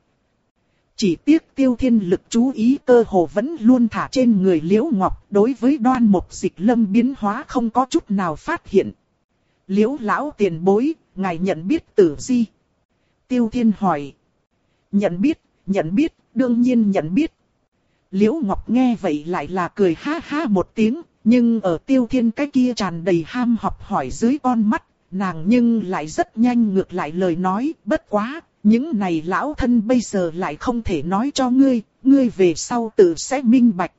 Chỉ tiếc Tiêu Thiên lực chú ý cơ hồ vẫn luôn thả trên người Liễu Ngọc, đối với Đoan Mục Dịch Lâm biến hóa không có chút nào phát hiện. Liễu lão tiền bối, ngài nhận biết Tử Di? Tiêu Thiên hỏi. Nhận biết, nhận biết, đương nhiên nhận biết. Liễu Ngọc nghe vậy lại là cười ha ha một tiếng, nhưng ở Tiêu Thiên cái kia tràn đầy ham học hỏi dưới con mắt, nàng nhưng lại rất nhanh ngược lại lời nói, bất quá. Những này lão thân bây giờ lại không thể nói cho ngươi, ngươi về sau tự sẽ minh bạch.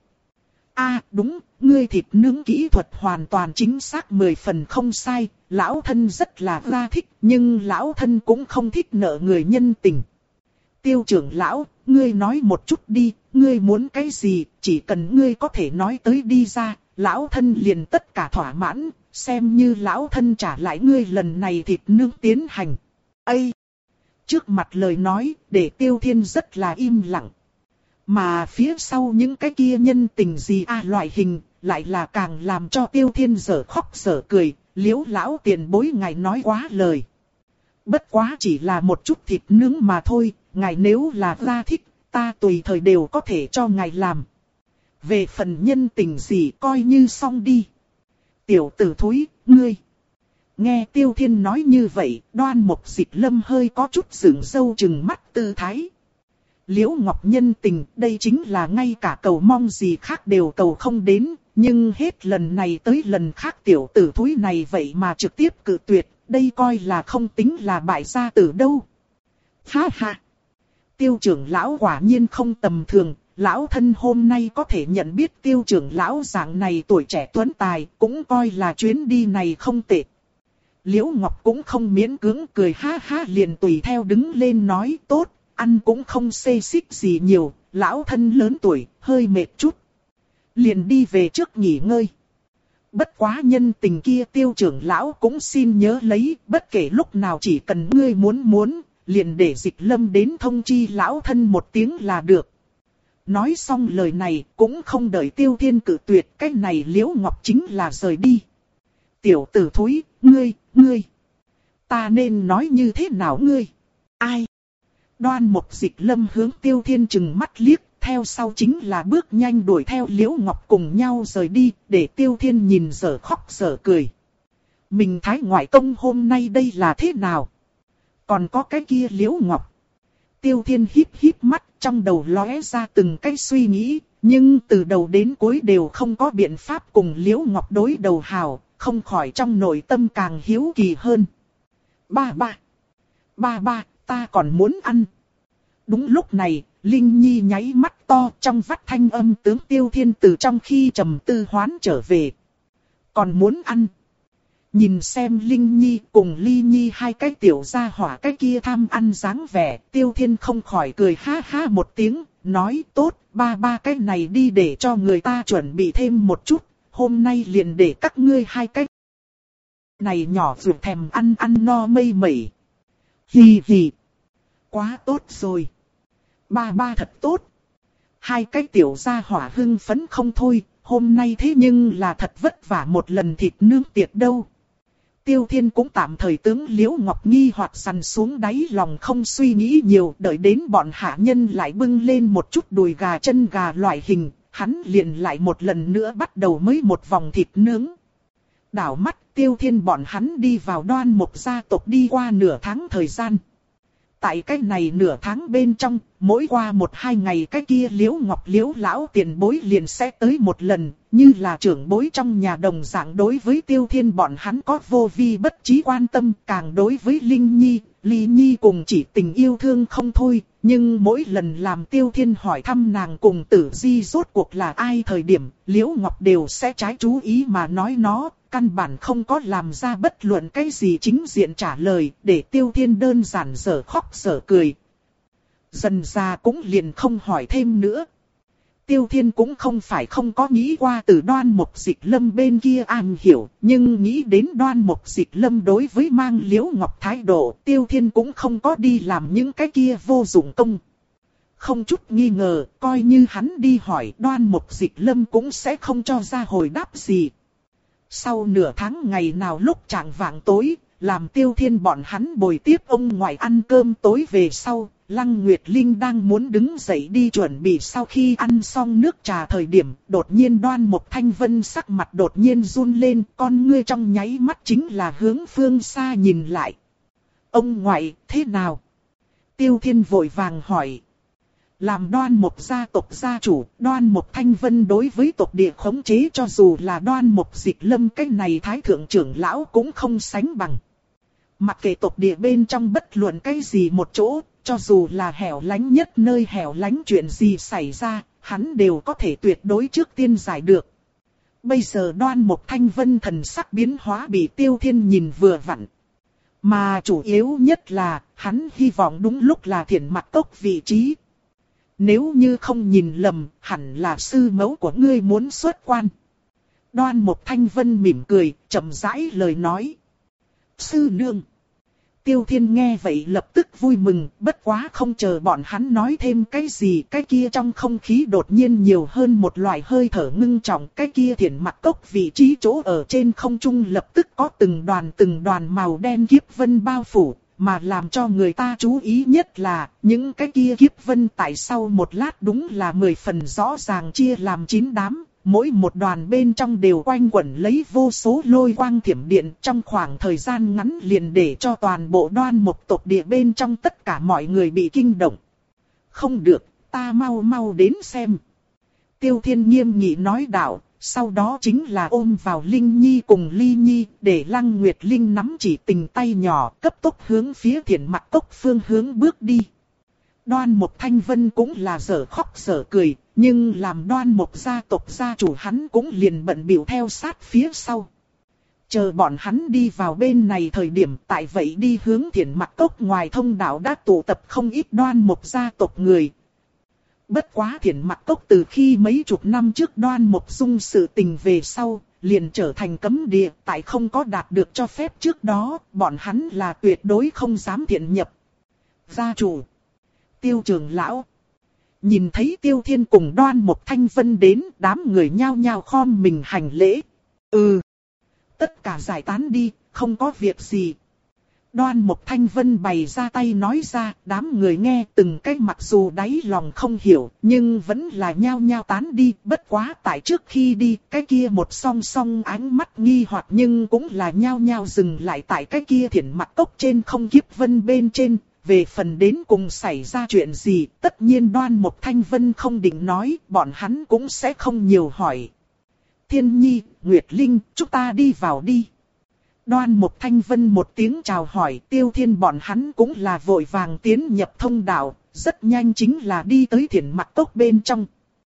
A à, đúng, ngươi thịt nướng kỹ thuật hoàn toàn chính xác mười phần không sai, lão thân rất là ra thích, nhưng lão thân cũng không thích nợ người nhân tình. Tiêu trưởng lão, ngươi nói một chút đi, ngươi muốn cái gì, chỉ cần ngươi có thể nói tới đi ra, lão thân liền tất cả thỏa mãn, xem như lão thân trả lại ngươi lần này thịt nướng tiến hành. Ây! Trước mặt lời nói, để Tiêu Thiên rất là im lặng. Mà phía sau những cái kia nhân tình gì a à, loại hình, lại là càng làm cho Tiêu Thiên dở khóc dở cười, Liễu lão tiền bối ngài nói quá lời. Bất quá chỉ là một chút thịt nướng mà thôi, ngài nếu là ra thích, ta tùy thời đều có thể cho ngài làm. Về phần nhân tình gì coi như xong đi. Tiểu tử thúi, ngươi. Nghe Tiêu Thiên nói như vậy, Đoan Mục Dịch Lâm hơi có chút sững sâu chừng mắt tư thái. Liễu Ngọc nhân tình, đây chính là ngay cả cầu mong gì khác đều cầu không đến, nhưng hết lần này tới lần khác tiểu tử thúi này vậy mà trực tiếp cự tuyệt, đây coi là không tính là bại gia tử đâu. Ha ha! Tiêu trưởng lão quả nhiên không tầm thường, lão thân hôm nay có thể nhận biết tiêu trưởng lão dạng này tuổi trẻ tuấn tài, cũng coi là chuyến đi này không tệ. Liễu Ngọc cũng không miễn cưỡng cười ha ha liền tùy theo đứng lên nói tốt, ăn cũng không xê xích gì nhiều, lão thân lớn tuổi, hơi mệt chút. Liền đi về trước nghỉ ngơi. Bất quá nhân tình kia tiêu trưởng lão cũng xin nhớ lấy, bất kể lúc nào chỉ cần ngươi muốn muốn, liền để Dịch Lâm đến thông chi lão thân một tiếng là được. Nói xong lời này cũng không đợi Tiêu Thiên cự tuyệt, cái này Liễu Ngọc chính là rời đi. Tiểu tử thúi, ngươi, ngươi. Ta nên nói như thế nào ngươi? Ai? Đoan Mục Dịch Lâm hướng Tiêu Thiên chừng mắt liếc, theo sau chính là bước nhanh đuổi theo Liễu Ngọc cùng nhau rời đi, để Tiêu Thiên nhìn dở khóc dở cười. Mình thái ngoại công hôm nay đây là thế nào? Còn có cái kia Liễu Ngọc. Tiêu Thiên híp híp mắt, trong đầu lóe ra từng cái suy nghĩ, Nhưng từ đầu đến cuối đều không có biện pháp cùng Liễu Ngọc đối đầu hào, không khỏi trong nội tâm càng hiếu kỳ hơn. Ba ba, ba ba, ta còn muốn ăn. Đúng lúc này, Linh Nhi nháy mắt to trong vắt thanh âm tướng Tiêu Thiên từ trong khi trầm tư hoán trở về. Còn muốn ăn. Nhìn xem Linh Nhi cùng Ly Nhi hai cái tiểu gia hỏa cái kia tham ăn dáng vẻ, Tiêu Thiên không khỏi cười ha ha một tiếng, nói tốt, ba ba cái này đi để cho người ta chuẩn bị thêm một chút, hôm nay liền để các ngươi hai cái này nhỏ ruột thèm ăn ăn no mây mẩy. Hì hì. Quá tốt rồi. Ba ba thật tốt. Hai cái tiểu gia hỏa hưng phấn không thôi, hôm nay thế nhưng là thật vất vả một lần thịt nướng tiệc đâu. Tiêu Thiên cũng tạm thời tướng Liễu Ngọc nghi hoặc sằn xuống đáy lòng không suy nghĩ nhiều, đợi đến bọn hạ nhân lại bưng lên một chút đùi gà chân gà loại hình, hắn liền lại một lần nữa bắt đầu mới một vòng thịt nướng. Đảo mắt Tiêu Thiên bọn hắn đi vào Đoan Mục gia tộc đi qua nửa tháng thời gian. Tại cái này nửa tháng bên trong, mỗi qua một hai ngày cái kia Liễu Ngọc Liễu lão tiền bối liền sẽ tới một lần, như là trưởng bối trong nhà đồng dạng đối với Tiêu Thiên bọn hắn có vô vi bất trí quan tâm, càng đối với Linh Nhi, Ly Nhi cùng chỉ tình yêu thương không thôi, nhưng mỗi lần làm Tiêu Thiên hỏi thăm nàng cùng Tử Di rốt cuộc là ai thời điểm, Liễu Ngọc đều sẽ trái chú ý mà nói nó. Căn bản không có làm ra bất luận cái gì chính diện trả lời, để Tiêu Thiên đơn giản dở khóc dở cười. Dần ra cũng liền không hỏi thêm nữa. Tiêu Thiên cũng không phải không có nghĩ qua từ Đoan Mục Dịch Lâm bên kia am hiểu, nhưng nghĩ đến Đoan Mục Dịch Lâm đối với mang Liễu Ngọc thái độ, Tiêu Thiên cũng không có đi làm những cái kia vô dụng công. Không chút nghi ngờ, coi như hắn đi hỏi Đoan Mục Dịch Lâm cũng sẽ không cho ra hồi đáp gì. Sau nửa tháng ngày nào lúc chạng vạng tối, làm Tiêu Thiên bọn hắn bồi tiếp ông ngoại ăn cơm tối về sau, Lăng Nguyệt Linh đang muốn đứng dậy đi chuẩn bị sau khi ăn xong nước trà thời điểm, đột nhiên Đoan Mục Thanh Vân sắc mặt đột nhiên run lên, con ngươi trong nháy mắt chính là hướng phương xa nhìn lại. Ông ngoại, thế nào? Tiêu Thiên vội vàng hỏi. Làm Đoan Mục gia tộc gia chủ, Đoan Mục Thanh Vân đối với tộc địa khống chế cho dù là Đoan Mục Dịch Lâm cái này thái thượng trưởng lão cũng không sánh bằng. Mặc kệ tộc địa bên trong bất luận cái gì một chỗ, cho dù là hẻo lánh nhất nơi hẻo lánh chuyện gì xảy ra, hắn đều có thể tuyệt đối trước tiên giải được. Bây giờ Đoan Mục Thanh Vân thần sắc biến hóa bị Tiêu Thiên nhìn vừa vặn. Mà chủ yếu nhất là, hắn hy vọng đúng lúc là Thiển Mặc Cốc vị trí. Nếu như không nhìn lầm, hẳn là sư mẫu của ngươi muốn xuất quan. Đoan Mục Thanh Vân mỉm cười, chậm rãi lời nói. Sư nương. Tiêu Thiên nghe vậy lập tức vui mừng, bất quá không chờ bọn hắn nói thêm cái gì, cái kia trong không khí đột nhiên nhiều hơn một loại hơi thở ngưng trọng, cái kia Thiển Mặc Cốc vị trí chỗ ở trên không trung lập tức có từng đoàn từng đoàn màu đen kiếp vân bao phủ. Mà làm cho người ta chú ý nhất là, những cái kia kiếp vân tại sau một lát đúng là mười phần rõ ràng chia làm chín đám, mỗi một đoàn bên trong đều quanh quẩn lấy vô số lôi quang thiểm điện trong khoảng thời gian ngắn liền để cho toàn bộ Đoan Mục tộc địa bên trong tất cả mọi người bị kinh động. Không được, ta mau mau đến xem. Tiêu Thiên nghiêm nghị nói đạo. Sau đó chính là ôm vào Linh Nhi cùng Ly Nhi, để Lăng Nguyệt Linh nắm chỉ tình tay nhỏ, cấp tốc hướng phía Thiển Mặc Cốc phương hướng bước đi. Đoan Mục Thanh Vân cũng là dở khóc dở cười, nhưng làm Đoan Mục gia tộc gia chủ hắn cũng liền bận bịu theo sát phía sau. Chờ bọn hắn đi vào bên này thời điểm, tại vậy đi hướng Thiển Mặc Cốc ngoài thông đạo đã tụ tập không ít Đoan Mục gia tộc người. Bất quá Thiển Mặc Cốc từ khi mấy chục năm trước Đoan Mục Dung sự tình về sau, liền trở thành cấm địa, tại không có đạt được cho phép trước đó, bọn hắn là tuyệt đối không dám thiện nhập. Gia chủ, Tiêu trưởng lão, nhìn thấy Tiêu Thiên cùng Đoan Mục Thanh Vân đến, đám người nhao nhao khom mình hành lễ. Ừ, tất cả giải tán đi, không có việc gì. Đoan Mục Thanh Vân bày ra tay nói ra, đám người nghe từng cái mặc dù đáy lòng không hiểu, nhưng vẫn là nhao nhao tán đi, bất quá tại trước khi đi, cái kia một song song ánh mắt nghi hoặc nhưng cũng là nhao nhao dừng lại tại cái kia Thiển Mặc Cốc trên không kiếp vân bên trên, về phần đến cùng xảy ra chuyện gì, tất nhiên Đoan Mộc Thanh Vân không định nói, bọn hắn cũng sẽ không nhiều hỏi. Thiên Nhi, Nguyệt Linh, chúng ta đi vào đi. Đoan Mộc Thanh Vân một tiếng chào hỏi, Tiêu Thiên bọn hắn cũng là vội vàng tiến nhập thông đạo, rất nhanh chính là đi tới Thiển Mặc Cốc bên trong.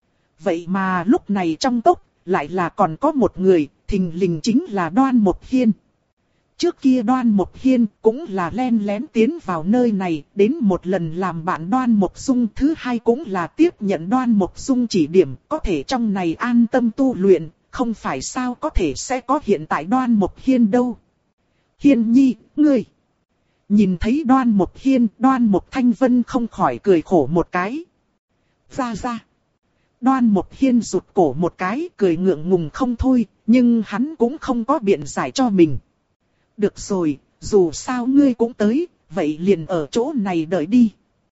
Vậy mà lúc này trong cốc, lại là còn có một người, thình lình chính là Đoan Mộc Hiên. Trước kia Đoan Mộc Hiên cũng là len lén tiến vào nơi này, đến một lần làm bạn Đoan Mộc Dung, thứ hai cũng là tiếp nhận Đoan Mộc Dung chỉ điểm, có thể trong này an tâm tu luyện, không phải sao có thể sẽ có hiện tại Đoan Mộc Hiên đâu. Hiên Nhi, ngươi. Nhìn thấy Đoan Mộc Hiên, Đoan Mộc Thanh Vân không khỏi cười khổ một cái. Ra ra. Đoan Mộc Hiên rụt cổ một cái, cười ngượng ngùng không thôi, nhưng hắn cũng không có biện giải cho mình. Được rồi, dù sao ngươi cũng tới, vậy liền ở chỗ này đợi đi.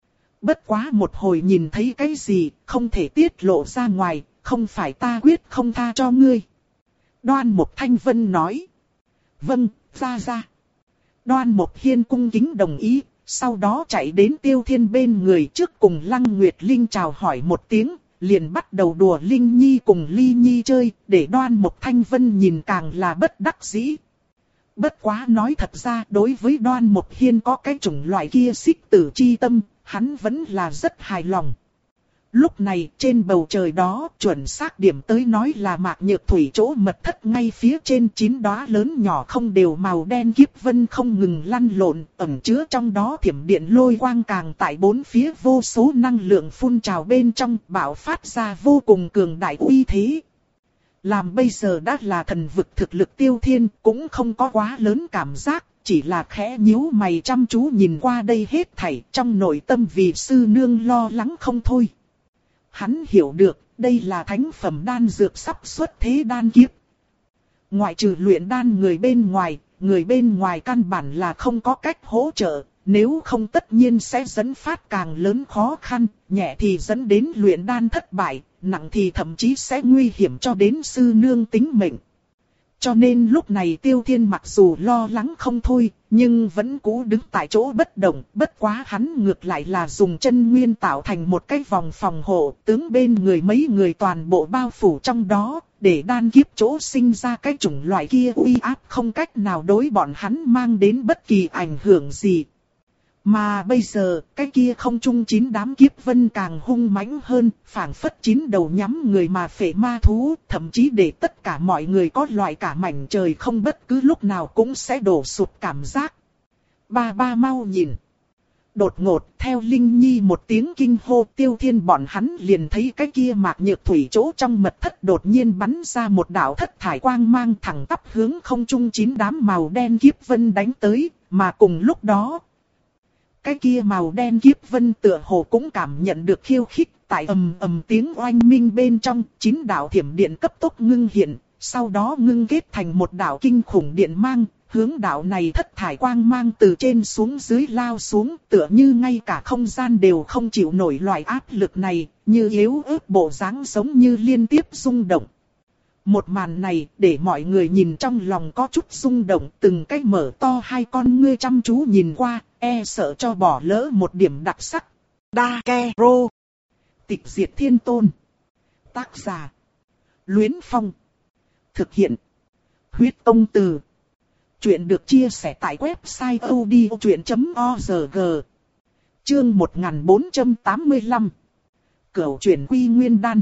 Bất quá một hồi nhìn thấy cái gì, không thể tiết lộ ra ngoài, không phải ta quyết không tha cho ngươi. Đoan Mộc Thanh Vân nói. Vâng, ra ra. Đoan Mộc Hiên cung kính đồng ý, sau đó chạy đến Tiêu Thiên bên người trước cùng Lăng Nguyệt Linh chào hỏi một tiếng, liền bắt đầu đùa Linh Nhi cùng Ly Nhi chơi, để Đoan Mộc Thanh Vân nhìn càng là bất đắc dĩ. Bất quá nói thật ra đối với Đoan Mộc Hiên có cái chủng loại kia xích tử chi tâm, hắn vẫn là rất hài lòng. Lúc này trên bầu trời đó chuẩn xác điểm tới nói là Mạc Nhược Thủy chỗ mật thất ngay phía trên chín đóa lớn nhỏ không đều màu đen kiếp vân không ngừng lăn lộn, ẩn chứa trong đó thiểm điện lôi quang càng tại bốn phía vô số năng lượng phun trào bên trong bạo phát ra vô cùng cường đại uy thế. Làm bây giờ đã là thần vực thực lực Tiêu Thiên cũng không có quá lớn cảm giác, chỉ là khẽ nhíu mày chăm chú nhìn qua đây hết thảy trong nội tâm vì sư nương lo lắng không thôi. Hắn hiểu được, đây là thánh phẩm đan dược sắp xuất thế đan kiếp. Ngoại trừ luyện đan người bên ngoài, người bên ngoài căn bản là không có cách hỗ trợ, nếu không tất nhiên sẽ dẫn phát càng lớn khó khăn, nhẹ thì dẫn đến luyện đan thất bại, nặng thì thậm chí sẽ nguy hiểm cho đến sư nương tính mệnh. Cho nên lúc này Tiêu Thiên mặc dù lo lắng không thôi, nhưng vẫn cố đứng tại chỗ bất động, bất quá hắn ngược lại là dùng chân nguyên tạo thành một cái vòng phòng hộ, tướng bên người mấy người toàn bộ bao phủ trong đó, để đan kiếp chỗ sinh ra cái chủng loại kia uy áp không cách nào đối bọn hắn mang đến bất kỳ ảnh hưởng gì. Mà bây giờ, cái kia không trung chín đám kiếp vân càng hung mãnh hơn, phảng phất chín đầu nhắm người mà phệ ma thú, thậm chí để tất cả mọi người có loại cả mảnh trời không bất cứ lúc nào cũng sẽ đổ sụp cảm giác. Ba ba mau nhìn. Đột ngột, theo Linh Nhi một tiếng kinh hô, Tiêu Thiên bọn hắn liền thấy cái kia Mạc Nhược Thủy chỗ trong mật thất đột nhiên bắn ra một đạo thất thải quang mang thẳng tắp hướng không trung chín đám màu đen kiếp vân đánh tới, mà cùng lúc đó, cái kia màu đen kiếp vân tựa hồ cũng cảm nhận được khiêu khích, tại ầm ầm tiếng oanh minh bên trong, chín đạo thiểm điện cấp tốc ngưng hiện, sau đó ngưng kết thành một đạo kinh khủng điện mang, hướng đạo này thất thải quang mang từ trên xuống dưới lao xuống, tựa như ngay cả không gian đều không chịu nổi loại áp lực này, như yếu ớt bộ dáng giống như liên tiếp rung động. Một màn này để mọi người nhìn trong lòng có chút rung động, từng cái mở to hai con ngươi chăm chú nhìn qua, e sợ cho bỏ lỡ một điểm đặc sắc. Dakero. Tịch diệt thiên tôn. Tác giả. Luyến Phong. Thực hiện. Huyết Công Từ. Chuyện được chia sẻ tại website odchuyện chấm org. Chương một nghìn bốn trăm tám mươi lăm. Cửu chuyển quy nguyên đan.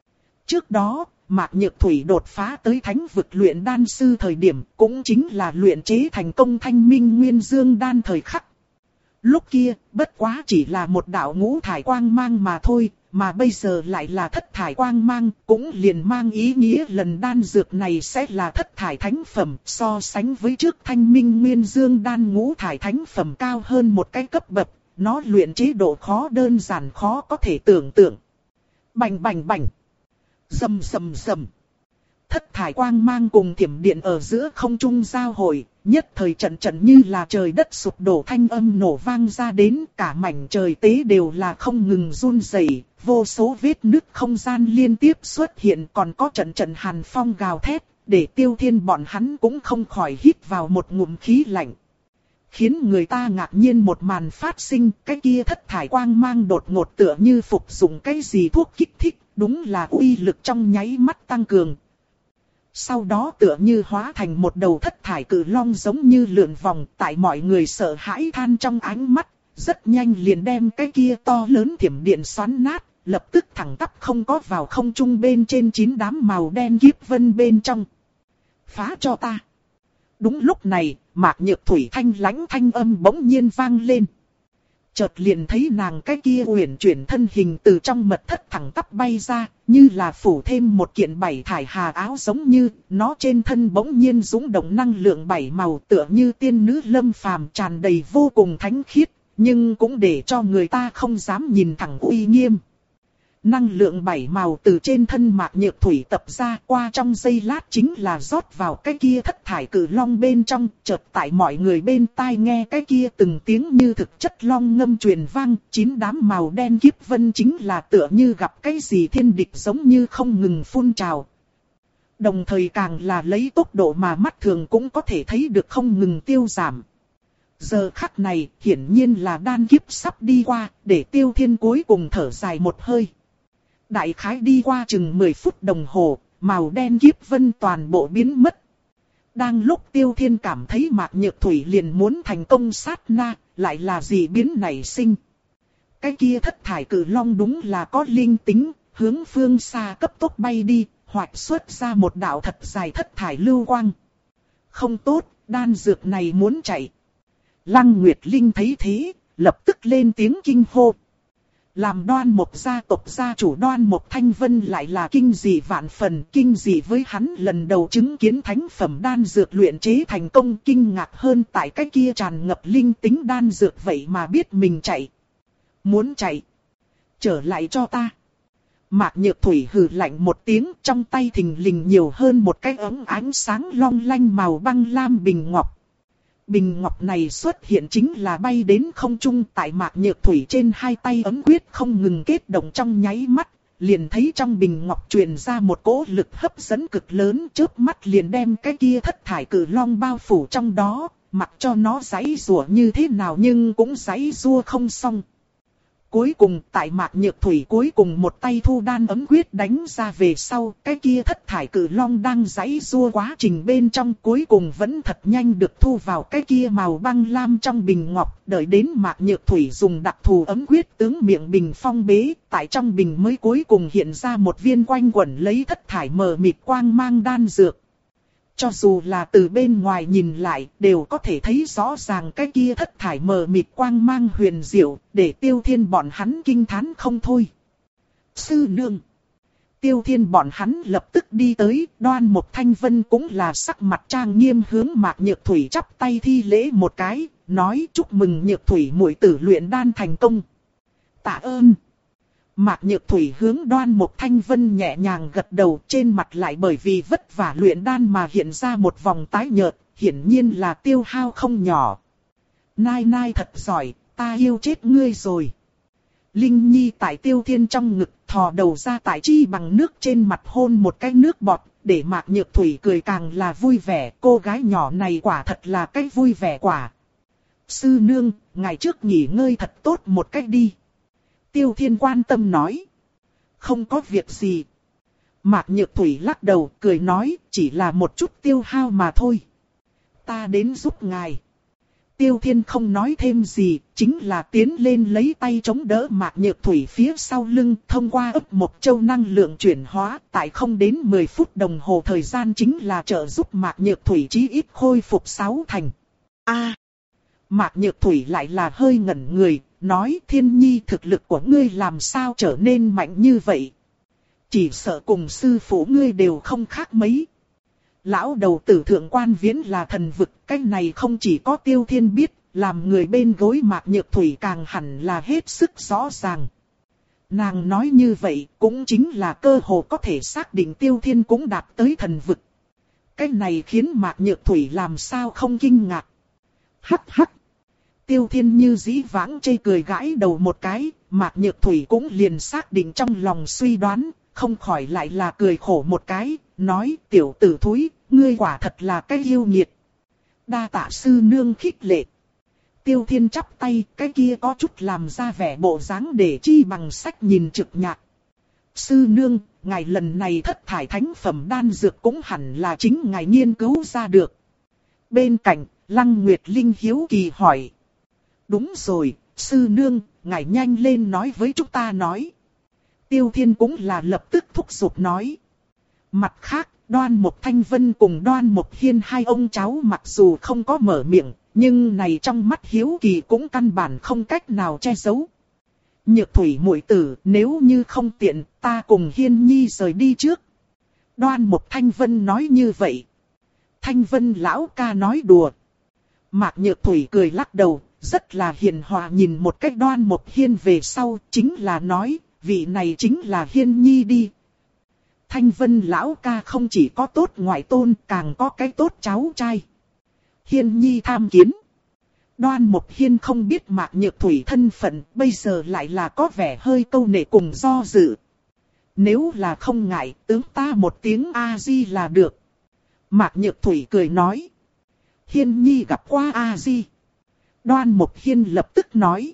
Trước đó, Mạc Nhược Thủy đột phá tới thánh vực luyện đan sư thời điểm, cũng chính là luyện chế thành công thanh minh nguyên dương đan thời khắc. Lúc kia, bất quá chỉ là một đạo ngũ thải quang mang mà thôi, mà bây giờ lại là thất thải quang mang, cũng liền mang ý nghĩa lần đan dược này sẽ là thất thải thánh phẩm, so sánh với trước thanh minh nguyên dương đan ngũ thải thánh phẩm cao hơn một cái cấp bậc, nó luyện chế độ khó đơn giản khó có thể tưởng tượng. Bành bành bành. Rầm rầm rầm. Thất thải quang mang cùng thiểm điện ở giữa không trung giao hội, nhất thời trận trận như là trời đất sụp đổ thanh âm nổ vang ra đến, cả mảnh trời tế đều là không ngừng run rẩy, vô số vết nứt không gian liên tiếp xuất hiện, còn có trận trận hàn phong gào thét, để Tiêu Thiên bọn hắn cũng không khỏi hít vào một ngụm khí lạnh. Khiến người ta ngạc nhiên một màn phát sinh, cái kia thất thải quang mang đột ngột tựa như phục dụng cái gì thuốc kích thích, đúng là uy lực trong nháy mắt tăng cường. Sau đó tựa như hóa thành một đầu thất thải cự long giống như lượn vòng tại mọi người sợ hãi than trong ánh mắt, rất nhanh liền đem cái kia to lớn thiểm điện xoắn nát, lập tức thẳng tắp không có vào không trung bên trên chín đám màu đen kiếp vân bên trong. Phá cho ta! Đúng lúc này, Mạc Nhược Thủy thanh lãnh thanh âm bỗng nhiên vang lên. Chợt liền thấy nàng cái kia uyển chuyển thân hình từ trong mật thất thẳng tắp bay ra, như là phủ thêm một kiện bảy thải hà áo giống như, nó trên thân bỗng nhiên dũng động năng lượng bảy màu tựa như tiên nữ lâm phàm tràn đầy vô cùng thánh khiết, nhưng cũng để cho người ta không dám nhìn thẳng uy nghiêm. Năng lượng bảy màu từ trên thân Mạc Nhược Thủy tập ra qua trong giây lát chính là rót vào cái kia thất thải cử long bên trong, chợt tại mọi người bên tai nghe cái kia từng tiếng như thực chất long ngâm truyền vang, chín đám màu đen kiếp vân chính là tựa như gặp cái gì thiên địch giống như không ngừng phun trào. Đồng thời càng là lấy tốc độ mà mắt thường cũng có thể thấy được không ngừng tiêu giảm. Giờ khắc này hiển nhiên là đan kiếp sắp đi qua, để Tiêu Thiên cuối cùng thở dài một hơi. Đại khái đi qua chừng mười phút đồng hồ, màu đen kiếp vân toàn bộ biến mất. Đang lúc Tiêu Thiên cảm thấy Mạc Nhược Thủy liền muốn thành công sát na, lại là gì biến nảy sinh. Cái kia thất thải cử long đúng là có linh tính, hướng phương xa cấp tốc bay đi, hoạch xuất ra một đạo thật dài thất thải lưu quang. Không tốt, đan dược này muốn chạy. Lăng Nguyệt Linh thấy thế, lập tức lên tiếng kinh hô. Làm Đoan Mộc gia tộc gia chủ Đoan Mộc Thanh Vân lại là kinh dị vạn phần, kinh dị với hắn lần đầu chứng kiến thánh phẩm đan dược luyện chế thành công, kinh ngạc hơn tại cái kia tràn ngập linh tính đan dược vậy mà biết mình chạy. Muốn chạy. Trở lại cho ta. Mạc Nhược Thủy hừ lạnh một tiếng, trong tay thình lình nhiều hơn một cái ống ánh sáng long lanh màu băng lam bình ngọc. Bình ngọc này xuất hiện chính là bay đến không trung, tại Mạc Nhược Thủy trên hai tay ấm quyết không ngừng kết động trong nháy mắt, liền thấy trong bình ngọc truyền ra một cỗ lực hấp dẫn cực lớn, chớp mắt liền đem cái kia thất thải cử long bao phủ trong đó, mặc cho nó giãy giụa như thế nào nhưng cũng giãy giụa không xong. Cuối cùng tại Mạc Nhược Thủy cuối cùng một tay thu đan ấm quyết đánh ra về sau, cái kia thất thải cử long đang giãy giụa quá trình bên trong cuối cùng vẫn thật nhanh được thu vào cái kia màu băng lam trong bình ngọc, đợi đến Mạc Nhược Thủy dùng đặc thù ấm quyết tướng miệng bình phong bế, tại trong bình mới cuối cùng hiện ra một viên quanh quẩn lấy thất thải mờ mịt quang mang đan dược. Cho dù là từ bên ngoài nhìn lại, đều có thể thấy rõ ràng cái kia thất thải mờ mịt quang mang huyền diệu, để Tiêu Thiên bọn hắn kinh thán không thôi. Sư nương. Tiêu Thiên bọn hắn lập tức đi tới, Đoan Mộc Thanh Vân cũng là sắc mặt trang nghiêm hướng Mạc Nhược Thủy chắp tay thi lễ một cái, nói chúc mừng Nhược Thủy muội tử luyện đan thành công. Tạ ơn. Mạc Nhược Thủy hướng Đoan Mộc Thanh Vân nhẹ nhàng gật đầu, trên mặt lại bởi vì vất vả luyện đan mà hiện ra một vòng tái nhợt, hiển nhiên là tiêu hao không nhỏ. Nai nai thật giỏi, ta yêu chết ngươi rồi. Linh Nhi tại Tiêu Thiên trong ngực thò đầu ra tại chi bằng nước trên mặt hôn một cái nước bọt, để Mạc Nhược Thủy cười càng là vui vẻ, cô gái nhỏ này quả thật là cái vui vẻ quả. Sư nương, ngày trước nghỉ ngơi thật tốt một cách đi. Tiêu Thiên quan tâm nói. Không có việc gì. Mạc Nhược Thủy lắc đầu cười nói, chỉ là một chút tiêu hao mà thôi. Ta đến giúp ngài. Tiêu Thiên không nói thêm gì, chính là tiến lên lấy tay chống đỡ Mạc Nhược Thủy phía sau lưng, thông qua ấp một châu năng lượng chuyển hóa, tại không đến mười phút đồng hồ thời gian chính là trợ giúp Mạc Nhược Thủy chí ít khôi phục sáu thành. A, à, Mạc Nhược Thủy lại là hơi ngẩn người, nói Thiên Nhi thực lực của ngươi làm sao trở nên mạnh như vậy. Chỉ sợ cùng sư phụ ngươi đều không khác mấy. Lão đầu tử thượng quan viễn là thần vực, cái này không chỉ có Tiêu Thiên biết, làm người bên gối Mạc Nhược Thủy càng hẳn là hết sức rõ ràng. Nàng nói như vậy cũng chính là cơ hồ có thể xác định Tiêu Thiên cũng đạt tới thần vực. Cái này khiến Mạc Nhược Thủy làm sao không kinh ngạc. Hắc hắc. Tiêu Thiên như dĩ vãng chê cười gãi đầu một cái, Mạc Nhược Thủy cũng liền xác định trong lòng suy đoán, không khỏi lại là cười khổ một cái, nói tiểu tử thúi, ngươi quả thật là cái yêu nghiệt. Đa tạ sư nương khích lệ. Tiêu Thiên chắp tay, cái kia có chút làm ra vẻ bộ dáng để chi bằng sách nhìn trực nhạc. Sư nương, ngài lần này thất thải thánh phẩm đan dược cũng hẳn là chính ngài nghiên cứu ra được. Bên cạnh, Lăng Nguyệt Linh hiếu kỳ hỏi. Đúng rồi, sư nương, ngài nhanh lên nói với chúng ta nói. Tiêu Thiên cũng là lập tức thúc giục nói. Mặt khác, Đoan Mộc Thanh Vân cùng Đoan Mộc Hiên hai ông cháu mặc dù không có mở miệng, nhưng này trong mắt hiếu kỳ cũng căn bản không cách nào che giấu. Nhược Thủy muội tử, nếu như không tiện, ta cùng Hiên Nhi rời đi trước. Đoan Mộc Thanh Vân nói như vậy. Thanh Vân lão ca nói đùa. Mạc Nhược Thủy cười lắc đầu, rất là hiền hòa nhìn một cách Đoan Mộc Hiên về sau, chính là nói, vị này chính là Hiên Nhi đi. Thanh Vân lão ca không chỉ có tốt ngoại tôn, càng có cái tốt cháu trai. Hiên Nhi tham kiến. Đoan Mộc Hiên không biết Mạc Nhược Thủy thân phận, bây giờ lại là có vẻ hơi câu nệ cùng do dự. Nếu là không ngại, tướng ta một tiếng A-di là được. Mạc Nhược Thủy cười nói. Hiên Nhi gặp qua A-di. Đoan Mộc Hiên lập tức nói.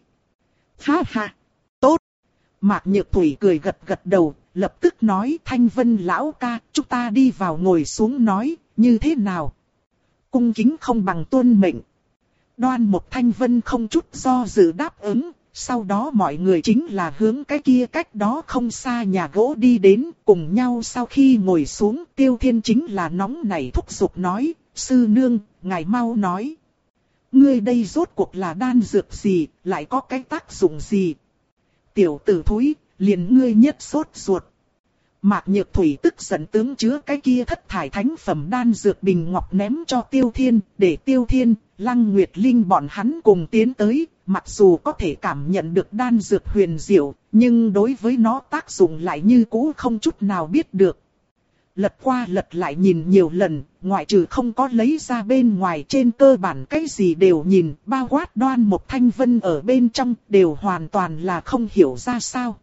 Ha ha, tốt. Mạc Nhược Thủy cười gật gật đầu, lập tức nói Thanh Vân lão ca, chúng ta đi vào ngồi xuống nói, như thế nào? Cung kính không bằng tuân mệnh. Đoan Mộc Thanh Vân không chút do dự đáp ứng, sau đó mọi người chính là hướng cái kia cách đó không xa nhà gỗ đi đến, cùng nhau sau khi ngồi xuống, Tiêu Thiên chính là nóng nảy thúc giục nói, sư nương, ngài mau nói. Ngươi đây rốt cuộc là đan dược gì, lại có cái tác dụng gì? Tiểu tử thúi, liền ngươi nhất sốt ruột. Mạc Nhược Thủy tức giận tướng chứa cái kia thất thải thánh phẩm đan dược bình ngọc ném cho Tiêu Thiên, để Tiêu Thiên, Lăng Nguyệt Linh bọn hắn cùng tiến tới, mặc dù có thể cảm nhận được đan dược huyền diệu, nhưng đối với nó tác dụng lại như cũ không chút nào biết được. Lật qua lật lại nhìn nhiều lần, ngoại trừ không có lấy ra bên ngoài, trên cơ bản cái gì đều nhìn, bao quát Đoan Mộc Thanh Vân ở bên trong, đều hoàn toàn là không hiểu ra sao.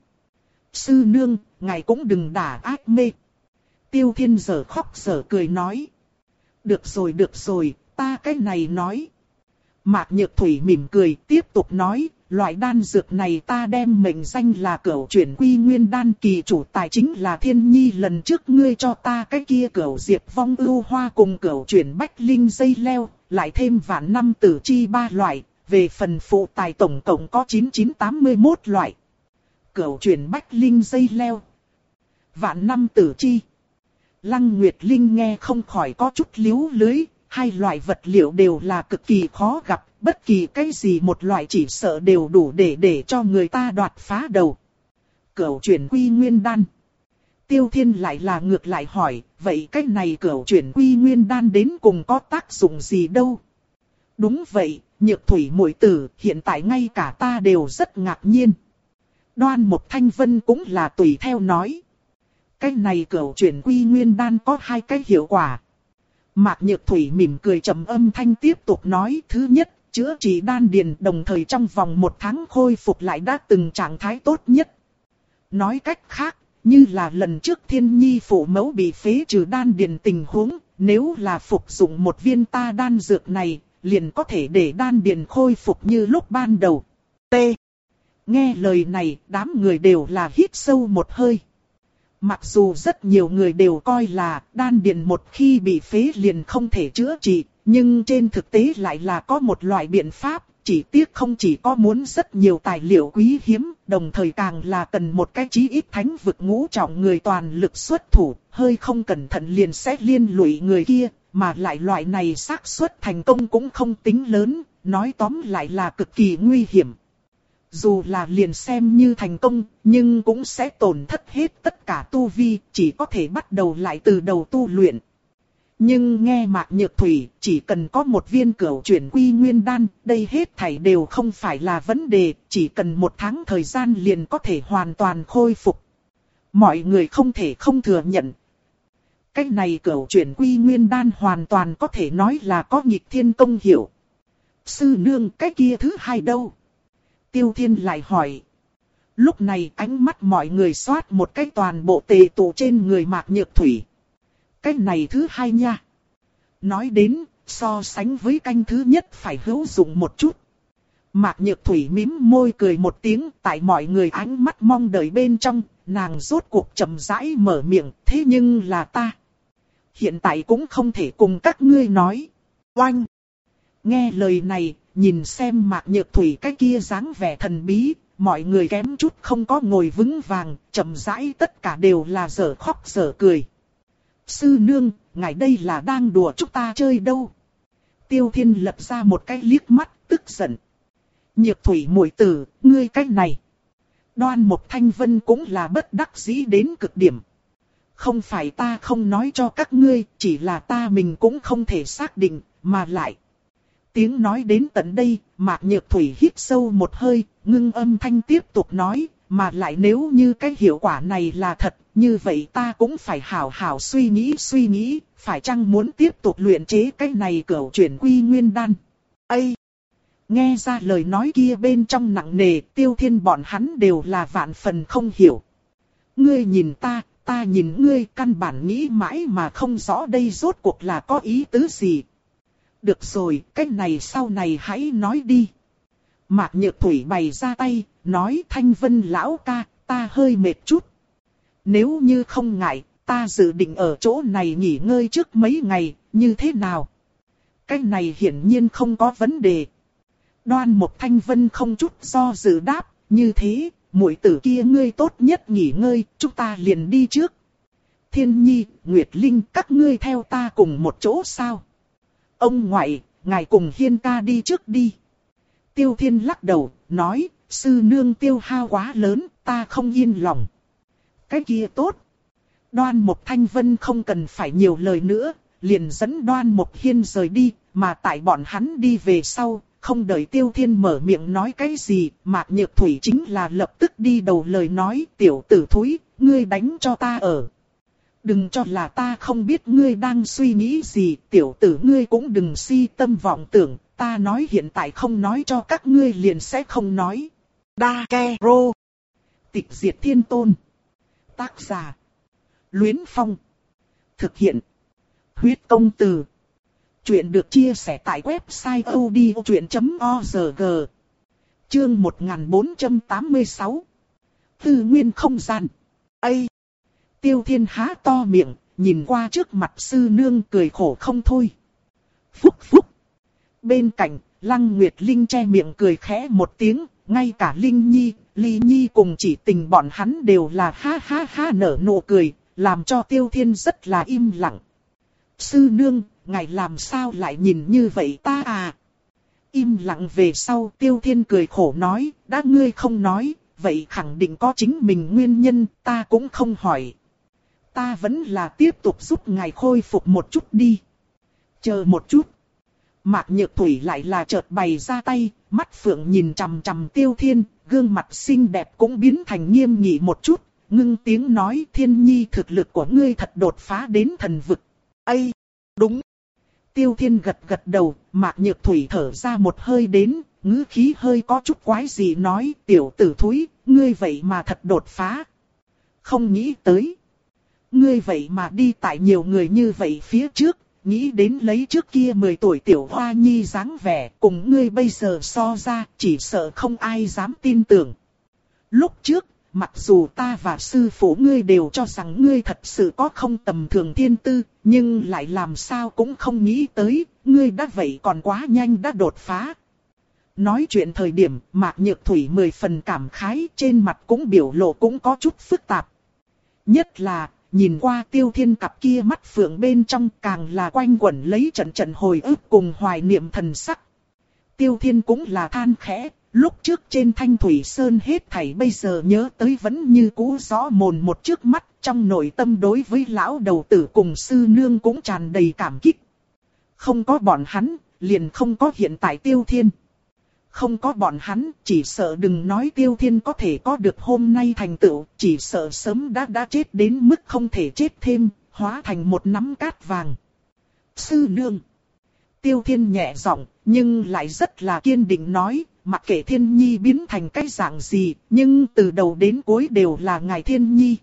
Sư nương, ngài cũng đừng đả ác mê. Tiêu Thiên giờ khóc giờ cười nói. Được rồi được rồi, ta cái này nói. Mạc Nhược Thủy mỉm cười, tiếp tục nói, loại đan dược này ta đem mệnh danh là Cửu Chuyển Quy Nguyên Đan, kỳ chủ tài chính là Thiên Nhi, lần trước ngươi cho ta cái kia Cửu Diệp Vong Ưu Hoa cùng Cửu Chuyển Bách Linh dây leo, lại thêm vạn năm tử chi ba loại, về phần phụ tài tổng cộng có chín chín tám mươi mốt loại. Cửu Chuyển Bách Linh dây leo, vạn năm tử chi. Lăng Nguyệt Linh nghe không khỏi có chút líu lưới, hai loại vật liệu đều là cực kỳ khó gặp, bất kỳ cái gì một loại chỉ sợ đều đủ để để cho người ta đoạt phá đầu. Cửu Chuyển Quy Nguyên Đan. Tiêu Thiên lại là ngược lại hỏi, vậy cái này Cửu Chuyển Quy Nguyên Đan đến cùng có tác dụng gì đâu? Đúng vậy, Nhược Thủy muội tử, hiện tại ngay cả ta đều rất ngạc nhiên. Đoan Mộc Thanh Vân cũng là tùy theo nói. Cái này Cửu Chuyển Quy Nguyên Đan có hai cái hiệu quả. Mạc Nhược Thủy mỉm cười trầm âm thanh tiếp tục nói, thứ nhất, chữa trị đan điền, đồng thời trong vòng một tháng khôi phục lại đã từng trạng thái tốt nhất. Nói cách khác, như là lần trước Thiên Nhi phụ mẫu bị phế trừ đan điền tình huống, nếu là phục dụng một viên ta đan dược này, liền có thể để đan điền khôi phục như lúc ban đầu. T. Nghe lời này, đám người đều là hít sâu một hơi. Mặc dù rất nhiều người đều coi là đan điền một khi bị phế liền không thể chữa trị, nhưng trên thực tế lại là có một loại biện pháp, chỉ tiếc không chỉ có muốn rất nhiều tài liệu quý hiếm, đồng thời càng là cần một cái chí ít thánh vực ngũ trọng người toàn lực xuất thủ, hơi không cẩn thận liền sẽ liên lụy người kia, mà lại loại này xác suất thành công cũng không tính lớn, nói tóm lại là cực kỳ nguy hiểm. Dù là liền xem như thành công, nhưng cũng sẽ tổn thất hết tất cả tu vi, chỉ có thể bắt đầu lại từ đầu tu luyện. Nhưng nghe Mạc Nhược Thủy, chỉ cần có một viên Cửu Chuyển Quy Nguyên Đan, đây hết thảy đều không phải là vấn đề, chỉ cần một tháng thời gian liền có thể hoàn toàn khôi phục. Mọi người không thể không thừa nhận. Cái này Cửu Chuyển Quy Nguyên Đan hoàn toàn có thể nói là có nghịch thiên công hiệu. Sư nương, cái kia thứ hai đâu? Tiêu Thiên lại hỏi. Lúc này ánh mắt mọi người xoát một cái toàn bộ tề tụ trên người Mạc Nhược Thủy. Cái này thứ hai nha. Nói đến, so sánh với canh thứ nhất phải hữu dụng một chút. Mạc Nhược Thủy mím môi cười một tiếng, tại mọi người ánh mắt mong đợi bên trong, nàng rốt cuộc chậm rãi mở miệng, thế nhưng là ta. Hiện tại cũng không thể cùng các ngươi nói. Oanh! Nghe lời này, nhìn xem Mạc Nhược Thủy cái kia dáng vẻ thần bí, mọi người kém chút không có ngồi vững vàng, chậm rãi tất cả đều là dở khóc dở cười. Sư nương, ngài đây là đang đùa chúng ta chơi đâu? Tiêu Thiên lập ra một cái liếc mắt, tức giận. Nhược Thủy muội tử, ngươi cái này. Đoan Mộc Thanh Vân cũng là bất đắc dĩ đến cực điểm. Không phải ta không nói cho các ngươi, chỉ là ta mình cũng không thể xác định, mà lại. Tiếng nói đến tận đây, Mạc Nhược Thủy hít sâu một hơi, ngưng âm thanh tiếp tục nói, mà lại nếu như cái hiệu quả này là thật, như vậy ta cũng phải hảo hảo suy nghĩ suy nghĩ, phải chăng muốn tiếp tục luyện chế cái này cửu chuyển quy nguyên đan. Ây! Nghe ra lời nói kia bên trong nặng nề, Tiêu Thiên bọn hắn đều là vạn phần không hiểu. Ngươi nhìn ta, ta nhìn ngươi, căn bản nghĩ mãi mà không rõ đây rốt cuộc là có ý tứ gì. Được rồi, cái này sau này hãy nói đi. Mạc Nhược Thủy bày ra tay, nói Thanh Vân lão ca, ta hơi mệt chút. Nếu như không ngại, ta dự định ở chỗ này nghỉ ngơi trước mấy ngày, như thế nào? Cái này hiển nhiên không có vấn đề. Đoan Mộc Thanh Vân không chút do dự đáp, như thế, muội tử kia ngươi tốt nhất nghỉ ngơi, chúng ta liền đi trước. Thiên Nhi, Nguyệt Linh, các ngươi theo ta cùng một chỗ sao? Ông ngoại, ngài cùng Hiên ca đi trước đi. Tiêu Thiên lắc đầu, nói, sư nương tiêu hao quá lớn, ta không yên lòng. Cái kia tốt. Đoan Mộc Thanh Vân không cần phải nhiều lời nữa, liền dẫn Đoan Mộc Hiên rời đi, mà tại bọn hắn đi về sau, không đợi Tiêu Thiên mở miệng nói cái gì, Mạc Nhược Thủy chính là lập tức đi đầu lời nói, tiểu tử thúi, ngươi đánh cho ta ở. Đừng cho là ta không biết ngươi đang suy nghĩ gì, tiểu tử ngươi cũng đừng si tâm vọng tưởng, ta nói hiện tại không nói cho các ngươi liền sẽ không nói. Đa Ke Rô. Tịch diệt thiên tôn. Tác giả. Luyến Phong. Thực hiện. Huyết công từ. Chuyện được chia sẻ tại website odchuyện chấm org. Chương một nghìn bốn trăm tám mươi sáu. Tư nguyên không gian. Ây! Tiêu Thiên há to miệng, nhìn qua trước mặt sư nương cười khổ không thôi. Phúc phúc! Bên cạnh, Lăng Nguyệt Linh che miệng cười khẽ một tiếng, ngay cả Linh Nhi, Ly Nhi cùng Chỉ Tình bọn hắn đều là ha ha ha nở nụ cười, làm cho Tiêu Thiên rất là im lặng. Sư nương, ngài làm sao lại nhìn như vậy ta à? Im lặng về sau Tiêu Thiên cười khổ nói, đã ngươi không nói, vậy khẳng định có chính mình nguyên nhân, ta cũng không hỏi. Ta vẫn là tiếp tục giúp ngài khôi phục một chút đi. Chờ một chút. Mạc Nhược Thủy lại là chợt bày ra tay, mắt phượng nhìn chằm chằm Tiêu Thiên, gương mặt xinh đẹp cũng biến thành nghiêm nghị một chút, ngưng tiếng nói Thiên Nhi thực lực của ngươi thật đột phá đến thần vực. Ây! Đúng! Tiêu Thiên gật gật đầu, Mạc Nhược Thủy thở ra một hơi đến, ngữ khí hơi có chút quái gì nói, tiểu tử thúi, ngươi vậy mà thật đột phá. Không nghĩ tới. Ngươi vậy mà đi tại nhiều người như vậy phía trước, nghĩ đến lấy trước kia mười tuổi tiểu hoa nhi dáng vẻ, cùng ngươi bây giờ so ra, chỉ sợ không ai dám tin tưởng. Lúc trước, mặc dù ta và sư phụ ngươi đều cho rằng ngươi thật sự có không tầm thường thiên tư, nhưng lại làm sao cũng không nghĩ tới, ngươi đã vậy còn quá nhanh đã đột phá. Nói chuyện thời điểm, Mạc Nhược Thủy mười phần cảm khái, trên mặt cũng biểu lộ cũng có chút phức tạp. Nhất là, nhìn qua Tiêu Thiên cặp kia mắt phượng bên trong càng là quanh quẩn lấy trận trận hồi ức cùng hoài niệm thần sắc. Tiêu Thiên cũng là than khẽ, lúc trước trên Thanh Thủy Sơn hết thảy bây giờ nhớ tới vẫn như cũ rõ mồn một trước mắt, trong nội tâm đối với lão đầu tử cùng sư nương cũng tràn đầy cảm kích. Không có bọn hắn, liền không có hiện tại Tiêu Thiên. Không có bọn hắn, chỉ sợ đừng nói Tiêu Thiên có thể có được hôm nay thành tựu, chỉ sợ sớm đã đã chết đến mức không thể chết thêm, hóa thành một nắm cát vàng. Sư nương. Tiêu Thiên nhẹ giọng, nhưng lại rất là kiên định nói, mặc kệ Thiên Nhi biến thành cái dạng gì, nhưng từ đầu đến cuối đều là ngài Thiên Nhi.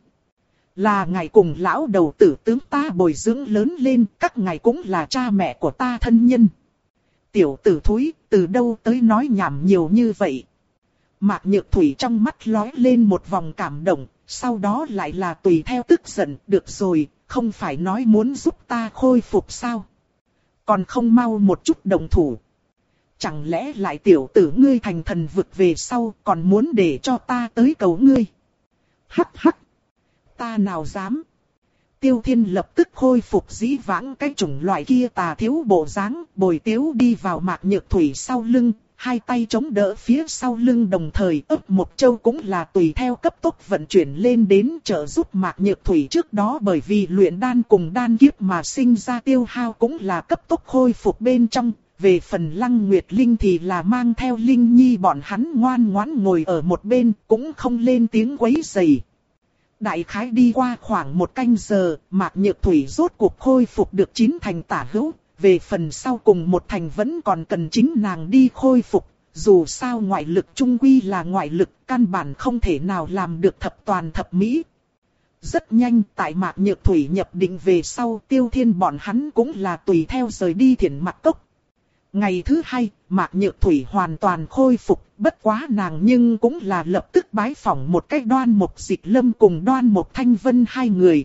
Là ngài cùng lão đầu tử tướng ta bồi dưỡng lớn lên, các ngài cũng là cha mẹ của ta thân nhân. Tiểu tử thúi, từ đâu tới nói nhảm nhiều như vậy? Mạc Nhược Thủy trong mắt lóe lên một vòng cảm động, sau đó lại là tùy theo tức giận, được rồi, không phải nói muốn giúp ta khôi phục sao? Còn không mau một chút động thủ. Chẳng lẽ lại tiểu tử ngươi thành thần vực về sau còn muốn để cho ta tới cầu ngươi? Hắc hắc! Ta nào dám! Tiêu Thiên lập tức khôi phục dĩ vãng cái chủng loại kia tà thiếu bộ dáng, bồi tiếu đi vào Mạc Nhược Thủy sau lưng, hai tay chống đỡ phía sau lưng đồng thời ấp một châu cũng là tùy theo cấp tốc vận chuyển lên đến trợ giúp Mạc Nhược Thủy trước đó bởi vì luyện đan cùng đan kiếp mà sinh ra tiêu hao cũng là cấp tốc khôi phục bên trong. Về phần Lăng Nguyệt Linh thì là mang theo Linh Nhi bọn hắn ngoan ngoãn ngồi ở một bên cũng không lên tiếng quấy rầy. Đại khái đi qua khoảng một canh giờ, Mạc Nhược Thủy rốt cuộc khôi phục được chín thành tả hữu. Về phần sau cùng một thành vẫn còn cần chính nàng đi khôi phục, dù sao ngoại lực trung quy là ngoại lực, căn bản không thể nào làm được thập toàn thập mỹ. Rất nhanh tại Mạc Nhược Thủy nhập định về sau, Tiêu Thiên bọn hắn cũng là tùy theo rời đi Thiển Mặc Cốc. Ngày thứ hai, Mạc Nhược Thủy hoàn toàn khôi phục, bất quá nàng nhưng cũng là lập tức bái phỏng một cách Đoan Mục Dịch Lâm cùng Đoan Mục Thanh Vân hai người.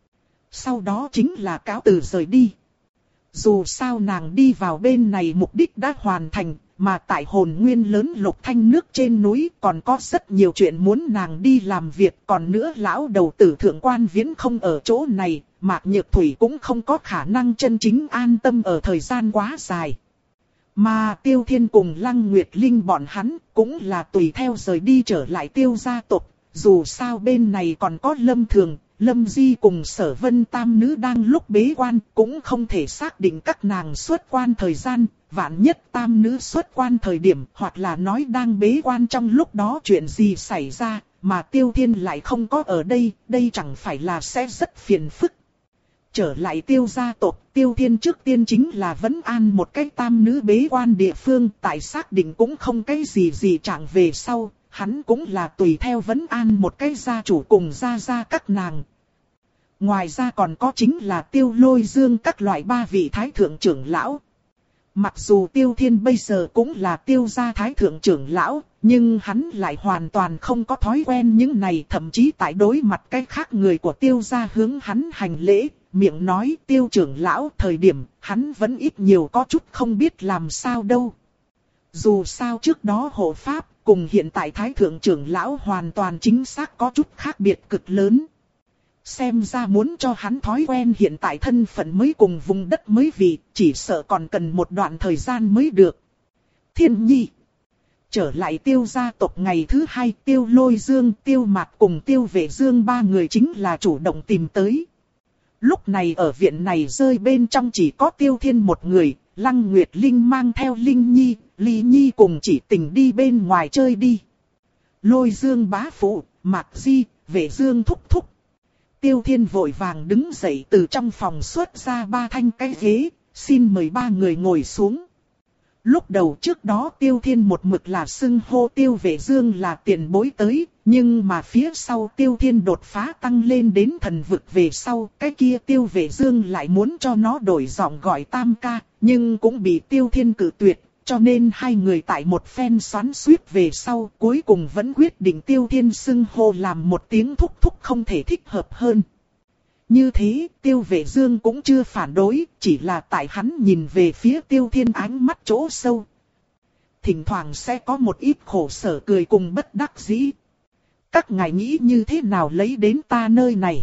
Sau đó chính là cáo từ rời đi. Dù sao nàng đi vào bên này mục đích đã hoàn thành, mà tại hồn nguyên lớn Lục Thanh nước trên núi còn có rất nhiều chuyện muốn nàng đi làm việc. Còn nữa lão đầu tử thượng quan viễn không ở chỗ này, Mạc Nhược Thủy cũng không có khả năng chân chính an tâm ở thời gian quá dài. Mà Tiêu Thiên cùng Lăng Nguyệt Linh bọn hắn cũng là tùy theo rời đi trở lại Tiêu gia tộc. Dù sao bên này còn có Lâm Thường, Lâm Di cùng Sở Vân tam nữ đang lúc bế quan, cũng không thể xác định các nàng xuất quan thời gian. Vạn nhất tam nữ xuất quan thời điểm hoặc là nói đang bế quan trong lúc đó chuyện gì xảy ra, mà Tiêu Thiên lại không có ở đây, đây chẳng phải là sẽ rất phiền phức. Trở lại Tiêu gia tộc, Tiêu Thiên trước tiên chính là vấn an một cái tam nữ bế quan địa phương, tại xác định cũng không cái gì gì trạng về sau, hắn cũng là tùy theo vấn an một cái gia chủ cùng gia gia các nàng. Ngoài ra còn có chính là Tiêu Lôi Dương các loại ba vị thái thượng trưởng lão. Mặc dù Tiêu Thiên bây giờ cũng là Tiêu gia thái thượng trưởng lão, nhưng hắn lại hoàn toàn không có thói quen những này, thậm chí tại đối mặt cái khác người của Tiêu gia hướng hắn hành lễ, miệng nói Tiêu trưởng lão thời điểm, hắn vẫn ít nhiều có chút không biết làm sao đâu. Dù sao trước đó hộ pháp, cùng hiện tại thái thượng trưởng lão hoàn toàn chính xác có chút khác biệt cực lớn. Xem ra muốn cho hắn thói quen hiện tại thân phận mới cùng vùng đất mới vì, chỉ sợ còn cần một đoạn thời gian mới được. Thiên Nhi. Trở lại Tiêu gia tộc ngày thứ hai, Tiêu Lôi Dương, Tiêu Mạc cùng Tiêu Vệ Dương ba người chính là chủ động tìm tới. Lúc này ở viện này rơi bên trong chỉ có Tiêu Thiên một người, Lăng Nguyệt Linh mang theo Linh Nhi, Lý Nhi cùng chỉ tình đi bên ngoài chơi đi. Lôi Dương bá phụ, Mạc Di, Vệ Dương thúc thúc. Tiêu Thiên vội vàng đứng dậy từ trong phòng xuất ra ba thanh cái ghế, xin mời ba người ngồi xuống. Lúc đầu trước đó Tiêu Thiên một mực là xưng hô Tiêu Vệ Dương là tiền bối tới, nhưng mà phía sau Tiêu Thiên đột phá tăng lên đến thần vực về sau, cái kia Tiêu Vệ Dương lại muốn cho nó đổi giọng gọi tam ca, nhưng cũng bị Tiêu Thiên cự tuyệt, cho nên hai người tại một phen xoắn xuýt về sau, cuối cùng vẫn quyết định Tiêu Thiên xưng hô làm một tiếng thúc thúc không thể thích hợp hơn. Như thế, Tiêu Vệ Dương cũng chưa phản đối, chỉ là tại hắn nhìn về phía Tiêu Thiên ánh mắt chỗ sâu. Thỉnh thoảng sẽ có một ít khổ sở cười cùng bất đắc dĩ. Các ngài nghĩ như thế nào lấy đến ta nơi này?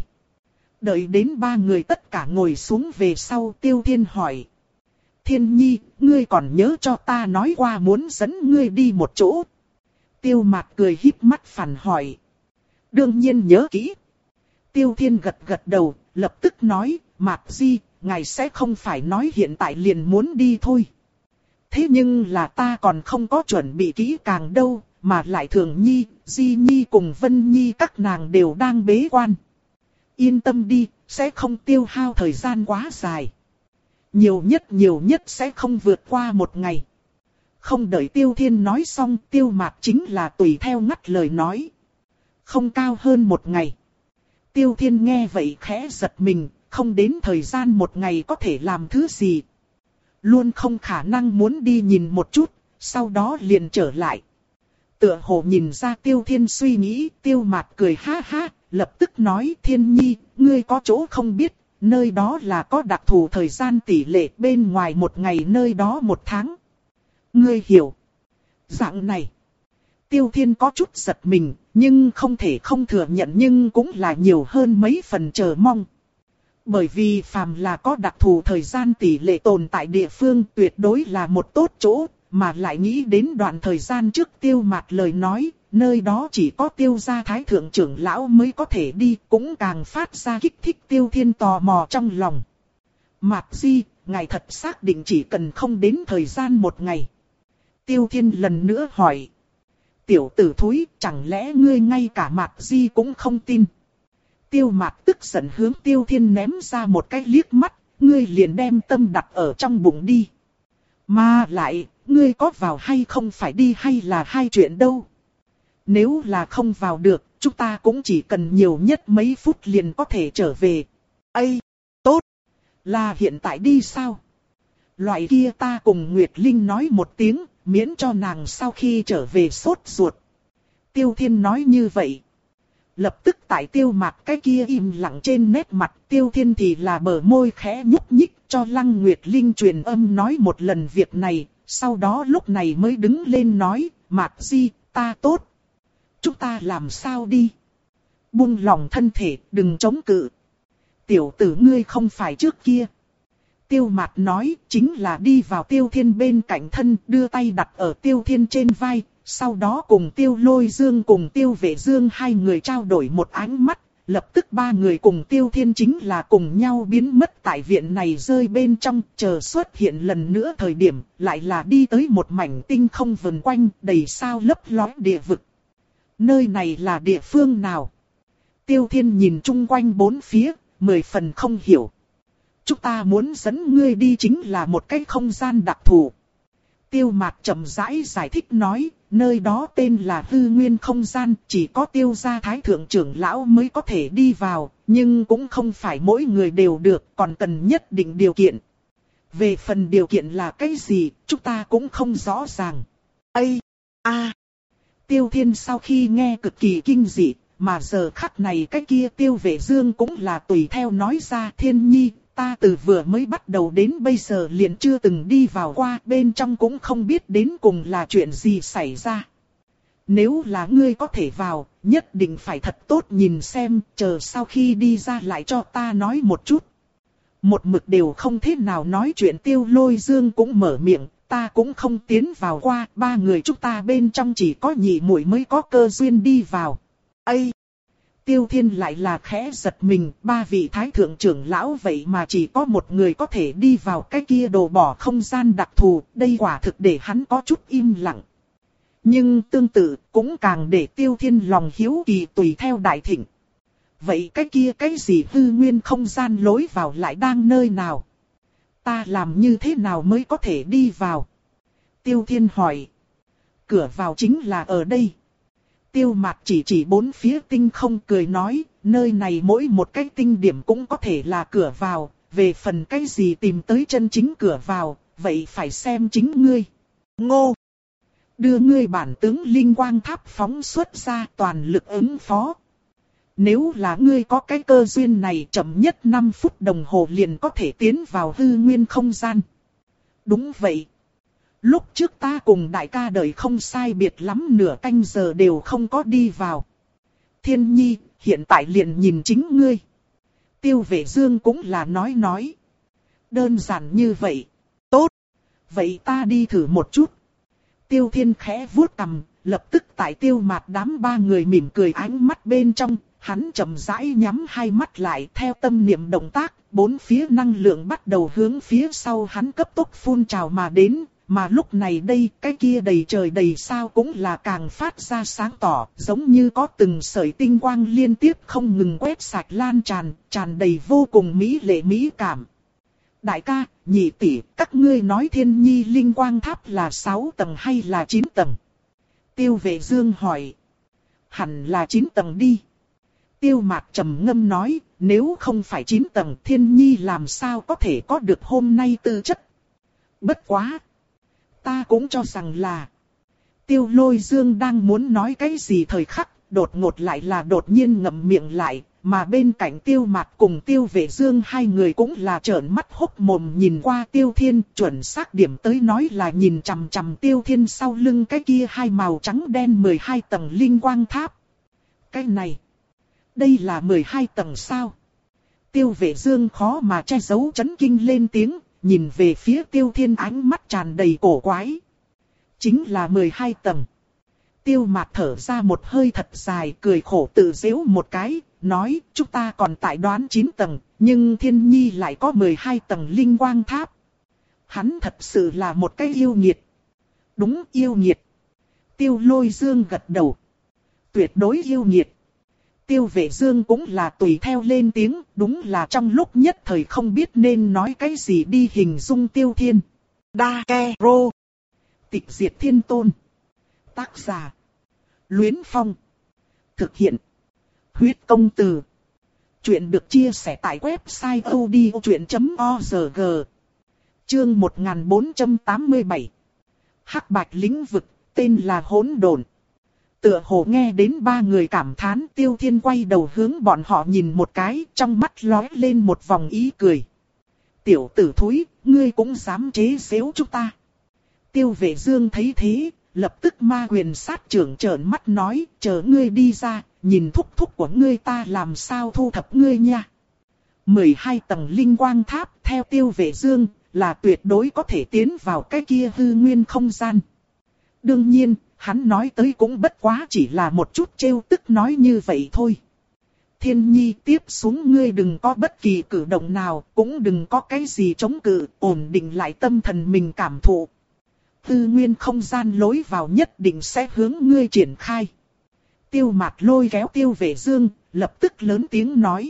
Đợi đến ba người tất cả ngồi xuống về sau, Tiêu Thiên hỏi. Thiên Nhi, ngươi còn nhớ cho ta nói qua muốn dẫn ngươi đi một chỗ. Tiêu Mạc cười híp mắt phản hỏi. Đương nhiên nhớ kỹ. Tiêu Thiên gật gật đầu, lập tức nói, Mạc Di, ngài sẽ không phải nói hiện tại liền muốn đi thôi. Thế nhưng là ta còn không có chuẩn bị kỹ càng đâu, mà lại Thường Nhi, Di Nhi cùng Vân Nhi các nàng đều đang bế quan. Yên tâm đi, sẽ không tiêu hao thời gian quá dài. Nhiều nhất nhiều nhất sẽ không vượt qua một ngày. Không đợi Tiêu Thiên nói xong, Tiêu Mạc chính là tùy theo ngắt lời nói. Không cao hơn một ngày. Tiêu Thiên nghe vậy khẽ giật mình, không đến thời gian một ngày có thể làm thứ gì. luôn không khả năng muốn đi nhìn một chút, sau đó liền trở lại. Tựa hồ nhìn ra Tiêu Thiên suy nghĩ, Tiêu Mạt cười ha ha, lập tức nói Thiên Nhi, ngươi có chỗ không biết, nơi đó là có đặc thù thời gian tỷ lệ, bên ngoài một ngày nơi đó một tháng. Ngươi hiểu. Dạng này. Tiêu Thiên có chút giật mình, nhưng không thể không thừa nhận, nhưng cũng là nhiều hơn mấy phần chờ mong. Bởi vì phàm là có đặc thù thời gian tỷ lệ tồn tại địa phương tuyệt đối là một tốt chỗ, mà lại nghĩ đến đoạn thời gian trước Tiêu Mạt lời nói, nơi đó chỉ có Tiêu gia thái thượng trưởng lão mới có thể đi, cũng càng phát ra kích thích Tiêu Thiên tò mò trong lòng. Mạt Di, ngài thật xác định chỉ cần không đến thời gian một ngày. Tiêu Thiên lần nữa hỏi. Tiểu tử thúi, chẳng lẽ ngươi ngay cả Mạt Di cũng không tin? Tiêu Mạt tức giận hướng Tiêu Thiên ném ra một cái liếc mắt, ngươi liền đem tâm đặt ở trong bụng đi. Mà lại, ngươi có vào hay không phải đi hay là hai chuyện đâu. Nếu là không vào được, chúng ta cũng chỉ cần nhiều nhất mấy phút liền có thể trở về. Ây, tốt, là hiện tại đi sao? Loại kia ta cùng Nguyệt Linh nói một tiếng, miễn cho nàng sau khi trở về sốt ruột. Tiêu Thiên nói như vậy. Lập tức tại Tiêu Mạt cái kia im lặng trên nét mặt, Tiêu Thiên thì là bờ môi khẽ nhúc nhích cho Lăng Nguyệt Linh truyền âm nói một lần việc này, sau đó lúc này mới đứng lên nói, Mạt Di, ta tốt. Chúng ta làm sao đi? Buông lòng thân thể, đừng chống cự. Tiểu tử ngươi không phải trước kia. Tiêu Mạt nói, chính là đi vào Tiêu Thiên bên cạnh thân, đưa tay đặt ở Tiêu Thiên trên vai, sau đó cùng Tiêu Lôi Dương cùng Tiêu Vệ Dương hai người trao đổi một ánh mắt, lập tức ba người cùng Tiêu Thiên chính là cùng nhau biến mất tại viện này rơi bên trong, chờ xuất hiện lần nữa thời điểm, lại là đi tới một mảnh tinh không vần quanh, đầy sao lấp lóe địa vực. Nơi này là địa phương nào? Tiêu Thiên nhìn chung quanh bốn phía, mười phần không hiểu. Chúng ta muốn dẫn ngươi đi chính là một cái không gian đặc thù. Tiêu Mạt chậm rãi giải thích nói, nơi đó tên là hư nguyên không gian, chỉ có Tiêu gia thái thượng trưởng lão mới có thể đi vào, nhưng cũng không phải mỗi người đều được, còn cần nhất định điều kiện. Về phần điều kiện là cái gì, chúng ta cũng không rõ ràng. Ây, a, Tiêu Thiên sau khi nghe cực kỳ kinh dị, mà giờ khắc này cái kia Tiêu Vệ Dương cũng là tùy theo nói ra, Thiên Nhi, ta từ vừa mới bắt đầu đến bây giờ liền chưa từng đi vào qua, bên trong cũng không biết đến cùng là chuyện gì xảy ra. Nếu là ngươi có thể vào, nhất định phải thật tốt nhìn xem, chờ sau khi đi ra lại cho ta nói một chút. Một mực đều không thế nào nói chuyện Tiêu Lôi Dương cũng mở miệng, ta cũng không tiến vào qua, ba người chúng ta bên trong chỉ có nhị muội mới có cơ duyên đi vào. Ây! Tiêu Thiên lại là khẽ giật mình, ba vị thái thượng trưởng lão vậy mà chỉ có một người có thể đi vào cái kia đồ bỏ không gian đặc thù, đây quả thực để hắn có chút im lặng. Nhưng tương tự, cũng càng để Tiêu Thiên lòng hiếu kỳ tùy theo đại thịnh. Vậy cái kia cái gì hư nguyên không gian lối vào lại đang nơi nào? Ta làm như thế nào mới có thể đi vào? Tiêu Thiên hỏi. Cửa vào chính là ở đây. Tiêu Mạt chỉ chỉ bốn phía tinh không cười nói, nơi này mỗi một cái tinh điểm cũng có thể là cửa vào, về phần cái gì tìm tới chân chính cửa vào, vậy phải xem chính ngươi. Ngô! Đưa ngươi bản tướng linh quang tháp phóng xuất ra toàn lực ứng phó. Nếu là ngươi có cái cơ duyên này chậm nhất năm phút đồng hồ liền có thể tiến vào hư nguyên không gian. Đúng vậy. Lúc trước ta cùng đại ca đời không sai biệt lắm nửa canh giờ đều không có đi vào. Thiên Nhi, hiện tại liền nhìn chính ngươi. Tiêu Vệ Dương cũng là nói nói. Đơn giản như vậy. Tốt. Vậy ta đi thử một chút. Tiêu Thiên khẽ vuốt cằm, lập tức tại Tiêu Mạt đám ba người mỉm cười ánh mắt bên trong. Hắn chậm rãi nhắm hai mắt lại theo tâm niệm động tác. Bốn phía năng lượng bắt đầu hướng phía sau hắn cấp tốc phun trào mà đến. Mà lúc này đây, cái kia đầy trời đầy sao cũng là càng phát ra sáng tỏ, giống như có từng sợi tinh quang liên tiếp không ngừng quét sạch lan tràn, tràn đầy vô cùng mỹ lệ mỹ cảm. Đại ca, nhị tỷ, các ngươi nói Thiên Nhi linh quang tháp là sáu tầng hay là chín tầng? Tiêu Vệ Dương hỏi. Hẳn là chín tầng đi. Tiêu Mạt trầm ngâm nói, nếu không phải chín tầng Thiên Nhi làm sao có thể có được hôm nay tư chất. Bất quá. Ta cũng cho rằng là. Tiêu Lôi Dương đang muốn nói cái gì thời khắc, đột ngột lại là đột nhiên ngậm miệng lại, mà bên cạnh Tiêu Mạt cùng Tiêu Vệ Dương hai người cũng là trợn mắt hốc mồm nhìn qua Tiêu Thiên, chuẩn xác điểm tới nói là nhìn chằm chằm Tiêu Thiên sau lưng cái kia hai màu trắng đen mười hai tầng linh quang tháp. Cái này, đây là mười hai tầng sao? Tiêu Vệ Dương khó mà che giấu chấn kinh lên tiếng, nhìn về phía Tiêu Thiên ánh mắt tràn đầy cổ quái. Chính là mười hai tầng. Tiêu Mạt thở ra một hơi thật dài, cười khổ tự giễu một cái, nói chúng ta còn tại đoán chín tầng, nhưng Thiên Nhi lại có mười hai tầng linh quang tháp. Hắn thật sự là một cái yêu nghiệt. Đúng, yêu nghiệt. Tiêu Lôi Dương gật đầu. Tuyệt đối yêu nghiệt. Tiêu Vệ Dương cũng là tùy theo lên tiếng, đúng là trong lúc nhất thời không biết nên nói cái gì đi hình dung Tiêu Thiên. Đa Ke Rô. Tịch diệt thiên tôn. Tác giả. Luyến Phong. Thực hiện. Huyết công từ. Chuyện được chia sẻ tại website odchuyện chấm org. Chương một nghìn bốn trăm tám mươi bảy. Hắc bạch lĩnh vực, tên là hỗn độn. Tựa hồ nghe đến ba người cảm thán, Tiêu Thiên quay đầu hướng bọn họ nhìn một cái, trong mắt lóe lên một vòng ý cười. Tiểu tử thúi, ngươi cũng dám chế giễu chúng ta. Tiêu Vệ Dương thấy thế, lập tức ma quyền sát trưởng trợn mắt nói, chờ ngươi đi ra, nhìn thúc thúc của ngươi ta làm sao thu thập ngươi nha. mười hai tầng linh quang tháp theo Tiêu Vệ Dương là tuyệt đối có thể tiến vào cái kia hư nguyên không gian. Đương nhiên, hắn nói tới cũng bất quá chỉ là một chút trêu tức nói như vậy thôi. Thiên Nhi tiếp xuống ngươi đừng có bất kỳ cử động nào, cũng đừng có cái gì chống cự, ổn định lại tâm thần mình cảm thụ. Tư nguyên không gian lối vào nhất định sẽ hướng ngươi triển khai. Tiêu Mạt lôi kéo Tiêu Vệ Dương, lập tức lớn tiếng nói.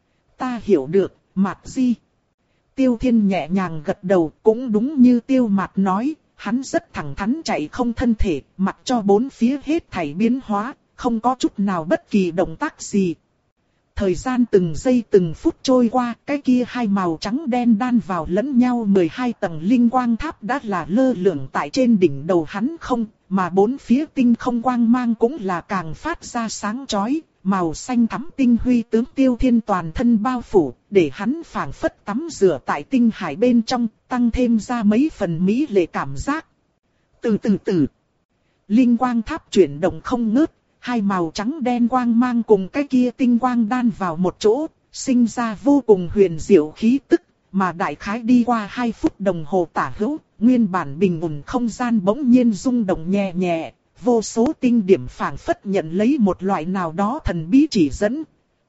Ta hiểu được, Mạt Di. Tiêu Thiên nhẹ nhàng gật đầu, cũng đúng như Tiêu Mạt nói, hắn rất thẳng thắn chạy không thân thể, mặc cho bốn phía hết thảy biến hóa, không có chút nào bất kỳ động tác gì. Thời gian từng giây từng phút trôi qua, cái kia hai màu trắng đen đan vào lẫn nhau mười hai tầng linh quang tháp đã là lơ lửng tại trên đỉnh đầu hắn không, mà bốn phía tinh không quang mang cũng là càng phát ra sáng chói, màu xanh thắm tinh huy tướng Tiêu Thiên toàn thân bao phủ, để hắn phảng phất tắm rửa tại tinh hải bên trong, tăng thêm ra mấy phần mỹ lệ cảm giác. Từ từ từ, linh quang tháp chuyển động không ngớt. Hai màu trắng đen quang mang cùng cái kia tinh quang đan vào một chỗ, sinh ra vô cùng huyền diệu khí tức, mà đại khái đi qua hai phút đồng hồ tả hữu, nguyên bản bình ổn không gian bỗng nhiên rung động nhẹ nhẹ, vô số tinh điểm phảng phất nhận lấy một loại nào đó thần bí chỉ dẫn.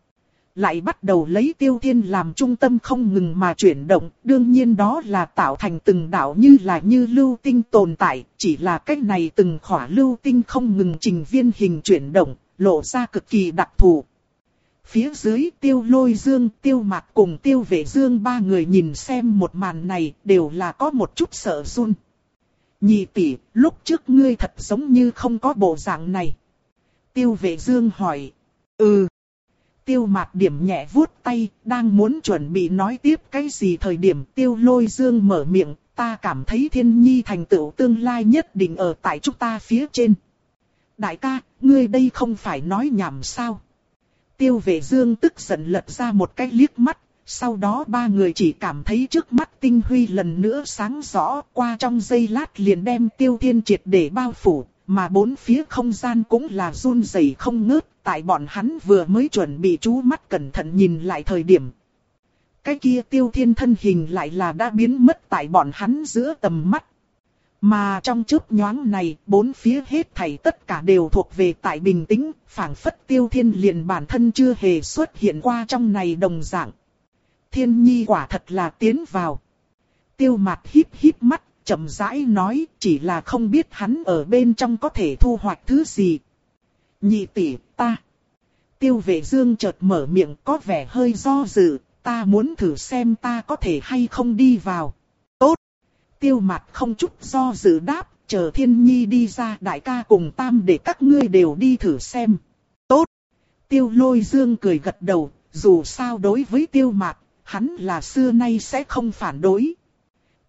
Lại bắt đầu lấy Tiêu Thiên làm trung tâm không ngừng mà chuyển động, đương nhiên đó là tạo thành từng đạo như là như lưu tinh tồn tại, chỉ là cách này từng khỏa lưu tinh không ngừng trình viên hình chuyển động, lộ ra cực kỳ đặc thù. Phía dưới Tiêu Lôi Dương, Tiêu Mạt cùng Tiêu Vệ Dương ba người nhìn xem một màn này đều là có một chút sợ run. Nhị tỷ, lúc trước ngươi thật giống như không có bộ dạng này. Tiêu Vệ Dương hỏi. Ừ. Tiêu Mạt điểm nhẹ vuốt tay, đang muốn chuẩn bị nói tiếp cái gì thời điểm Tiêu Lôi Dương mở miệng, ta cảm thấy Thiên Nhi thành tựu tương lai nhất định ở tại chúng ta phía trên. Đại ca, ngươi đây không phải nói nhảm sao? Tiêu Vệ Dương tức giận lật ra một cái liếc mắt, sau đó ba người chỉ cảm thấy trước mắt tinh huy lần nữa sáng rõ, qua trong giây lát liền đem Tiêu Thiên triệt để bao phủ. Mà bốn phía không gian cũng là run rẩy không ngớt, tại bọn hắn vừa mới chuẩn bị chú mắt cẩn thận nhìn lại thời điểm. Cái kia Tiêu Thiên thân hình lại là đã biến mất tại bọn hắn giữa tầm mắt. Mà trong chớp nhoáng này, bốn phía hết thảy tất cả đều thuộc về tại bình tĩnh, phảng phất Tiêu Thiên liền bản thân chưa hề xuất hiện qua trong này đồng dạng. Thiên Nhi quả thật là tiến vào. Tiêu Mạt híp híp mắt. Chậm rãi nói, chỉ là không biết hắn ở bên trong có thể thu hoạch thứ gì. Nhị tỷ, ta. Tiêu Vệ Dương chợt mở miệng có vẻ hơi do dự, ta muốn thử xem ta có thể hay không đi vào. Tốt. Tiêu Mạt không chút do dự đáp, chờ Thiên Nhi đi ra đại ca cùng tam để các ngươi đều đi thử xem. Tốt. Tiêu Lôi Dương cười gật đầu, dù sao đối với Tiêu Mạt, hắn là xưa nay sẽ không phản đối.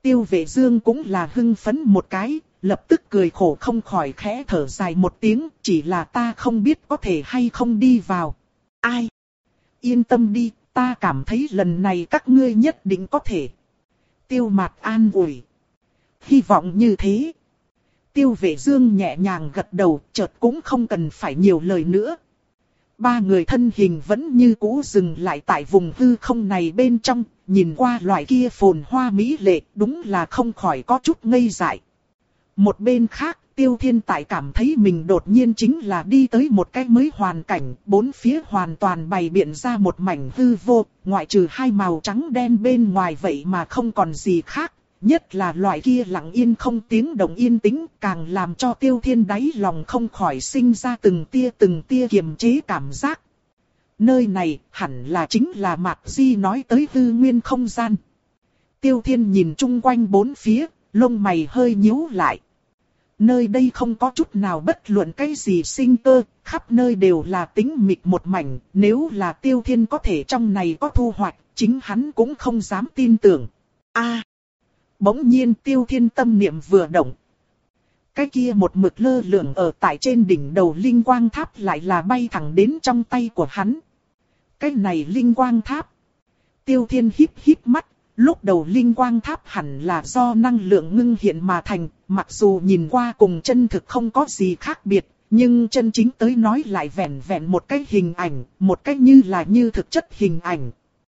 Tiêu Vệ Dương cũng là hưng phấn một cái, lập tức cười khổ không khỏi khẽ thở dài một tiếng, chỉ là ta không biết có thể hay không đi vào. Ai? Yên tâm đi, ta cảm thấy lần này các ngươi nhất định có thể. Tiêu Mạt an ủi. Hy vọng như thế. Tiêu Vệ Dương nhẹ nhàng gật đầu, chợt cũng không cần phải nhiều lời nữa. Ba người thân hình vẫn như cũ dừng lại tại vùng hư không này bên trong, nhìn qua loại kia phồn hoa mỹ lệ, đúng là không khỏi có chút ngây dại. Một bên khác, Tiêu Thiên Tài cảm thấy mình đột nhiên chính là đi tới một cái mới hoàn cảnh, bốn phía hoàn toàn bày biện ra một mảnh hư vô, ngoại trừ hai màu trắng đen bên ngoài vậy mà không còn gì khác. Nhất là loại kia lặng yên không tiếng động yên tĩnh, càng làm cho Tiêu Thiên đáy lòng không khỏi sinh ra từng tia từng tia kiềm chế cảm giác. Nơi này hẳn là chính là Mạc Di nói tới hư nguyên không gian. Tiêu Thiên nhìn chung quanh bốn phía, lông mày hơi nhíu lại. Nơi đây không có chút nào bất luận cái gì sinh cơ, khắp nơi đều là tĩnh mịch một mảnh, nếu là Tiêu Thiên có thể trong này có thu hoạch, chính hắn cũng không dám tin tưởng. A. Bỗng nhiên Tiêu Thiên tâm niệm vừa động. Cái kia một mực lơ lửng ở tại trên đỉnh đầu linh quang tháp lại là bay thẳng đến trong tay của hắn. Cái này linh quang tháp. Tiêu Thiên híp híp mắt, lúc đầu linh quang tháp hẳn là do năng lượng ngưng hiện mà thành, mặc dù nhìn qua cùng chân thực không có gì khác biệt, nhưng chân chính tới nói lại vẹn vẹn một cái hình ảnh, một cái như là như thực chất hình ảnh.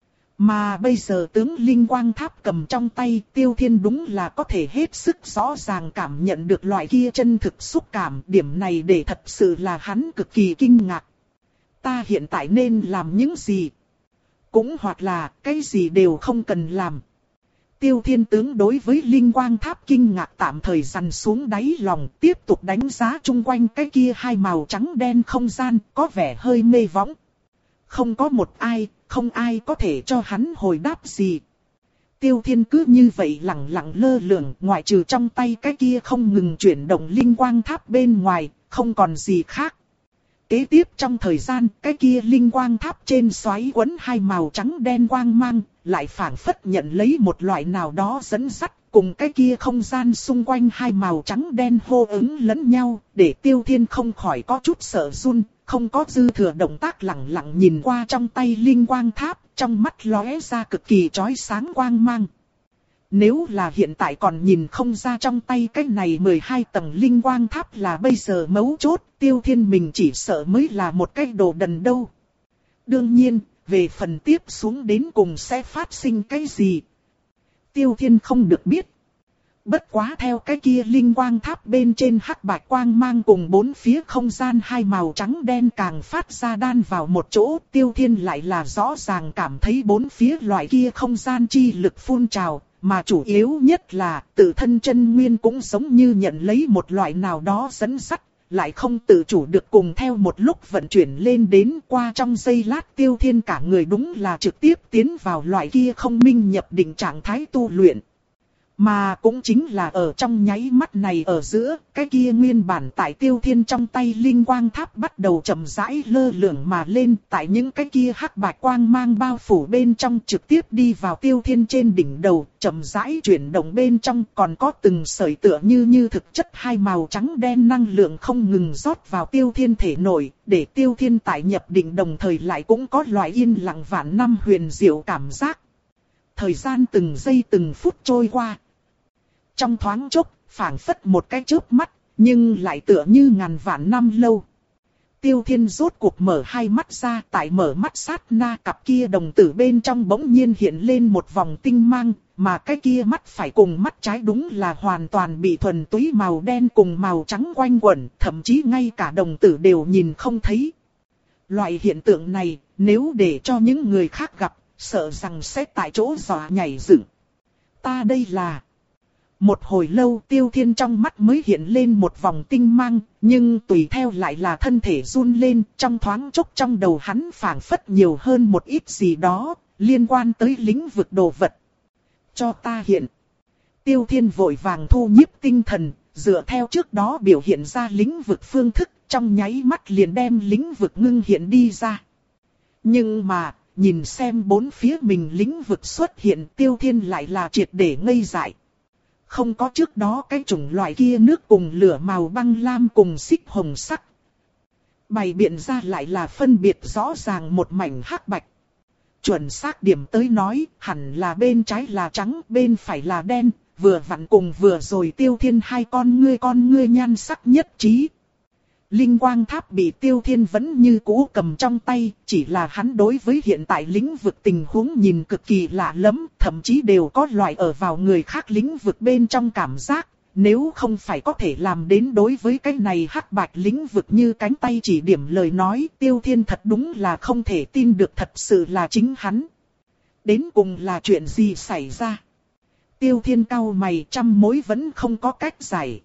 Mà bây giờ tướng linh quang tháp cầm trong tay, Tiêu Thiên đúng là có thể hết sức rõ ràng cảm nhận được loại kia chân thực xúc cảm, điểm này để thật sự là hắn cực kỳ kinh ngạc. Ta hiện tại nên làm những gì? Cũng hoặc là cái gì đều không cần làm. Tiêu Thiên tướng đối với linh quang tháp kinh ngạc tạm thời dằn xuống đáy lòng, tiếp tục đánh giá chung quanh cái kia hai màu trắng đen không gian, có vẻ hơi mê võng. Không có một ai, không ai có thể cho hắn hồi đáp gì. Tiêu Thiên cứ như vậy lặng lặng lơ lửng, ngoại trừ trong tay cái kia không ngừng chuyển động linh quang tháp bên ngoài, không còn gì khác. Kế tiếp trong thời gian, cái kia linh quang tháp trên xoáy quấn hai màu trắng đen quang mang, lại phảng phất nhận lấy một loại nào đó dẫn dắt, cùng cái kia không gian xung quanh hai màu trắng đen hô ứng lẫn nhau, để Tiêu Thiên không khỏi có chút sợ run, không có dư thừa động tác lặng lặng nhìn qua trong tay linh quang tháp, trong mắt lóe ra cực kỳ chói sáng quang mang. Nếu là hiện tại còn nhìn không ra trong tay cái này mười hai tầng linh quang tháp là bây giờ mấu chốt, Tiêu Thiên mình chỉ sợ mới là một cái đồ đần đâu. Đương nhiên, về phần tiếp xuống đến cùng sẽ phát sinh cái gì, Tiêu Thiên không được biết. Bất quá theo cái kia linh quang tháp bên trên hắc bạch quang mang cùng bốn phía không gian hai màu trắng đen càng phát ra đan vào một chỗ, Tiêu Thiên lại là rõ ràng cảm thấy bốn phía loại kia không gian chi lực phun trào, mà chủ yếu nhất là tự thân chân nguyên cũng giống như nhận lấy một loại nào đó dẫn dắt, lại không tự chủ được cùng theo một lúc vận chuyển lên đến. Qua trong giây lát Tiêu Thiên cả người đúng là trực tiếp tiến vào loại kia không minh nhập định trạng thái tu luyện. Mà cũng chính là ở trong nháy mắt này ở giữa, cái kia nguyên bản tại Tiêu Thiên trong tay linh quang tháp bắt đầu chậm rãi lơ lửng mà lên, tại những cái kia hắc bạch quang mang bao phủ bên trong trực tiếp đi vào Tiêu Thiên trên đỉnh đầu, chậm rãi chuyển động bên trong, còn có từng sợi tựa như như thực chất hai màu trắng đen năng lượng không ngừng rót vào Tiêu Thiên thể nội, để Tiêu Thiên tại nhập định đồng thời lại cũng có loại yên lặng vạn năm huyền diệu cảm giác. Thời gian từng giây từng phút trôi qua. Trong thoáng chốc, phảng phất một cái chớp mắt, nhưng lại tựa như ngàn vạn năm lâu. Tiêu Thiên rốt cuộc mở hai mắt ra, tại mở mắt sát na cặp kia đồng tử bên trong bỗng nhiên hiện lên một vòng tinh mang, mà cái kia mắt phải cùng mắt trái đúng là hoàn toàn bị thuần túy màu đen cùng màu trắng quanh quẩn, thậm chí ngay cả đồng tử đều nhìn không thấy. Loại hiện tượng này, nếu để cho những người khác gặp, sợ rằng sẽ tại chỗ dọa nhảy dựng. Ta đây là... Một hồi lâu Tiêu Thiên trong mắt mới hiện lên một vòng tinh mang, nhưng tùy theo lại là thân thể run lên, trong thoáng chốc trong đầu hắn phảng phất nhiều hơn một ít gì đó, liên quan tới lĩnh vực đồ vật. Cho ta hiện. Tiêu Thiên vội vàng thu nhiếp tinh thần, dựa theo trước đó biểu hiện ra lĩnh vực phương thức, trong nháy mắt liền đem lĩnh vực ngưng hiện đi ra. Nhưng mà, nhìn xem bốn phía mình lĩnh vực xuất hiện, Tiêu Thiên lại là triệt để ngây dại. không có trước đó cái chủng loại kia nước cùng lửa màu băng lam cùng xích hồng sắc. Bày biện ra lại là phân biệt rõ ràng một mảnh hắc bạch. Chuẩn xác điểm tới nói, hẳn là bên trái là trắng, bên phải là đen, vừa vặn cùng vừa rồi Tiêu Thiên hai con ngươi con ngươi nhan sắc nhất trí. Linh quang tháp bị Tiêu Thiên vẫn như cũ cầm trong tay, chỉ là hắn đối với hiện tại lĩnh vực tình huống nhìn cực kỳ lạ lẫm, thậm chí đều có loại ở vào người khác lĩnh vực bên trong cảm giác. Nếu không phải có thể làm đến đối với cái này hắc bạch lĩnh vực như cánh tay chỉ điểm lời nói, Tiêu Thiên thật đúng là không thể tin được thật sự là chính hắn. Đến cùng là chuyện gì xảy ra? Tiêu Thiên cau mày trăm mối vẫn không có cách giải.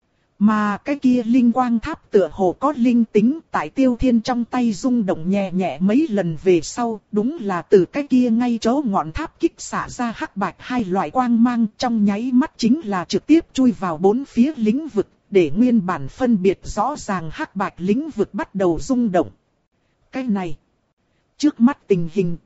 Mà cái kia linh quang tháp tựa hồ có linh tính, tại Tiêu Thiên trong tay rung động nhẹ nhẹ mấy lần về sau, đúng là từ cái kia ngay chỗ ngọn tháp kích xả ra hắc bạch hai loại quang mang, trong nháy mắt chính là trực tiếp chui vào bốn phía lĩnh vực, để nguyên bản phân biệt rõ ràng hắc bạch lĩnh vực bắt đầu rung động. Cái này, trước mắt tình hình,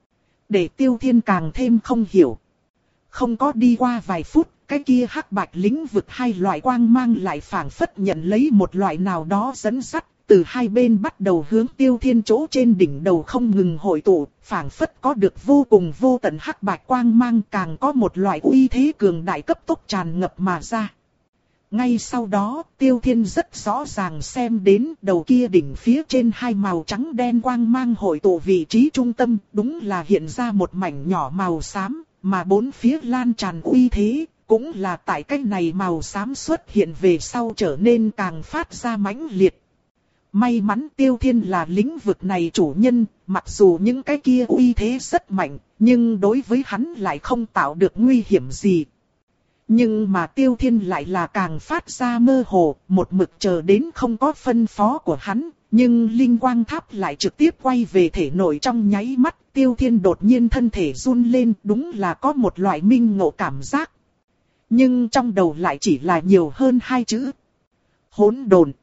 để Tiêu Thiên càng thêm không hiểu. Không có đi qua vài phút, cái kia hắc bạch lĩnh vực hai loại quang mang lại phảng phất nhận lấy một loại nào đó dẫn dắt, từ hai bên bắt đầu hướng Tiêu Thiên chỗ trên đỉnh đầu không ngừng hội tụ, phảng phất có được vô cùng vô tận hắc bạch quang mang, càng có một loại uy thế cường đại cấp tốc tràn ngập mà ra. Ngay sau đó, Tiêu Thiên rất rõ ràng xem đến đầu kia đỉnh phía trên hai màu trắng đen quang mang hội tụ vị trí trung tâm, đúng là hiện ra một mảnh nhỏ màu xám, mà bốn phía lan tràn uy thế, cũng là tại cái này màu xám xuất hiện về sau trở nên càng phát ra mãnh liệt. May mắn Tiêu Thiên là lĩnh vực này chủ nhân, mặc dù những cái kia uy thế rất mạnh, nhưng đối với hắn lại không tạo được nguy hiểm gì. Nhưng mà Tiêu Thiên lại là càng phát ra mơ hồ, một mực chờ đến không có phân phó của hắn, nhưng linh quang tháp lại trực tiếp quay về thể nội trong nháy mắt. Tiêu Thiên đột nhiên thân thể run lên, đúng là có một loại minh ngộ cảm giác. Nhưng trong đầu lại chỉ là nhiều hơn hai chữ. Hỗn độn.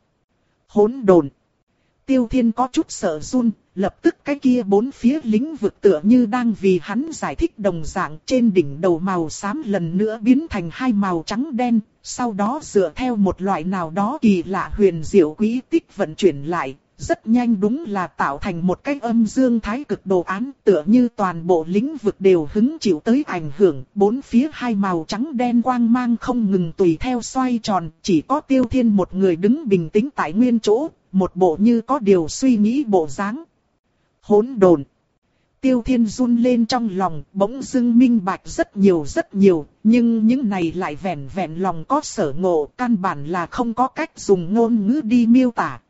Hỗn độn. Tiêu Thiên có chút sợ run, lập tức cái kia bốn phía lĩnh vực tựa như đang vì hắn giải thích đồng dạng, trên đỉnh đầu màu xám lần nữa biến thành hai màu trắng đen, sau đó dựa theo một loại nào đó kỳ lạ huyền diệu quý tích vận chuyển lại, rất nhanh đúng là tạo thành một cái âm dương thái cực đồ án, tựa như toàn bộ lĩnh vực đều hứng chịu tới ảnh hưởng, bốn phía hai màu trắng đen quang mang không ngừng tùy theo xoay tròn, chỉ có Tiêu Thiên một người đứng bình tĩnh tại nguyên chỗ, một bộ như có điều suy nghĩ bộ dáng. Hỗn độn. Tiêu Thiên run lên trong lòng, bỗng dưng minh bạch rất nhiều rất nhiều, nhưng những này lại vẹn vẹn lòng có sở ngộ, căn bản là không có cách dùng ngôn ngữ đi miêu tả.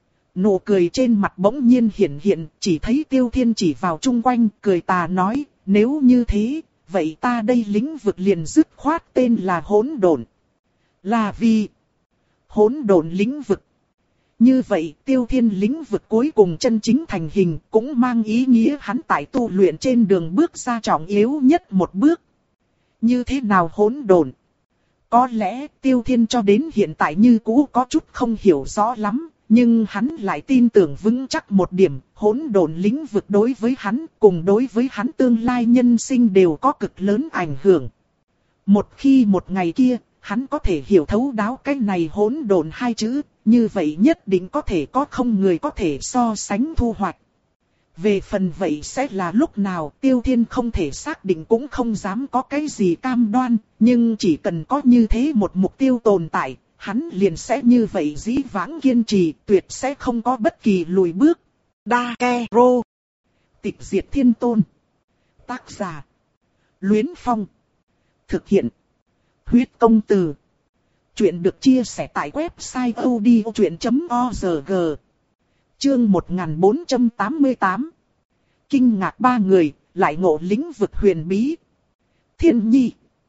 Nụ cười trên mặt bỗng nhiên hiện hiện, chỉ thấy Tiêu Thiên chỉ vào chung quanh, cười tà nói, nếu như thế, vậy ta đây lĩnh vực liền dứt khoát tên là hỗn độn. Là vì hỗn độn lĩnh vực. Như vậy, Tiêu Thiên lĩnh vực cuối cùng chân chính thành hình, cũng mang ý nghĩa hắn tại tu luyện trên đường bước ra trọng yếu nhất một bước. Như thế nào hỗn độn? Có lẽ Tiêu Thiên cho đến hiện tại như cũ có chút không hiểu rõ lắm, nhưng hắn lại tin tưởng vững chắc một điểm, hỗn độn lĩnh vực đối với hắn, cùng đối với hắn tương lai nhân sinh đều có cực lớn ảnh hưởng. Một khi một ngày kia, hắn có thể hiểu thấu đáo cái này hỗn độn hai chữ, như vậy nhất định có thể có không người có thể so sánh thu hoạch. Về phần vậy sẽ là lúc nào, Tiêu Thiên không thể xác định cũng không dám có cái gì cam đoan, nhưng chỉ cần có như thế một mục tiêu tồn tại, hắn liền sẽ như vậy dĩ vãng kiên trì, tuyệt sẽ không có bất kỳ lùi bước. Dakero. Tịch diệt thiên tôn. Tác giả. Luyến Phong. Thực hiện. Huyết công từ. Chuyện được chia sẻ tại website odchuyện chấm org. Chương một nghìn bốn trăm tám mươi tám. Kinh ngạc ba người, lại ngộ lĩnh vực huyền bí. Thiên nhi.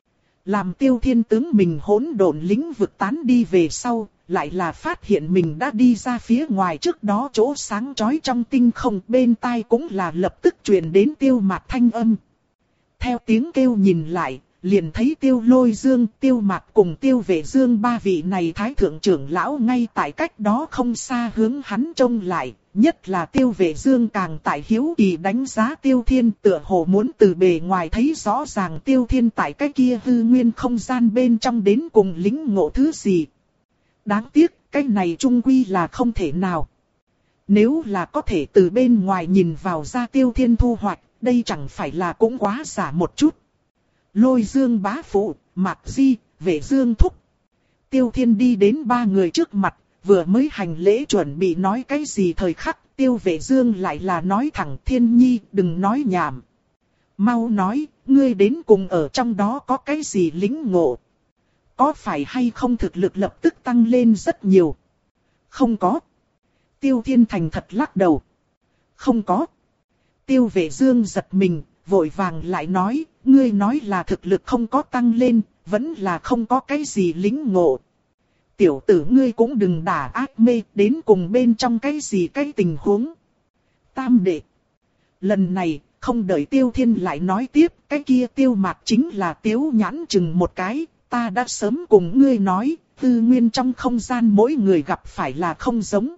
Làm Tiêu Thiên tướng mình hỗn độn lĩnh vực tán đi về sau, lại là phát hiện mình đã đi ra phía ngoài, trước đó chỗ sáng chói trong tinh không, bên tai cũng là lập tức truyền đến Tiêu Mạt thanh âm. Theo tiếng kêu nhìn lại, liền thấy Tiêu Lôi Dương, Tiêu Mạc cùng Tiêu Vệ Dương ba vị này thái thượng trưởng lão ngay tại cách đó không xa hướng hắn trông lại. Nhất là Tiêu Vệ Dương càng tại hiếu kỳ đánh giá Tiêu Thiên, tựa hồ muốn từ bề ngoài thấy rõ ràng Tiêu Thiên tại cái kia hư nguyên không gian bên trong đến cùng lĩnh ngộ thứ gì. Đáng tiếc, cái này chung quy là không thể nào. Nếu là có thể từ bên ngoài nhìn vào ra Tiêu Thiên thu hoạch, đây chẳng phải là cũng quá giả một chút. Lôi Dương bá phụ, Mạc Di, Vệ Dương thúc. Tiêu Thiên đi đến ba người trước mặt, vừa mới hành lễ chuẩn bị nói cái gì thời khắc, Tiêu Vệ Dương lại là nói thẳng: Thiên Nhi, đừng nói nhảm. Mau nói, ngươi đến cùng ở trong đó có cái gì lĩnh ngộ? Có phải hay không thực lực lập tức tăng lên rất nhiều? Không có. Tiêu Thiên thành thật lắc đầu. Không có. Tiêu Vệ Dương giật mình, vội vàng lại nói: ngươi nói là thực lực không có tăng lên, vẫn là không có cái gì lĩnh ngộ. Tiểu tử ngươi cũng đừng đả ác mê, đến cùng bên trong cái gì cái tình huống. Tam đệ. Lần này, không đợi Tiêu Thiên lại nói tiếp, cái kia Tiêu Mạc chính là Tiếu nhãn chừng một cái, ta đã sớm cùng ngươi nói, tư nguyên trong không gian mỗi người gặp phải là không giống.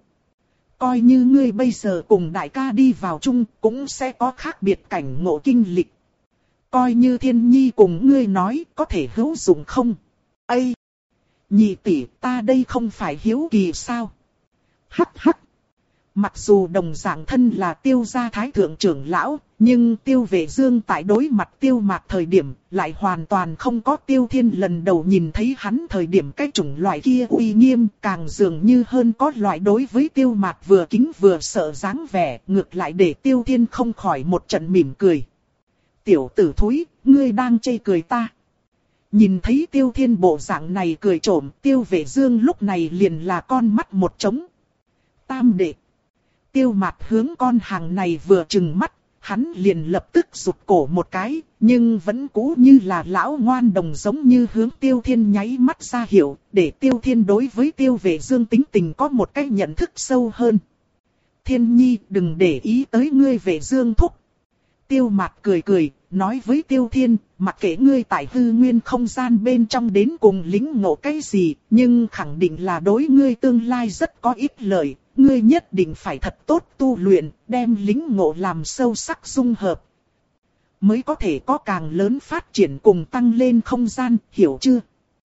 Coi như ngươi bây giờ cùng đại ca đi vào chung, cũng sẽ có khác biệt cảnh ngộ kinh lịch. Coi như Thiên Nhi cùng ngươi nói, có thể hữu dụng không? Ây! Nhị tỷ, ta đây không phải hiếu kỳ sao? Hắc hắc! Mặc dù đồng dạng thân là Tiêu gia thái thượng trưởng lão, nhưng Tiêu Vệ Dương tại đối mặt Tiêu Mạc thời điểm, lại hoàn toàn không có Tiêu Thiên lần đầu nhìn thấy hắn thời điểm cái chủng loại kia uy nghiêm, càng dường như hơn có loại đối với Tiêu Mạc vừa kính vừa sợ dáng vẻ, ngược lại để Tiêu Thiên không khỏi một trận mỉm cười. Tiểu tử thúi, ngươi đang chê cười ta. Nhìn thấy Tiêu Thiên bộ dạng này cười trộm, Tiêu Vệ Dương lúc này liền là con mắt một trống. Tam đệ. Tiêu Mạc hướng con hàng này vừa trừng mắt, hắn liền lập tức rụt cổ một cái, nhưng vẫn cũ như là lão ngoan đồng giống như hướng Tiêu Thiên nháy mắt ra hiệu, để Tiêu Thiên đối với Tiêu Vệ Dương tính tình có một cái nhận thức sâu hơn. Thiên Nhi, đừng để ý tới ngươi Vệ Dương thúc. Tiêu Mạc cười cười, nói với Tiêu Thiên, mặc kệ ngươi tại hư nguyên không gian bên trong đến cùng lĩnh ngộ cái gì, nhưng khẳng định là đối ngươi tương lai rất có ích lợi. Ngươi nhất định phải thật tốt tu luyện, đem lĩnh ngộ làm sâu sắc dung hợp. Mới có thể có càng lớn phát triển cùng tăng lên không gian, hiểu chưa?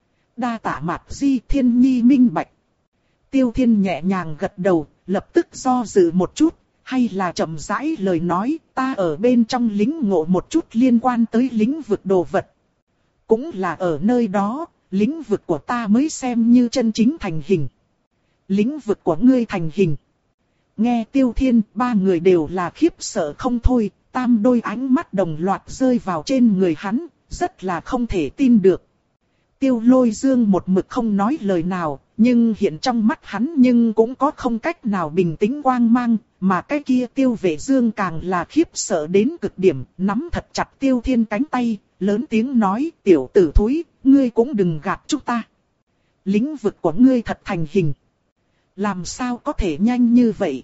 Đa tạ Mạc Di, Thiên Nhi minh bạch. Tiêu Thiên nhẹ nhàng gật đầu, lập tức do dự một chút, hay là chậm rãi lời nói, ta ở bên trong lĩnh ngộ một chút liên quan tới lĩnh vực đồ vật. Cũng là ở nơi đó, lĩnh vực của ta mới xem như chân chính thành hình. Lĩnh vực của ngươi thành hình. Nghe Tiêu Thiên, ba người đều là khiếp sợ không thôi, tam đôi ánh mắt đồng loạt rơi vào trên người hắn, rất là không thể tin được. Tiêu Lôi Dương một mực không nói lời nào, nhưng hiện trong mắt hắn nhưng cũng có không cách nào bình tĩnh quang mang, mà cái kia Tiêu Vệ Dương càng là khiếp sợ đến cực điểm, nắm thật chặt Tiêu Thiên cánh tay, lớn tiếng nói: tiểu tử thúi, ngươi cũng đừng gạt chúng ta. Lĩnh vực của ngươi thật thành hình. Làm sao có thể nhanh như vậy?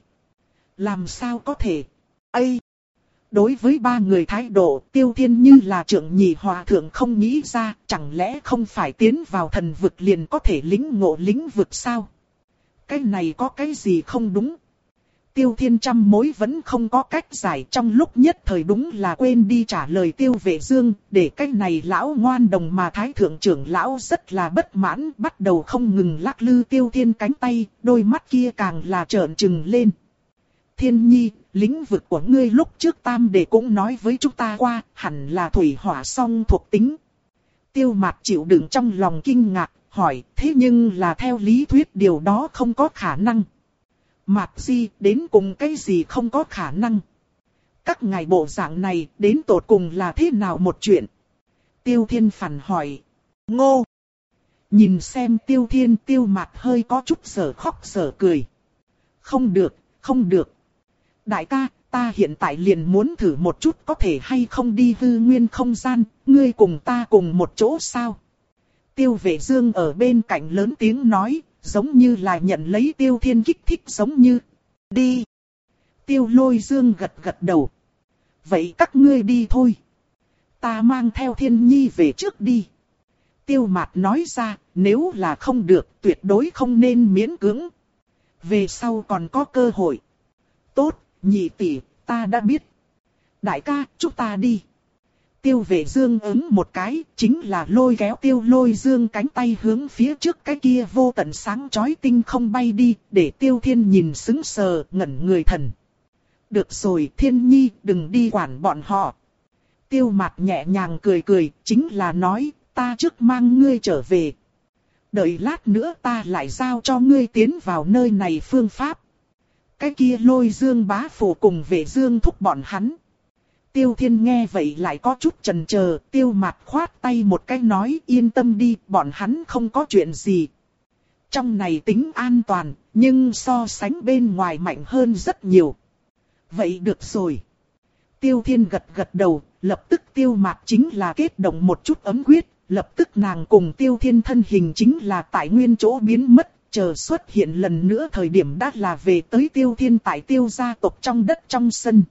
Làm sao có thể? Ây! Đối với ba người thái độ, Tiêu Thiên như là trưởng nhị hòa thượng không nghĩ ra, chẳng lẽ không phải tiến vào thần vực liền có thể lĩnh ngộ lĩnh vực sao? Cái này có cái gì không đúng? Tiêu Thiên trăm mối vẫn không có cách giải, trong lúc nhất thời đúng là quên đi trả lời Tiêu Vệ Dương, để cái này lão ngoan đồng mà thái thượng trưởng lão rất là bất mãn, bắt đầu không ngừng lắc lư Tiêu Thiên cánh tay, đôi mắt kia càng là trợn trừng lên. Thiên Nhi, lĩnh vực của ngươi lúc trước tam đệ cũng nói với chúng ta qua, hẳn là thủy hỏa song thuộc tính. Tiêu Mạc chịu đựng trong lòng kinh ngạc, hỏi, thế nhưng là theo lý thuyết điều đó không có khả năng. Mạc Di, đến cùng cái gì không có khả năng? Các ngài bộ dạng này, đến tột cùng là thế nào một chuyện? Tiêu Thiên phản hỏi. Ngô! Nhìn xem Tiêu Thiên, Tiêu Mạc hơi có chút sở khóc sở cười. Không được, không được. Đại ca, ta hiện tại liền muốn thử một chút có thể hay không đi hư nguyên không gian, ngươi cùng ta cùng một chỗ sao? Tiêu Vệ Dương ở bên cạnh lớn tiếng nói, giống như là nhận lấy Tiêu Thiên kích thích giống như. Đi! Tiêu Lôi Dương gật gật đầu. Vậy các ngươi đi thôi. ta mang theo Thiên Nhi về trước đi. Tiêu Mạt nói ra, nếu là không được, tuyệt đối không nên miễn cưỡng. Về sau còn có cơ hội. Tốt, nhị tỷ, ta đã biết. Đại ca, chúng ta đi. Tiêu Vệ Dương ứng một cái, chính là lôi kéo Tiêu Lôi Dương cánh tay hướng phía trước cái kia vô tận sáng chói tinh không bay đi, để Tiêu Thiên nhìn sững sờ, ngẩn người thần. Được rồi, Thiên Nhi, đừng đi quản bọn họ. Tiêu Mạt nhẹ nhàng cười cười, chính là nói, ta trước mang ngươi trở về. Đợi lát nữa ta lại giao cho ngươi tiến vào nơi này phương pháp. Cái kia Lôi Dương bá phụ cùng Vệ Dương thúc bọn hắn. Tiêu Thiên nghe vậy lại có chút chần chờ, Tiêu Mạt khoát tay một cái nói yên tâm đi, bọn hắn không có chuyện gì. Trong này tính an toàn, nhưng so sánh bên ngoài mạnh hơn rất nhiều. Vậy được rồi. Tiêu Thiên gật gật đầu, lập tức Tiêu Mạt chính là kết động một chút ấm quyết, lập tức nàng cùng Tiêu Thiên thân hình chính là tại nguyên chỗ biến mất, chờ xuất hiện lần nữa thời điểm đã là về tới Tiêu Thiên tại Tiêu gia tộc trong đất trong sân.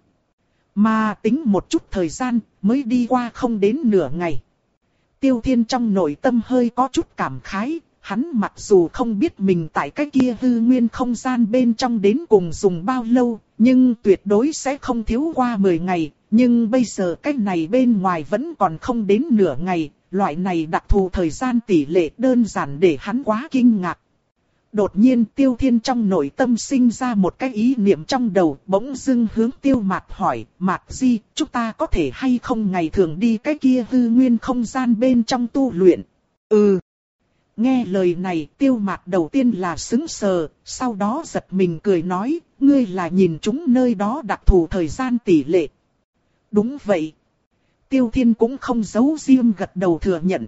Mà tính một chút thời gian, mới đi qua không đến nửa ngày. Tiêu Thiên trong nội tâm hơi có chút cảm khái, hắn mặc dù không biết mình tại cái kia hư nguyên không gian bên trong đến cùng dùng bao lâu, nhưng tuyệt đối sẽ không thiếu qua mười ngày, nhưng bây giờ cái này bên ngoài vẫn còn không đến nửa ngày, loại này đặc thù thời gian tỷ lệ đơn giản để hắn quá kinh ngạc. Đột nhiên Tiêu Thiên trong nội tâm sinh ra một cái ý niệm trong đầu, bỗng dưng hướng Tiêu Mạt hỏi, Mạt Di, chúng ta có thể hay không ngày thường đi cái kia hư nguyên không gian bên trong tu luyện? Ừ. Nghe lời này Tiêu Mạt đầu tiên là sững sờ, sau đó giật mình cười nói, ngươi là nhìn chúng nơi đó đặc thù thời gian tỷ lệ. Đúng vậy. Tiêu Thiên cũng không giấu riêng gật đầu thừa nhận.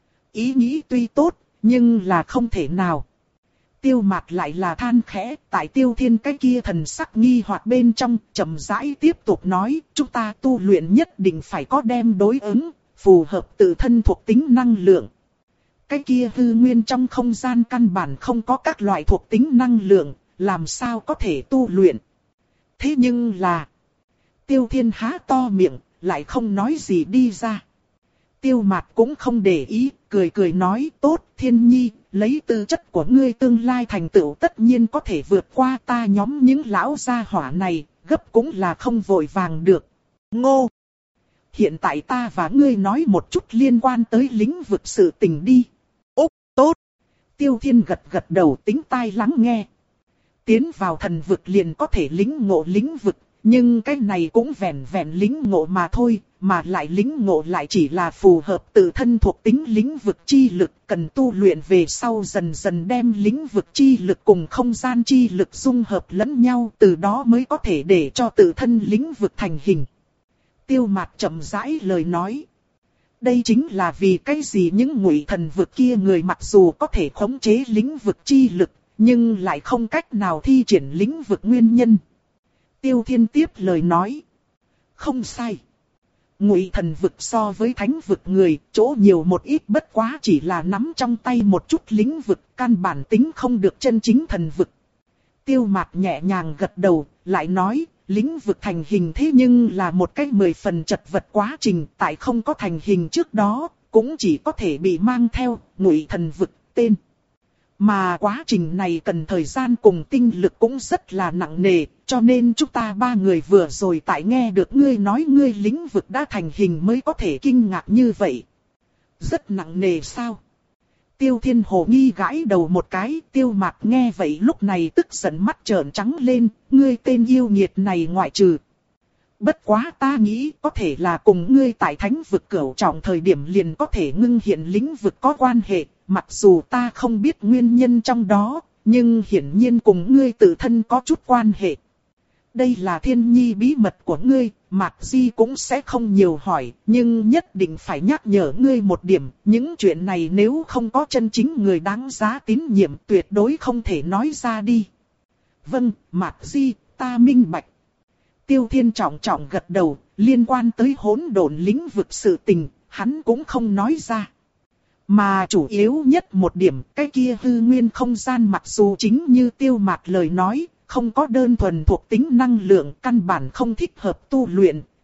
Ý nghĩ tuy tốt, nhưng là không thể nào. Tiêu Mạt lại là than khẽ, tại Tiêu Thiên cái kia thần sắc nghi hoặc bên trong, chậm rãi tiếp tục nói, chúng ta tu luyện nhất định phải có đem đối ứng, phù hợp tự thân thuộc tính năng lượng. Cái kia hư nguyên trong không gian căn bản không có các loại thuộc tính năng lượng, làm sao có thể tu luyện. Thế nhưng là, Tiêu Thiên há to miệng, lại không nói gì đi ra. Tiêu Mạt cũng không để ý, cười cười nói, tốt Thiên Nhi, lấy tư chất của ngươi tương lai thành tựu tất nhiên có thể vượt qua ta nhóm những lão gia hỏa này, gấp cũng là không vội vàng được. Ngô! Hiện tại ta và ngươi nói một chút liên quan tới lĩnh vực sự tình đi. Úc, tốt! Tiêu Thiên gật gật đầu tính tai lắng nghe. Tiến vào thần vực liền có thể lĩnh ngộ lĩnh vực, nhưng cái này cũng vẹn vẹn lĩnh ngộ mà thôi, mà lại lĩnh ngộ lại chỉ là phù hợp tự thân thuộc tính lĩnh vực chi lực, cần tu luyện về sau dần dần đem lĩnh vực chi lực cùng không gian chi lực dung hợp lẫn nhau, từ đó mới có thể để cho tự thân lĩnh vực thành hình. Tiêu Mạt chậm rãi lời nói. Đây chính là vì cái gì những ngụy thần vực kia người mặc dù có thể khống chế lĩnh vực chi lực, nhưng lại không cách nào thi triển lĩnh vực nguyên nhân. Tiêu Thiên tiếp lời nói. Không sai. Ngụy thần vực so với thánh vực người, chỗ nhiều một ít bất quá chỉ là nắm trong tay một chút lĩnh vực, căn bản tính không được chân chính thần vực. Tiêu Mạt nhẹ nhàng gật đầu, lại nói, lĩnh vực thành hình thế nhưng là một cái mười phần chật vật quá trình, tại không có thành hình trước đó, cũng chỉ có thể bị mang theo, ngụy thần vực, tên. Mà quá trình này cần thời gian cùng tinh lực cũng rất là nặng nề, cho nên chúng ta ba người vừa rồi tại nghe được ngươi nói ngươi lĩnh vực đã thành hình mới có thể kinh ngạc như vậy. Rất nặng nề sao? Tiêu Thiên hồ nghi gãi đầu một cái, Tiêu Mạt nghe vậy lúc này tức giận mắt trợn trắng lên, ngươi tên yêu nghiệt này ngoại trừ. Bất quá ta nghĩ có thể là cùng ngươi tại thánh vực cửu trọng thời điểm liền có thể ngưng hiện lĩnh vực có quan hệ, mặc dù ta không biết nguyên nhân trong đó, nhưng hiển nhiên cùng ngươi tự thân có chút quan hệ. Đây là Thiên Nhi bí mật của ngươi, Mạt Di cũng sẽ không nhiều hỏi, nhưng nhất định phải nhắc nhở ngươi một điểm, những chuyện này nếu không có chân chính người đáng giá tín nhiệm tuyệt đối không thể nói ra đi. Vâng, Mạt Di, ta minh bạch. Tiêu Thiên trọng trọng gật đầu, liên quan tới hỗn độn lĩnh vực sự tình, hắn cũng không nói ra. Mà chủ yếu nhất một điểm, cái kia hư nguyên không gian mặc dù chính như Tiêu Mạt lời nói, không có đơn thuần thuộc tính năng lượng, căn bản không thích hợp tu luyện,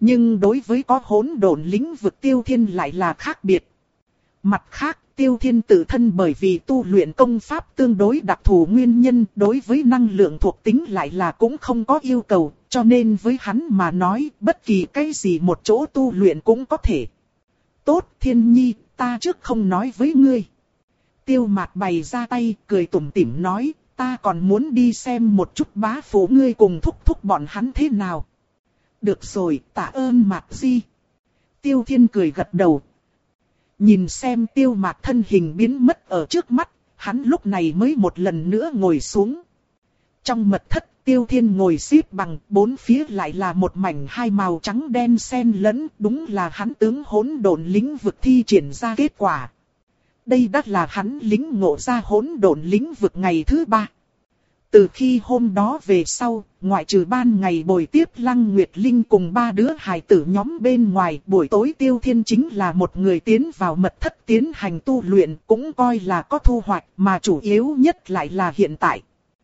Nhưng đối với có hỗn độn lĩnh vực Tiêu Thiên lại là khác biệt. Mặt khác, Tiêu Thiên tự thân bởi vì tu luyện công pháp tương đối đặc thù nguyên nhân, đối với năng lượng thuộc tính lại là cũng không có yêu cầu, cho nên với hắn mà nói, bất kỳ cái gì một chỗ tu luyện cũng có thể. Tốt, Thiên Nhi, ta trước không nói với ngươi. Tiêu Mạt bày ra tay, cười tủm tỉm nói, ta còn muốn đi xem một chút bá phụ ngươi cùng thúc thúc bọn hắn thế nào. Được rồi, tạ ơn Mạt Di. Tiêu Thiên cười gật đầu. Nhìn xem Tiêu Mạt thân hình biến mất ở trước mắt, hắn lúc này mới một lần nữa ngồi xuống. Trong mật thất, Tiêu Thiên ngồi xếp bằng, bốn phía lại là một mảnh hai màu trắng đen xen lẫn, đúng là hắn tướng hỗn độn lĩnh vực thi triển ra kết quả. Đây đã là hắn lĩnh ngộ ra hỗn độn lĩnh vực ngày thứ ba. Từ khi hôm đó về sau, ngoại trừ ban ngày bồi tiếp Lăng Nguyệt Linh cùng ba đứa hài tử nhóm bên ngoài, buổi tối Tiêu Thiên chính là một người tiến vào mật thất tiến hành tu luyện, cũng coi là có thu hoạch, mà chủ yếu nhất lại là hiện tại.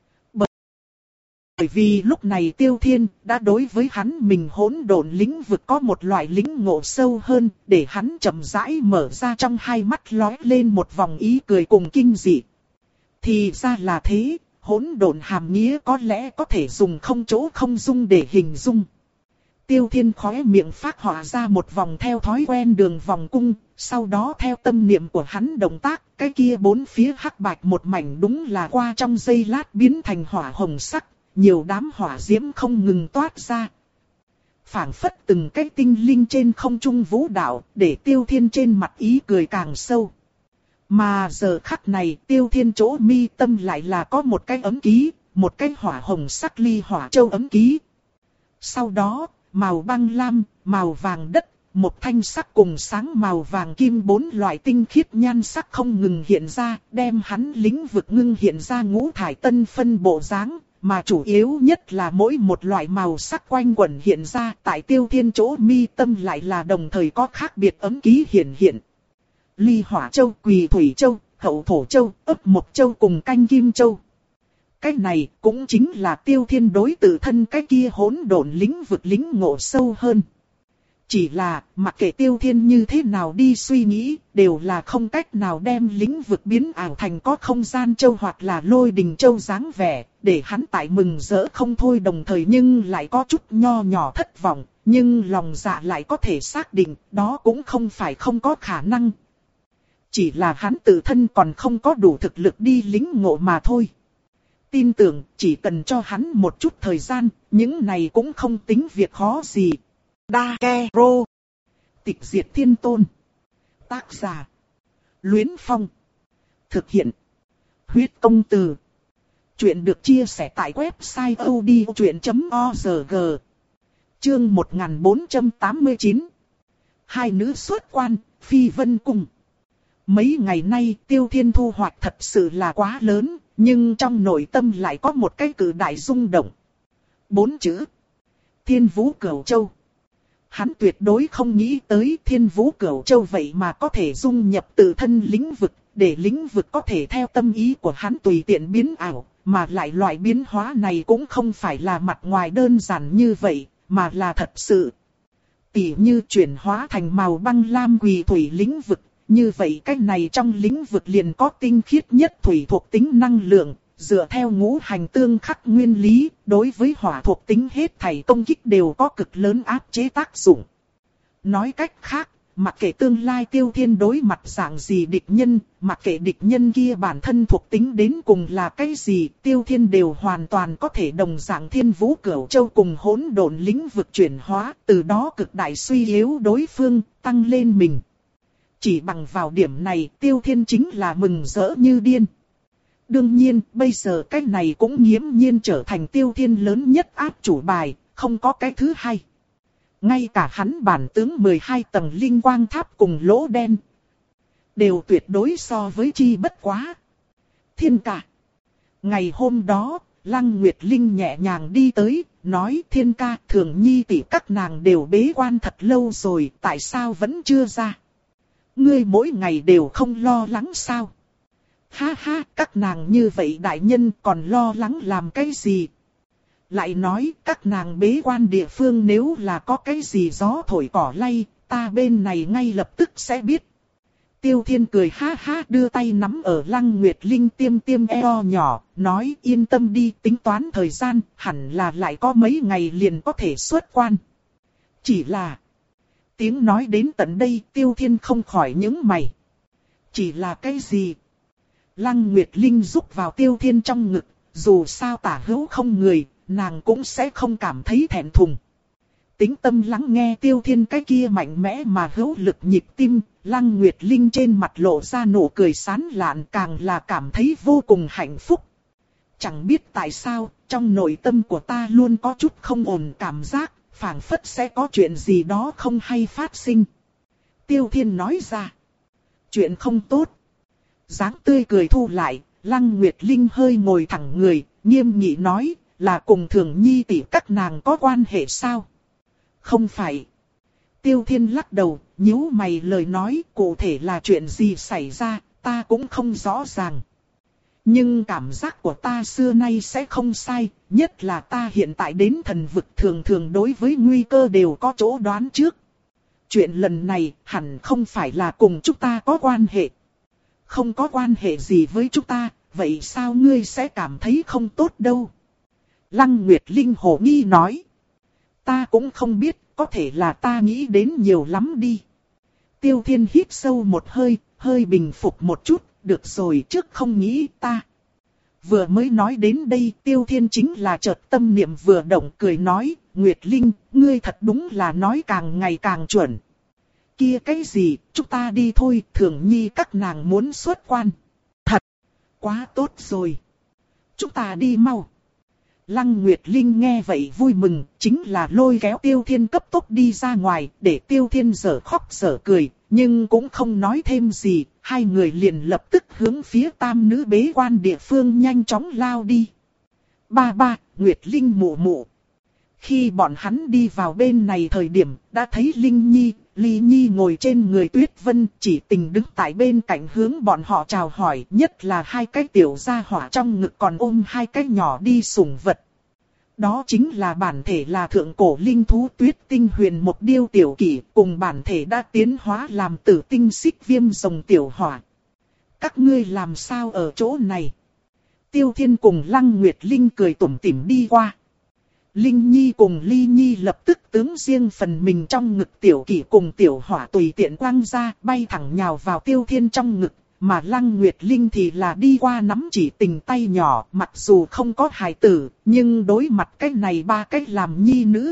Bởi vì lúc này Tiêu Thiên đã đối với hắn mình hỗn độn lĩnh vực có một loại lĩnh ngộ sâu hơn, để hắn chậm rãi mở ra trong hai mắt lóe lên một vòng ý cười cùng kinh dị. Thì ra là thế. Hỗn độn hàm nghĩa có lẽ có thể dùng không chỗ không dung để hình dung. Tiêu Thiên khóe miệng phác họa ra một vòng theo thói quen đường vòng cung, sau đó theo tâm niệm của hắn động tác, cái kia bốn phía hắc bạch một mảnh đúng là qua trong giây lát biến thành hỏa hồng sắc, nhiều đám hỏa diễm không ngừng toát ra. Phảng phất từng cái tinh linh trên không trung vũ đạo, để Tiêu Thiên trên mặt ý cười càng sâu. Mà giờ khắc này Tiêu Thiên chỗ mi tâm lại là có một cái ấm ký, một cái hỏa hồng sắc ly hỏa châu ấm ký. Sau đó, màu băng lam, màu vàng đất, một thanh sắc cùng sáng màu vàng kim bốn loại tinh khiết nhan sắc không ngừng hiện ra, đem hắn lĩnh vực ngưng hiện ra ngũ thải tân phân bộ dáng, mà chủ yếu nhất là mỗi một loại màu sắc quanh quẩn hiện ra, tại Tiêu Thiên chỗ mi tâm lại là đồng thời có khác biệt ấm ký hiện hiện. Ly hỏa châu, quỳ thủy châu, hậu thổ châu, ấp mộc châu cùng canh kim châu. Cái này cũng chính là Tiêu Thiên đối tự thân cái kia hỗn độn lĩnh vực lĩnh ngộ sâu hơn. Chỉ là, mặc kệ Tiêu Thiên như thế nào đi suy nghĩ, đều là không cách nào đem lĩnh vực biến ảo thành có không gian châu hoặc là lôi đình châu dáng vẻ, để hắn tại mừng rỡ không thôi, đồng thời nhưng lại có chút nho nhỏ thất vọng, nhưng lòng dạ lại có thể xác định, đó cũng không phải không có khả năng. Chỉ là hắn tự thân còn không có đủ thực lực đi lĩnh ngộ mà thôi. Tin tưởng chỉ cần cho hắn một chút thời gian, những này cũng không tính việc khó gì. Dakero. Tịch diệt thiên tôn. Tác giả. Luyến Phong. Thực hiện. Huyết công từ. Chuyện được chia sẻ tại website odchuyện chấm org. Chương một nghìn bốn trăm tám mươi chín. Hai nữ xuất quan, phi vân cung. Mấy ngày nay Tiêu Thiên thu hoạch thật sự là quá lớn, nhưng trong nội tâm lại có một cái cử đại rung động. Bốn chữ. Thiên Vũ Cửu Châu. Hắn tuyệt đối không nghĩ tới Thiên Vũ Cửu Châu vậy mà có thể dung nhập tự thân lĩnh vực, để lĩnh vực có thể theo tâm ý của hắn tùy tiện biến ảo, mà lại loại biến hóa này cũng không phải là mặt ngoài đơn giản như vậy, mà là thật sự. Tỉ như chuyển hóa thành màu băng lam quỳ thủy lĩnh vực. Như vậy cái này trong lĩnh vực liền có tinh khiết nhất thủy thuộc tính năng lượng, dựa theo ngũ hành tương khắc nguyên lý, đối với hỏa thuộc tính hết thảy công kích đều có cực lớn áp chế tác dụng. Nói cách khác, mặc kệ tương lai Tiêu Thiên đối mặt dạng gì địch nhân, mặc kệ địch nhân kia bản thân thuộc tính đến cùng là cái gì, Tiêu Thiên đều hoàn toàn có thể đồng dạng Thiên Vũ Cửu Châu cùng hỗn độn lĩnh vực chuyển hóa, từ đó cực đại suy yếu đối phương, tăng lên mình. Chỉ bằng vào điểm này Tiêu Thiên chính là mừng rỡ như điên. Đương nhiên, bây giờ cái này cũng nghiễm nhiên trở thành Tiêu Thiên lớn nhất áp chủ bài, không có cái thứ hai. Ngay cả hắn bản tướng mười hai tầng linh quang tháp cùng lỗ đen, đều tuyệt đối so với chi bất quá. Thiên ca. Ngày hôm đó, Lăng Nguyệt Linh nhẹ nhàng đi tới, nói Thiên ca, Thường Nhi tỷ các nàng đều bế quan thật lâu rồi, tại sao vẫn chưa ra? Ngươi mỗi ngày đều không lo lắng sao? Ha ha, các nàng như vậy đại nhân còn lo lắng làm cái gì? Lại nói các nàng bế quan địa phương nếu là có cái gì gió thổi cỏ lay, ta bên này ngay lập tức sẽ biết. Tiêu Thiên cười ha ha đưa tay nắm ở Lăng Nguyệt Linh tiêm tiêm eo nhỏ, nói yên tâm đi, tính toán thời gian, hẳn là lại có mấy ngày liền có thể xuất quan. Chỉ là... Tiếng nói đến tận đây Tiêu Thiên không khỏi nhướng mày. Chỉ là cái gì? Lăng Nguyệt Linh rúc vào Tiêu Thiên trong ngực, dù sao tả hữu không người, nàng cũng sẽ không cảm thấy thẹn thùng. Tĩnh tâm lắng nghe Tiêu Thiên cái kia mạnh mẽ mà hữu lực nhịp tim, Lăng Nguyệt Linh trên mặt lộ ra nụ cười sán lạn, càng là cảm thấy vô cùng hạnh phúc. Chẳng biết tại sao, trong nội tâm của ta luôn có chút không ổn cảm giác, phảng phất sẽ có chuyện gì đó không hay phát sinh. Tiêu Thiên nói ra. Chuyện không tốt. Dáng tươi cười thu lại, Lăng Nguyệt Linh hơi ngồi thẳng người, nghiêm nghị nói, là cùng Thường Nhi tỷ các nàng có quan hệ sao? Không phải. Tiêu Thiên lắc đầu, nhíu mày lời nói, cụ thể là chuyện gì xảy ra, ta cũng không rõ ràng. Nhưng cảm giác của ta xưa nay sẽ không sai, nhất là ta hiện tại đến thần vực thường thường đối với nguy cơ đều có chỗ đoán trước. Chuyện lần này hẳn không phải là cùng chúng ta có quan hệ. Không có quan hệ gì với chúng ta, vậy sao ngươi sẽ cảm thấy không tốt đâu? Lăng Nguyệt Linh hồ nghi nói. Ta cũng không biết, có thể là ta nghĩ đến nhiều lắm đi. Tiêu Thiên hít sâu một hơi, hơi bình phục một chút, được rồi trước không nghĩ ta. Vừa mới nói đến đây Tiêu Thiên chính là chợt tâm niệm vừa động cười nói, Nguyệt Linh, ngươi thật đúng là nói càng ngày càng chuẩn. Kia cái gì, chúng ta đi thôi, Thường Nhi các nàng muốn xuất quan. Thật, quá tốt rồi. Chúng ta đi mau. Lăng Nguyệt Linh nghe vậy vui mừng, chính là lôi kéo Tiêu Thiên cấp tốc đi ra ngoài, để Tiêu Thiên dở khóc dở cười, nhưng cũng không nói thêm gì, hai người liền lập tức hướng phía tam nữ bế quan địa phương nhanh chóng lao đi. Ba ba, Nguyệt Linh mụ mụ. Khi bọn hắn đi vào bên này thời điểm, đã thấy Linh Nhi, Ly Nhi ngồi trên người Tuyết Vân, chỉ tình đứng tại bên cạnh hướng bọn họ chào hỏi, nhất là hai cái tiểu gia hỏa trong ngực còn ôm hai cái nhỏ đi sủng vật. Đó chính là bản thể là thượng cổ linh thú Tuyết Tinh Huyền một điêu tiểu kỷ, cùng bản thể đã tiến hóa làm tử tinh xích viêm rồng tiểu hỏa. Các ngươi làm sao ở chỗ này? Tiêu Thiên cùng Lăng Nguyệt Linh cười tủm tỉm đi qua. Linh Nhi cùng Ly Nhi lập tức tướng riêng phần mình trong ngực tiểu kỷ cùng tiểu hỏa tùy tiện quăng ra, bay thẳng nhào vào Tiêu Thiên trong ngực, mà Lăng Nguyệt Linh thì là đi qua nắm chỉ tình tay nhỏ, mặc dù không có hài tử, nhưng đối mặt cái này ba cách làm nhi nữ.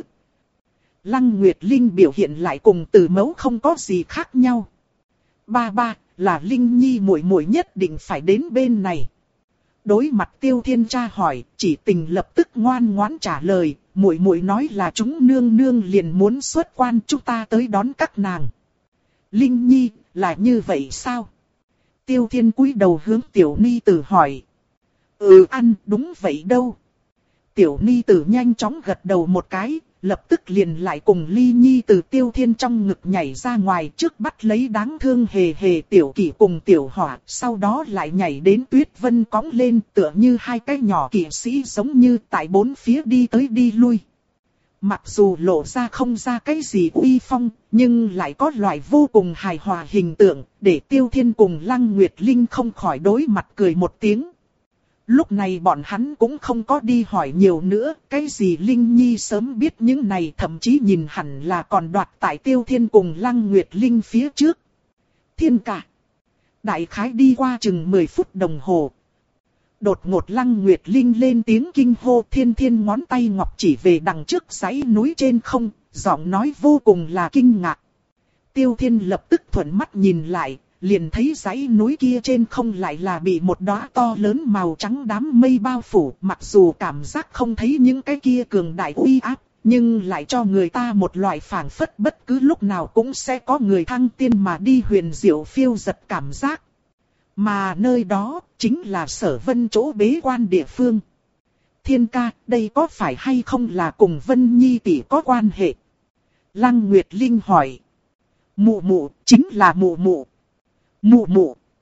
Lăng Nguyệt Linh biểu hiện lại cùng Từ Mẫu không có gì khác nhau. Ba ba, là Linh Nhi muội muội nhất định phải đến bên này. Đối mặt Tiêu Thiên tra hỏi, chỉ tình lập tức ngoan ngoãn trả lời, muội muội nói là chúng nương nương liền muốn xuất quan, chúng ta tới đón các nàng. Linh Nhi, là như vậy sao? Tiêu Thiên cúi đầu hướng Tiểu Ni Tử hỏi. Ừ ăn, đúng vậy đâu. Tiểu Ni Tử nhanh chóng gật đầu một cái, lập tức liền lại cùng Ly Nhi từ Tiêu Thiên trong ngực nhảy ra ngoài, trước bắt lấy đáng thương hề hề Tiểu Kỷ cùng Tiểu Hỏa, sau đó lại nhảy đến Tuyết Vân cõng lên, tựa như hai cái nhỏ kỵ sĩ giống như tại bốn phía đi tới đi lui. Mặc dù lộ ra không ra cái gì uy phong, nhưng lại có loại vô cùng hài hòa hình tượng, để Tiêu Thiên cùng Lăng Nguyệt Linh không khỏi đối mặt cười một tiếng. Lúc này bọn hắn cũng không có đi hỏi nhiều nữa, cái gì Linh Nhi sớm biết những này, thậm chí nhìn hẳn là còn đoạt tại Tiêu Thiên cùng Lăng Nguyệt Linh phía trước. Thiên cả. Đại khái đi qua chừng mười phút đồng hồ. Đột ngột Lăng Nguyệt Linh lên tiếng kinh hô, Thiên Thiên ngón tay ngọc chỉ về đằng trước dãy núi trên không, giọng nói vô cùng là kinh ngạc. Tiêu Thiên lập tức thuận mắt nhìn lại, liền thấy dãy núi kia trên không lại là bị một đóa to lớn màu trắng đám mây bao phủ, mặc dù cảm giác không thấy những cái kia cường đại uy áp, nhưng lại cho người ta một loại phảng phất bất cứ lúc nào cũng sẽ có người thăng tiên mà đi huyền diệu phiêu giật cảm giác. Mà nơi đó, chính là Sở Vân chỗ bế quan địa phương. Thiên ca, đây có phải hay không là cùng Vân Nhi tỷ có quan hệ? Lăng Nguyệt Linh hỏi. Mụ mụ, chính là mụ mụ. Mụ mụ.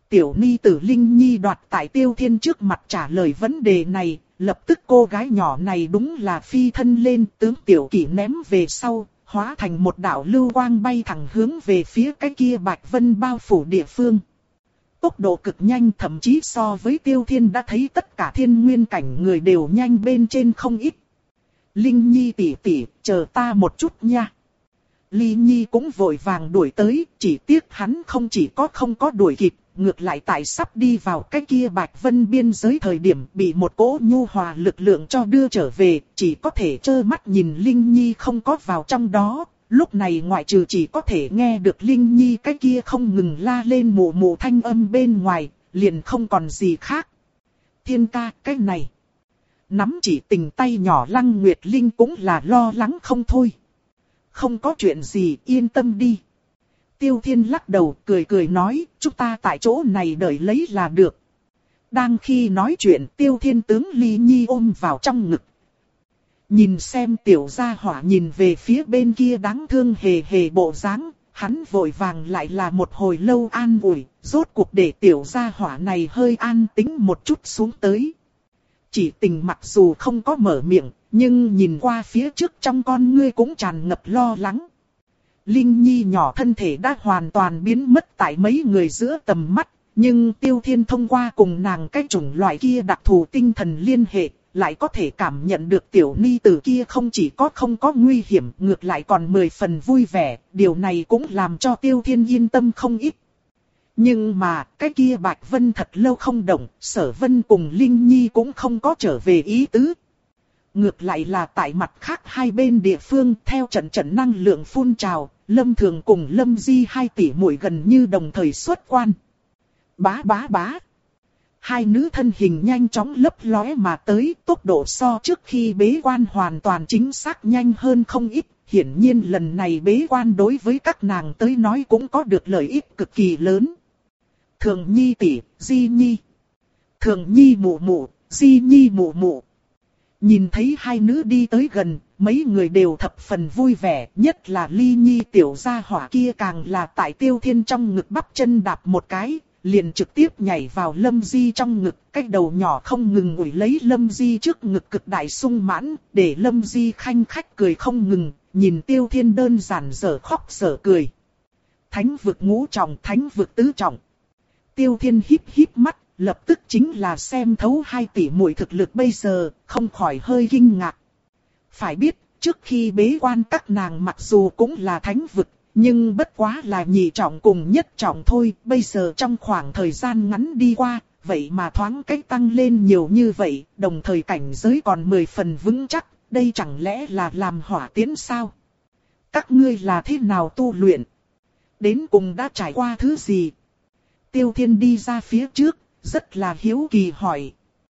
Tiểu ni tử Linh Nhi đoạt tại Tiêu Thiên trước mặt trả lời vấn đề này, lập tức cô gái nhỏ này đúng là phi thân lên, tướng Tiểu Kỷ ném về sau, hóa thành một đạo lưu quang bay thẳng hướng về phía cái kia bạch vân bao phủ địa phương. Tốc độ cực nhanh, thậm chí so với Tiêu Thiên đã thấy tất cả thiên nguyên cảnh người đều nhanh bên trên không ít. Linh Nhi tỷ tỷ, chờ ta một chút nha. Ly Nhi cũng vội vàng đuổi tới, chỉ tiếc hắn không chỉ có không có đuổi kịp, ngược lại tại sắp đi vào cái kia bạch vân biên giới thời điểm bị một cỗ nhu hòa lực lượng cho đưa trở về, chỉ có thể trơ mắt nhìn Linh Nhi không có vào trong đó. Lúc này ngoại trừ chỉ có thể nghe được Linh Nhi cái kia không ngừng la lên mụ mụ thanh âm bên ngoài, liền không còn gì khác. Thiên ca, cái này. Nắm chỉ tình tay nhỏ Lăng Nguyệt Linh cũng là lo lắng không thôi. Không có chuyện gì, yên tâm đi. Tiêu Thiên lắc đầu cười cười nói, chúng ta tại chỗ này đợi lấy là được. Đang khi nói chuyện, Tiêu Thiên tướng Ly Nhi ôm vào trong ngực. Nhìn xem tiểu gia hỏa nhìn về phía bên kia đáng thương hề hề bộ dáng, hắn vội vàng lại là một hồi lâu an ủi, rốt cuộc để tiểu gia hỏa này hơi an tĩnh một chút xuống tới. Chỉ tình mặc dù không có mở miệng, nhưng nhìn qua phía trước trong con ngươi cũng tràn ngập lo lắng. Linh Nhi nhỏ thân thể đã hoàn toàn biến mất tại mấy người giữa tầm mắt, nhưng Tiêu Thiên thông qua cùng nàng cái chủng loại kia đặc thù tinh thần liên hệ, lại có thể cảm nhận được tiểu ni tử kia không chỉ có không có nguy hiểm, ngược lại còn mười phần vui vẻ, điều này cũng làm cho Tiêu Thiên yên tâm không ít. Nhưng mà, cái kia Bạch Vân thật lâu không động, Sở Vân cùng Linh Nhi cũng không có trở về ý tứ. Ngược lại là tại mặt khác hai bên địa phương theo trận trận năng lượng phun trào, Lâm Thường cùng Lâm Di hai tỷ muội gần như đồng thời xuất quan. Bá bá bá. Hai nữ thân hình nhanh chóng lấp lóe mà tới, tốc độ so trước khi bế quan hoàn toàn chính xác nhanh hơn không ít. Hiển nhiên lần này bế quan đối với các nàng tới nói cũng có được lợi ích cực kỳ lớn. Thường Nhi tỷ, Di Nhi. Thường Nhi mụ mụ, Di Nhi mụ mụ. Nhìn thấy hai nữ đi tới gần, mấy người đều thập phần vui vẻ, nhất là Ly Nhi tiểu gia hỏa kia càng là tại Tiêu Thiên trong ngực bắp chân đạp một cái, liền trực tiếp nhảy vào Lâm Di trong ngực, cái đầu nhỏ không ngừng ủi lấy Lâm Di trước ngực cực đại sung mãn, để Lâm Di khanh khách cười không ngừng, nhìn Tiêu Thiên đơn giản dở khóc dở cười. Thánh vực ngũ trọng, thánh vực tứ trọng. Tiêu Thiên híp híp mắt, lập tức chính là xem thấu hai tỷ muội thực lực bây giờ, không khỏi hơi kinh ngạc. Phải biết, trước khi bế quan các nàng mặc dù cũng là thánh vực, nhưng bất quá là nhị trọng cùng nhất trọng thôi, bây giờ trong khoảng thời gian ngắn đi qua, vậy mà thoáng cách tăng lên nhiều như vậy, đồng thời cảnh giới còn mười phần vững chắc, đây chẳng lẽ là làm hỏa tiến sao? Các ngươi là thế nào tu luyện? Đến cùng đã trải qua thứ gì? Tiêu Thiên đi ra phía trước, rất là hiếu kỳ hỏi.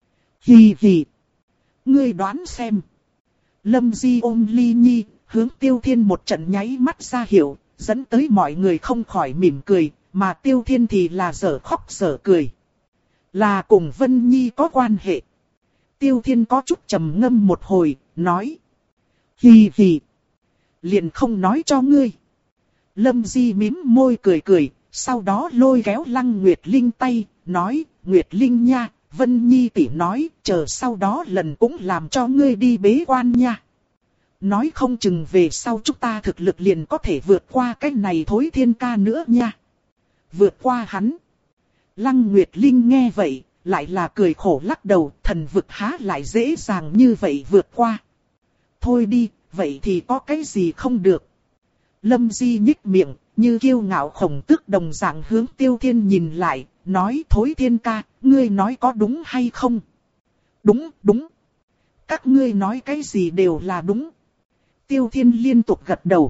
Hì hì. Ngươi đoán xem. Lâm Di ôm Ly Nhi, hướng Tiêu Thiên một trận nháy mắt ra hiệu, dẫn tới mọi người không khỏi mỉm cười, mà Tiêu Thiên thì là dở khóc dở cười. Là cùng Vân Nhi có quan hệ. Tiêu Thiên có chút trầm ngâm một hồi, nói. Hì hì. Liền không nói cho ngươi. Lâm Di mím môi cười cười, sau đó lôi kéo Lăng Nguyệt Linh tay, nói, Nguyệt Linh nha, Vân Nhi tỷ nói, chờ sau đó lần cũng làm cho ngươi đi bế quan nha. Nói không chừng về sau chúng ta thực lực liền có thể vượt qua cái này thối thiên ca nữa nha. Vượt qua hắn. Lăng Nguyệt Linh nghe vậy, lại là cười khổ lắc đầu, thần vực há lại dễ dàng như vậy vượt qua. Thôi đi, vậy thì có cái gì không được. Lâm Di nhích miệng, như kiêu ngạo khổng tước đồng dạng hướng Tiêu Thiên nhìn lại, nói thối thiên ca, ngươi nói có đúng hay không? Đúng, đúng. Các ngươi nói cái gì đều là đúng. Tiêu Thiên liên tục gật đầu.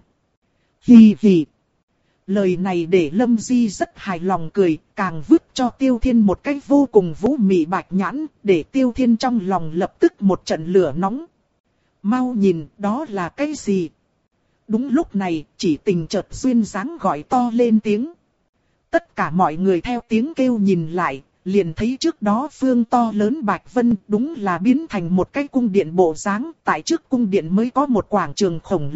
Hì hì. Lời này để Lâm Di rất hài lòng cười, càng vứt cho Tiêu Thiên một cái vô cùng vũ mị bạch nhãn, để Tiêu Thiên trong lòng lập tức một trận lửa nóng. Mau nhìn, đó là cái gì? Đúng lúc này, chỉ tình chợt duyên dáng gọi to lên tiếng. Tất cả mọi người theo tiếng kêu nhìn lại, liền thấy trước đó phương to lớn Bạch Vân đúng là biến thành một cái cung điện bộ dáng. Tại trước cung điện mới có một quảng trường khổng lồ,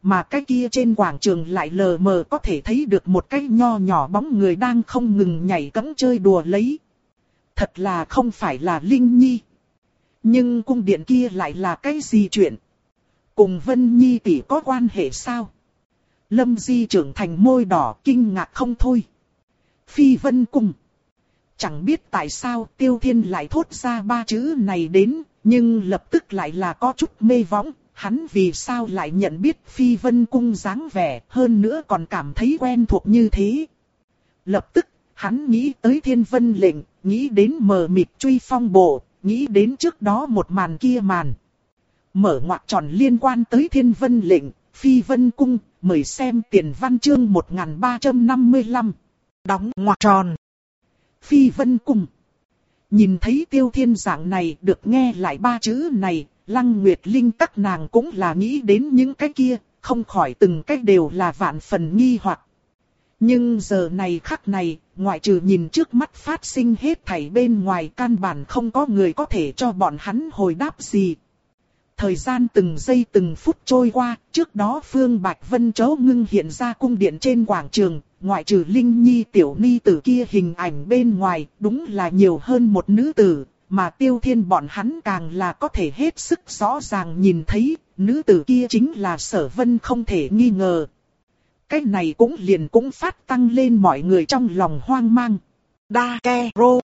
mà cái kia trên quảng trường lại lờ mờ có thể thấy được một cái nho nhỏ bóng người đang không ngừng nhảy cẫng chơi đùa lấy. Thật là không phải là Linh Nhi. Nhưng cung điện kia lại là cái gì chuyện? Cùng Vân Nhi tỷ có quan hệ sao? Lâm Di trưởng thành môi đỏ kinh ngạc không thôi. Phi Vân Cung. Chẳng biết tại sao Tiêu Thiên lại thốt ra ba chữ này đến, nhưng lập tức lại là có chút mê võng. Hắn vì sao lại nhận biết Phi Vân Cung dáng vẻ, hơn nữa còn cảm thấy quen thuộc như thế. Lập tức, hắn nghĩ tới Thiên Vân lệnh, nghĩ đến mờ mịt truy phong bộ, nghĩ đến trước đó một màn kia màn. Mở ngoặc tròn liên quan tới Thiên Vân lệnh, Phi Vân Cung, mời xem tiền văn chương một nghìn ba trăm năm mươi lăm. Đóng ngoặc tròn. Phi Vân Cung. Nhìn thấy Tiêu Thiên dạng này, được nghe lại ba chữ này, Lăng Nguyệt Linh các nàng cũng là nghĩ đến những cái kia, không khỏi từng cách đều là vạn phần nghi hoặc. Nhưng giờ này khắc này, ngoại trừ nhìn trước mắt phát sinh hết thảy bên ngoài, căn bản không có người có thể cho bọn hắn hồi đáp gì. Thời gian từng giây từng phút trôi qua, trước đó Phương Bạch Vân chấu ngưng hiện ra cung điện trên quảng trường, ngoại trừ Linh Nhi tiểu ni tử kia hình ảnh bên ngoài, đúng là nhiều hơn một nữ tử, mà Tiêu Thiên bọn hắn càng là có thể hết sức rõ ràng nhìn thấy, nữ tử kia chính là Sở Vân không thể nghi ngờ. Cái này cũng liền cũng phát tăng lên mọi người trong lòng hoang mang. Đa ke rô.